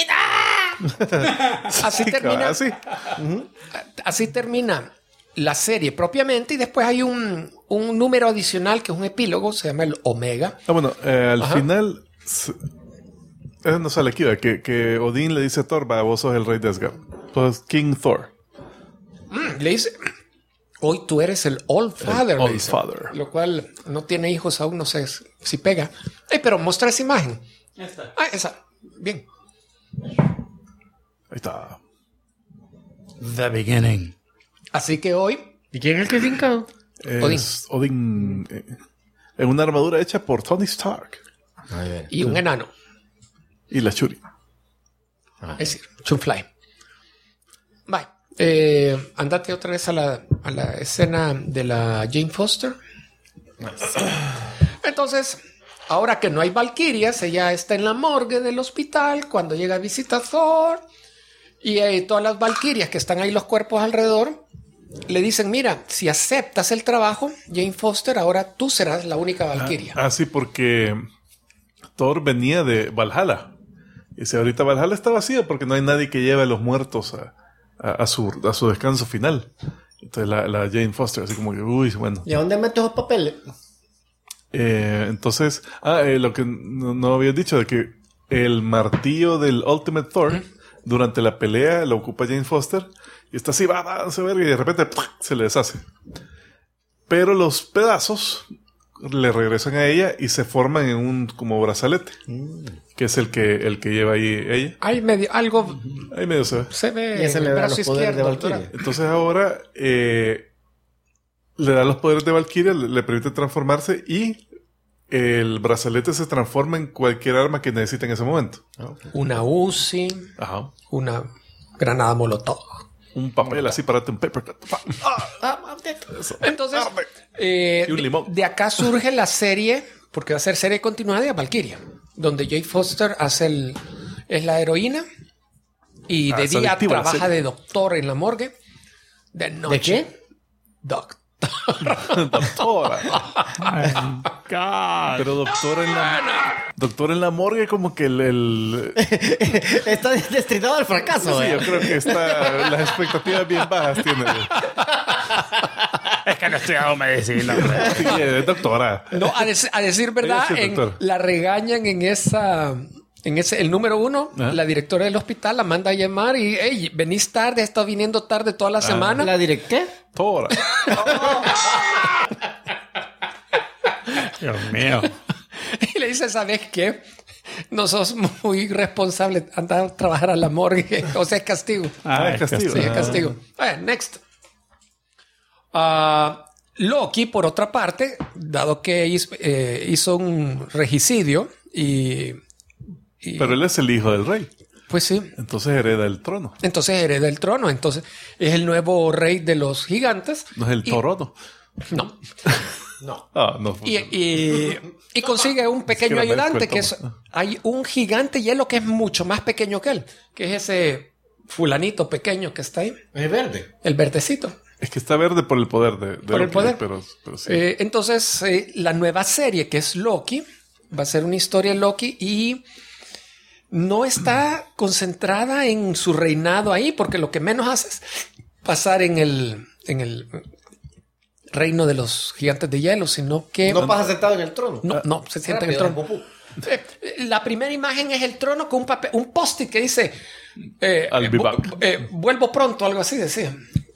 Así termina. Así termina la serie propiamente y después hay un número adicional que es un epílogo, se llama el Omega.
Bueno, al final eso no sale aquí, que Odín le dice a Thor, vos sos el rey de Asgard. Sos King Thor.
Le dice, Hoy tú eres el Old Father.
Old
le dice.
Father.
Lo cual no tiene hijos aún, no sé si pega. Pero muestra esa imagen. Esa. Bien.
Ahí está.
The beginning.
Así que hoy,
¿Y quién es el que es hincado?
Es Odin en una armadura hecha por Tony Stark
y un enano.
y la Shuri.
Es decir, Chunfly. Bye. Andate otra vez a la escena de la Jane Foster. Entonces, ahora que no hay valquirias, ella está en la morgue del hospital cuando llega a visitar a Thor. Y todas las valquirias que están ahí, los cuerpos alrededor, le dicen, mira, si aceptas el trabajo, Jane Foster, ahora tú serás la única valquiria.
Sí, porque Thor venía de Valhalla. Y si ahorita Valhalla está vacío porque no hay nadie que lleve a los muertos a su descanso final. Entonces la Jane Foster, así como que, uy, bueno.
¿Y a dónde metes esos papeles?
Entonces, lo que no había dicho, de que el martillo del Ultimate Thor, durante la pelea, lo ocupa Jane Foster, y está así, va, se ve, y de repente ¡puc! Se le deshace. Pero los pedazos le regresan a ella y se forman en un como brazalete, que es el que lleva ahí ella.
Hay algo
Ahí medio se ve.
se ve
Y ese
en
le
el
da
brazo
los poderes de
izquierdo.
Valkyria.
Entonces ahora le da los poderes de Valkyria, le permite transformarse y el brazalete se transforma en cualquier arma que necesite en ese momento.
Una Uzi,
Ajá.
una granada molotov.
Un papel así para un paper cut.
Entonces,
Y un limón.
de acá surge la serie, porque va a ser serie continuada de Valkyria, donde Jane Foster es la heroína y de
es
día
adictiva la
trabaja
serie.
de doctor en la morgue. De noche.
¿De qué?
Doctor.
Doctora.
God.
Pero doctor en la morgue como que el
Está destinado al fracaso.
sí, yo creo que las expectativas bien bajas tiene.
Es que no he estudiado medicina.
Sí, es doctora.
No, a decir verdad,
Ella sí, doctor.
la regañan en el número 1,
Ajá.
la directora del hospital la manda a llamar y, hey, venís tarde, he estado viniendo tarde toda la semana.
¿La directé?
Doctora.
Dios mío.
Y le dice, ¿sabes qué? No sos muy responsable, anda a trabajar a la morgue. O sea, es castigo.
Es castigo.
Sí, es castigo. Next. Loki, por otra parte, dado que hizo un regicidio y
Pero él es el hijo del rey.
pues sí,
Entonces hereda el trono.
entonces hereda el trono. Entonces es el nuevo rey de los gigantes.
No es el torono.
No.
No.
Y consigue un pequeño
Ni siquiera
ayudante
merezco el
que es...
tomo.
Hay un gigante hielo que es mucho más pequeño que él. Que es ese fulanito pequeño que está ahí.
Es verde.
El verdecito.
Es que está verde por el poder de
Por el
Loki,
poder.
Pero sí.
Entonces, la nueva serie que es Loki, va a ser una historia de Loki y no está concentrada en su reinado ahí, porque lo que menos hace es pasar en el reino de los gigantes de hielo, sino que
No pasa sentado en el trono.
no se sienta en el
Rápido,
trono.
Goku.
La primera imagen es el trono con un post-it que dice
I'll be back.
vuelvo pronto, algo así decía.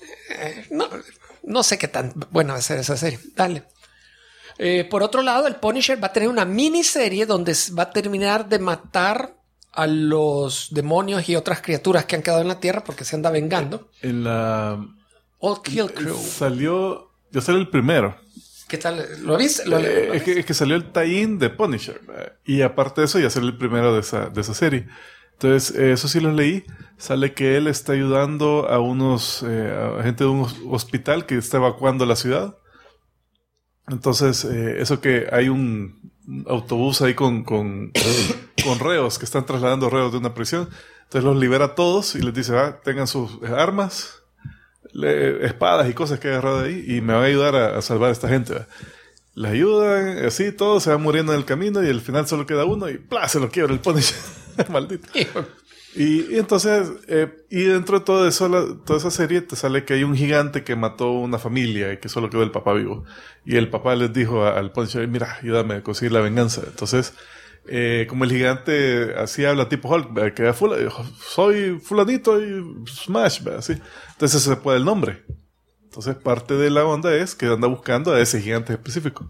No sé qué tan buena va a ser esa serie. Dale. Por otro lado, el Punisher va a tener una miniserie donde va a terminar de matar a los demonios y otras criaturas que han quedado en la tierra porque se anda vengando.
En la...
All Kill Crew.
Yo salió el primero.
¿Qué tal? ¿Lo viste?
Es que salió el tie-in de Punisher. Y aparte de eso, ya salió el primero de esa serie. Entonces, eso sí lo leí. Sale que él está ayudando a a gente de un hospital que está evacuando la ciudad. Entonces, eso que hay un autobús ahí con reos que están trasladando reos de una prisión. Entonces los libera a todos y les dice, tengan sus armas, espadas y cosas que he agarrado ahí y me van a ayudar a salvar a esta gente. ¿verdad? Les ayudan, así todos se van muriendo en el camino y al final solo queda uno y ¡plá! Se lo quiebra el Punisher. Maldito. Y entonces, y dentro de todo eso, toda esa serie te sale que hay un gigante que mató una familia y que solo quedó el papá vivo. Y el papá les dijo al Punisher, mira, ayúdame a conseguir la venganza. Entonces, como el gigante así habla tipo Hulk, que soy fulanito y Smash, así. Entonces se puede el nombre. Entonces parte de la onda es que anda buscando a ese gigante específico.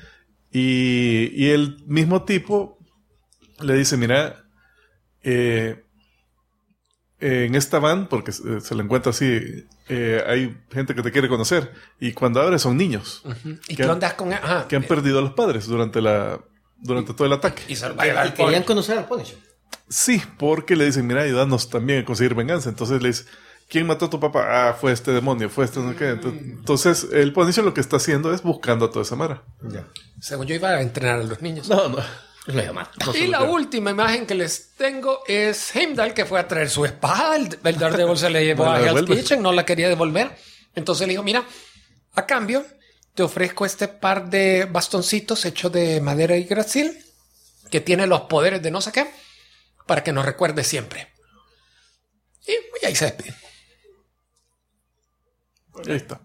Y el mismo tipo le dice, mira, en esta van, porque se la encuentra así, hay gente que te quiere conocer. Y cuando abre son niños.
¿Y qué onda con él? Ajá.
Que han perdido a los padres durante todo el ataque.
Y se lo va a llevar
Y querían conocer al Punisher.
Sí, porque le dicen, mira, ayúdanos también a conseguir venganza. Entonces le dice, ¿quién mató a tu papá? Ah, fue este demonio, fue este no sé qué. Entonces el Punisher lo que está haciendo es buscando a toda esa mara.
Ya.
Según yo iba a entrenar a los niños.
No.
Lo iba a matar.
Y la última imagen que les tengo es Heimdall, que fue a traer su espada. El Daredevil se le llevó a Hell's Kitchen, no la quería devolver. Entonces le dijo, mira, a cambio te ofrezco este par de bastoncitos hechos de madera y gracil que tiene los poderes de no sé qué para que nos recuerde siempre. Y ahí se despide.
Ahí está.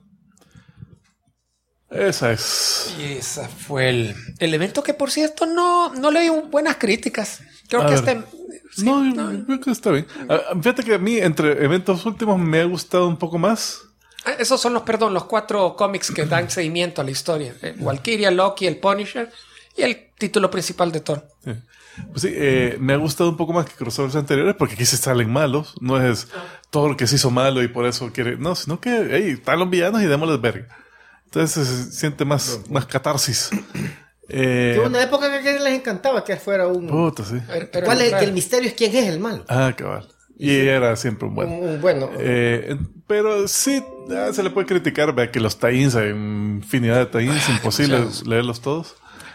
Esa es.
Y ese fue el evento que, por cierto, no le dio buenas críticas. Creo que sí,
Yo creo que está bien. Fíjate que a mí, entre eventos últimos, me ha gustado un poco más.
Esos son los 4 cómics que dan seguimiento a la historia. Valkyria, Loki, el Punisher y el título principal de Thor.
Sí. Pues sí, me ha gustado un poco más que crossovers anteriores porque aquí se salen malos. No es todo lo que se hizo malo y por eso quiere... No, sino que, hey, están los villanos y démosles verga. Entonces se siente más catarsis.
Tuvo una época que les encantaba que fuera un...
Puta, sí.
Pero
¿Cuál es? Que el misterio es quién es el malo.
Ah, cabal. Y era siempre un bueno.
Un bueno.
Pero sí, se le puede criticar, vea, que los tie-ins, hay infinidad de tie-ins, imposible leerlos todos.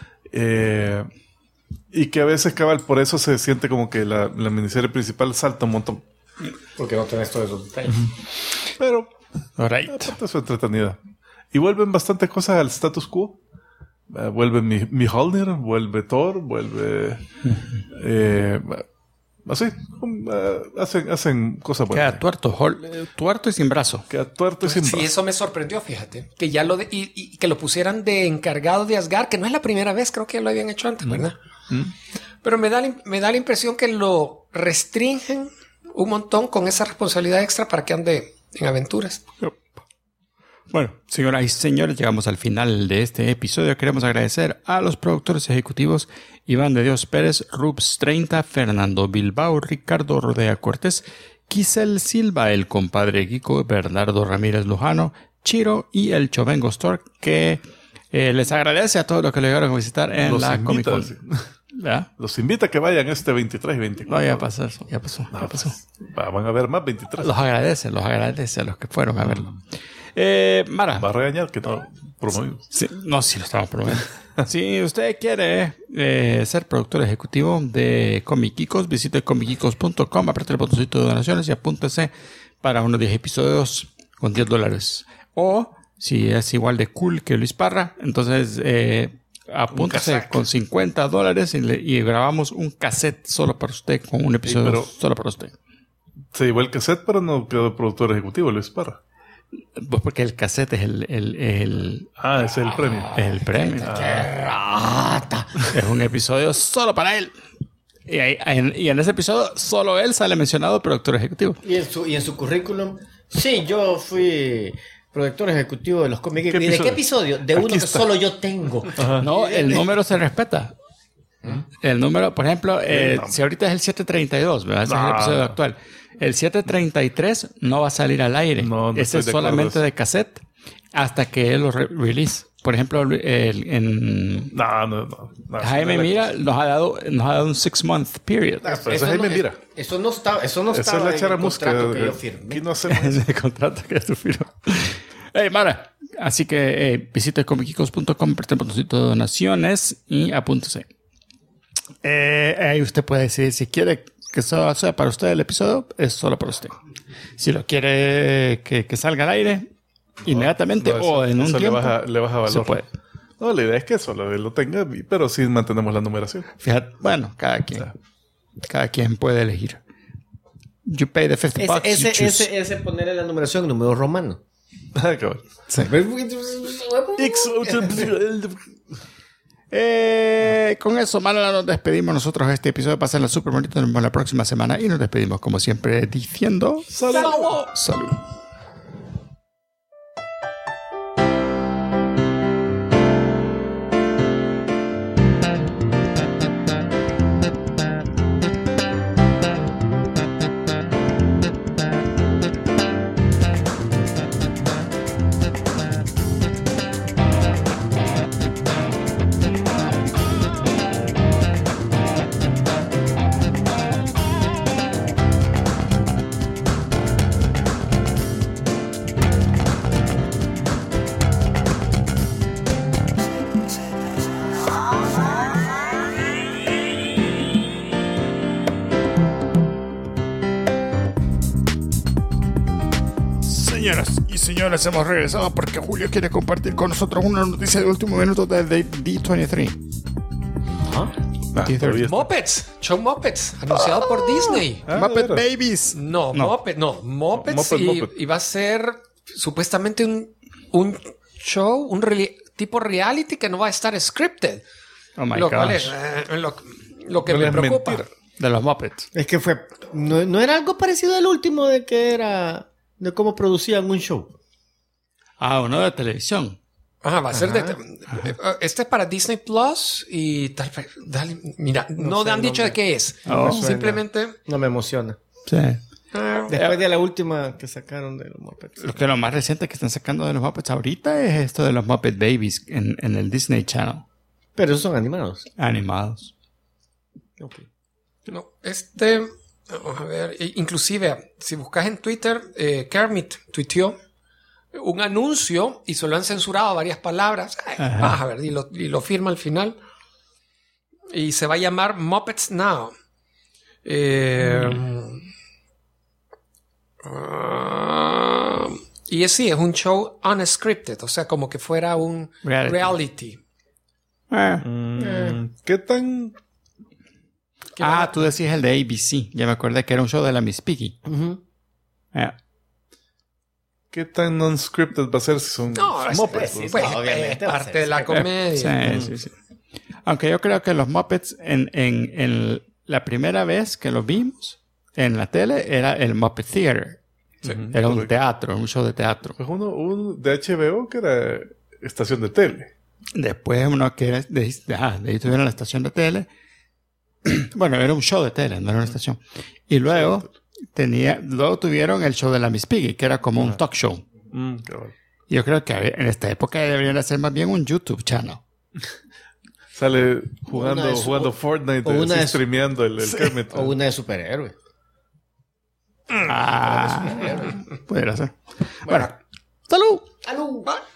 Y que a veces, cabal, por eso se siente como que la miniserie principal salta un montón.
Porque no tenés todos esos detalles.
Pero,
Alright.
aparte es entretenida. Y vuelven bastantes cosas al status quo. Vuelve Mjolnir, vuelve Thor, vuelve... así, hacen cosas buenas.
Queda tuerto y sin brazo.
Queda tuerto y sin
Sí,
brazo.
eso me sorprendió, fíjate. Que ya y que lo pusieran de encargado de Asgard, que no es la primera vez, creo que ya lo habían hecho antes, ¿verdad? Pero me da la impresión que lo restringen un montón con esa responsabilidad extra para que ande en aventuras.
Bueno, señoras y señores, llegamos al final de este episodio. Queremos agradecer a los productores ejecutivos Iván de Dios Pérez, Rubs 30, Fernando Bilbao, Ricardo Rodea Cortés, Quisel Silva, el compadre Kiko, Bernardo Ramírez Lujano, Chiro y el Chovengo Store, que les agradece a todos los que lo llegaron a visitar en
Los
la
invita,
Comic Con.
sí.
¿Verdad?
Los invita a que vayan este 23 y 24.
No, ya pasó eso, ya pasó.
Van a ver más 23.
Los agradece a los que fueron a verlo. Mara.
Va a regañar que no promovimos.
Sí, no, sí lo estamos promoviendo. Si usted quiere ser productor ejecutivo de Comic Geekos, visite comicgeekos.com, apriete el botoncito de donaciones y apúntese para unos 10 episodios con $10. O, si es igual de cool que Luis Parra, entonces apúntese con $50 y grabamos un cassette solo para usted, con un episodio solo para usted.
Se llevó el cassette, pero no quedó productor ejecutivo, Luis Parra.
Pues porque el cassette es el
ese es el premio.
el premio.
¡Qué rata!
Es un episodio solo para él. Y en ese episodio solo él sale mencionado productor ejecutivo.
Y en su currículum, sí, yo fui productor ejecutivo de los cómics. ¿Y de qué episodio? De uno que solo yo tengo.
No, el número se respeta. El número, por ejemplo, si ahorita es el 732, ¿verdad? Ese es el episodio actual. El 733 no va a salir al aire.
No
Ese es solamente de cassette hasta que él lo release. Por ejemplo,
No.
Jaime Mira nos ha dado un 6-month period.
Pero eso es Jaime Mira.
Eso no estaba
Esa es la
en el
charamusca.
contrato que yo firmé.
Aquí no hacemos
En el contrato que tú firmó. Hey, Mara. Así que visite comicgeekos.com, apriete el botoncito de donaciones y apúntese. Ahí usted puede decidir si quiere que eso sea para usted el episodio, es solo para usted. Si lo quiere que salga al aire inmediatamente o en un tiempo,
le baja valor.
se puede.
No, la idea es que solo él lo tenga, pero sí mantenemos la numeración.
Fíjate, bueno, cada quien puede elegir. You pay the $50. you choose.
Ese ponerle la numeración en número romano.
Cabrón.
Sí. Con eso, Mara, nos despedimos nosotros de este episodio. Pásenla súper bonito. Nos vemos la próxima semana y nos despedimos como siempre diciendo
¡Salud!
¡Salud! señores, hemos regresado porque Julio quiere compartir con nosotros una noticia de último minuto de D23.
Todavía está.
Muppets, show Muppets, anunciado por Disney.
Muppet
¿verdad?
Babies.
No, Muppets
Muppet.
y va a ser supuestamente un show, tipo reality que no va a estar scripted.
Oh my
Lo cual
gosh.
es lo que
No
me
es
preocupa.
mentira.
De los Muppets.
Es que fue. No era algo parecido al último de que era. De cómo producían un show.
Ah, uno de televisión.
Ajá, va a ser este es para Disney Plus y tal vez, mira, no
sé,
han dicho
no
de qué es.
Oh.
Simplemente
No me emociona.
Sí.
Después de la última que sacaron de los Muppets.
Lo más reciente que están sacando de los Muppets ahorita es esto de los Muppet Babies en el Disney Channel.
Pero esos son animados.
Animados.
Ok.
no, vamos a ver, inclusive si buscas en Twitter, Kermit tuiteó un anuncio y se lo han censurado varias palabras. Vas a ver, y lo firma al final. Y se va a llamar Muppets Now. Y sí, es un show unscripted, o sea, como que fuera un reality.
¿Qué tan
Tú decías el de ABC. Ya me acordé que era un show de la Miss Piggy.
¿Qué tan non-scripted va a ser si son
No,
Muppets?
sí,
pues,
obviamente va a
parte
ser
de la comedia.
Sí. Aunque yo creo que los Muppets en la primera vez que los vimos en la tele era el Muppet Theater. Era un teatro, un show de teatro.
Pues uno de HBO que era estación de tele.
Después uno que era de ahí tuvieron la estación de tele. Bueno, era un show de tele, no era una estación. Y luego tuvieron el show de la Miss Piggy, que era como un talk show.
Cabal.
Yo creo que en esta época deberían hacer más bien un YouTube channel.
Sale jugando Fortnite, así streameando el Kermit.
O una de superhéroes.
Pudiera ser. Bueno, ¡salud!
¡Aló!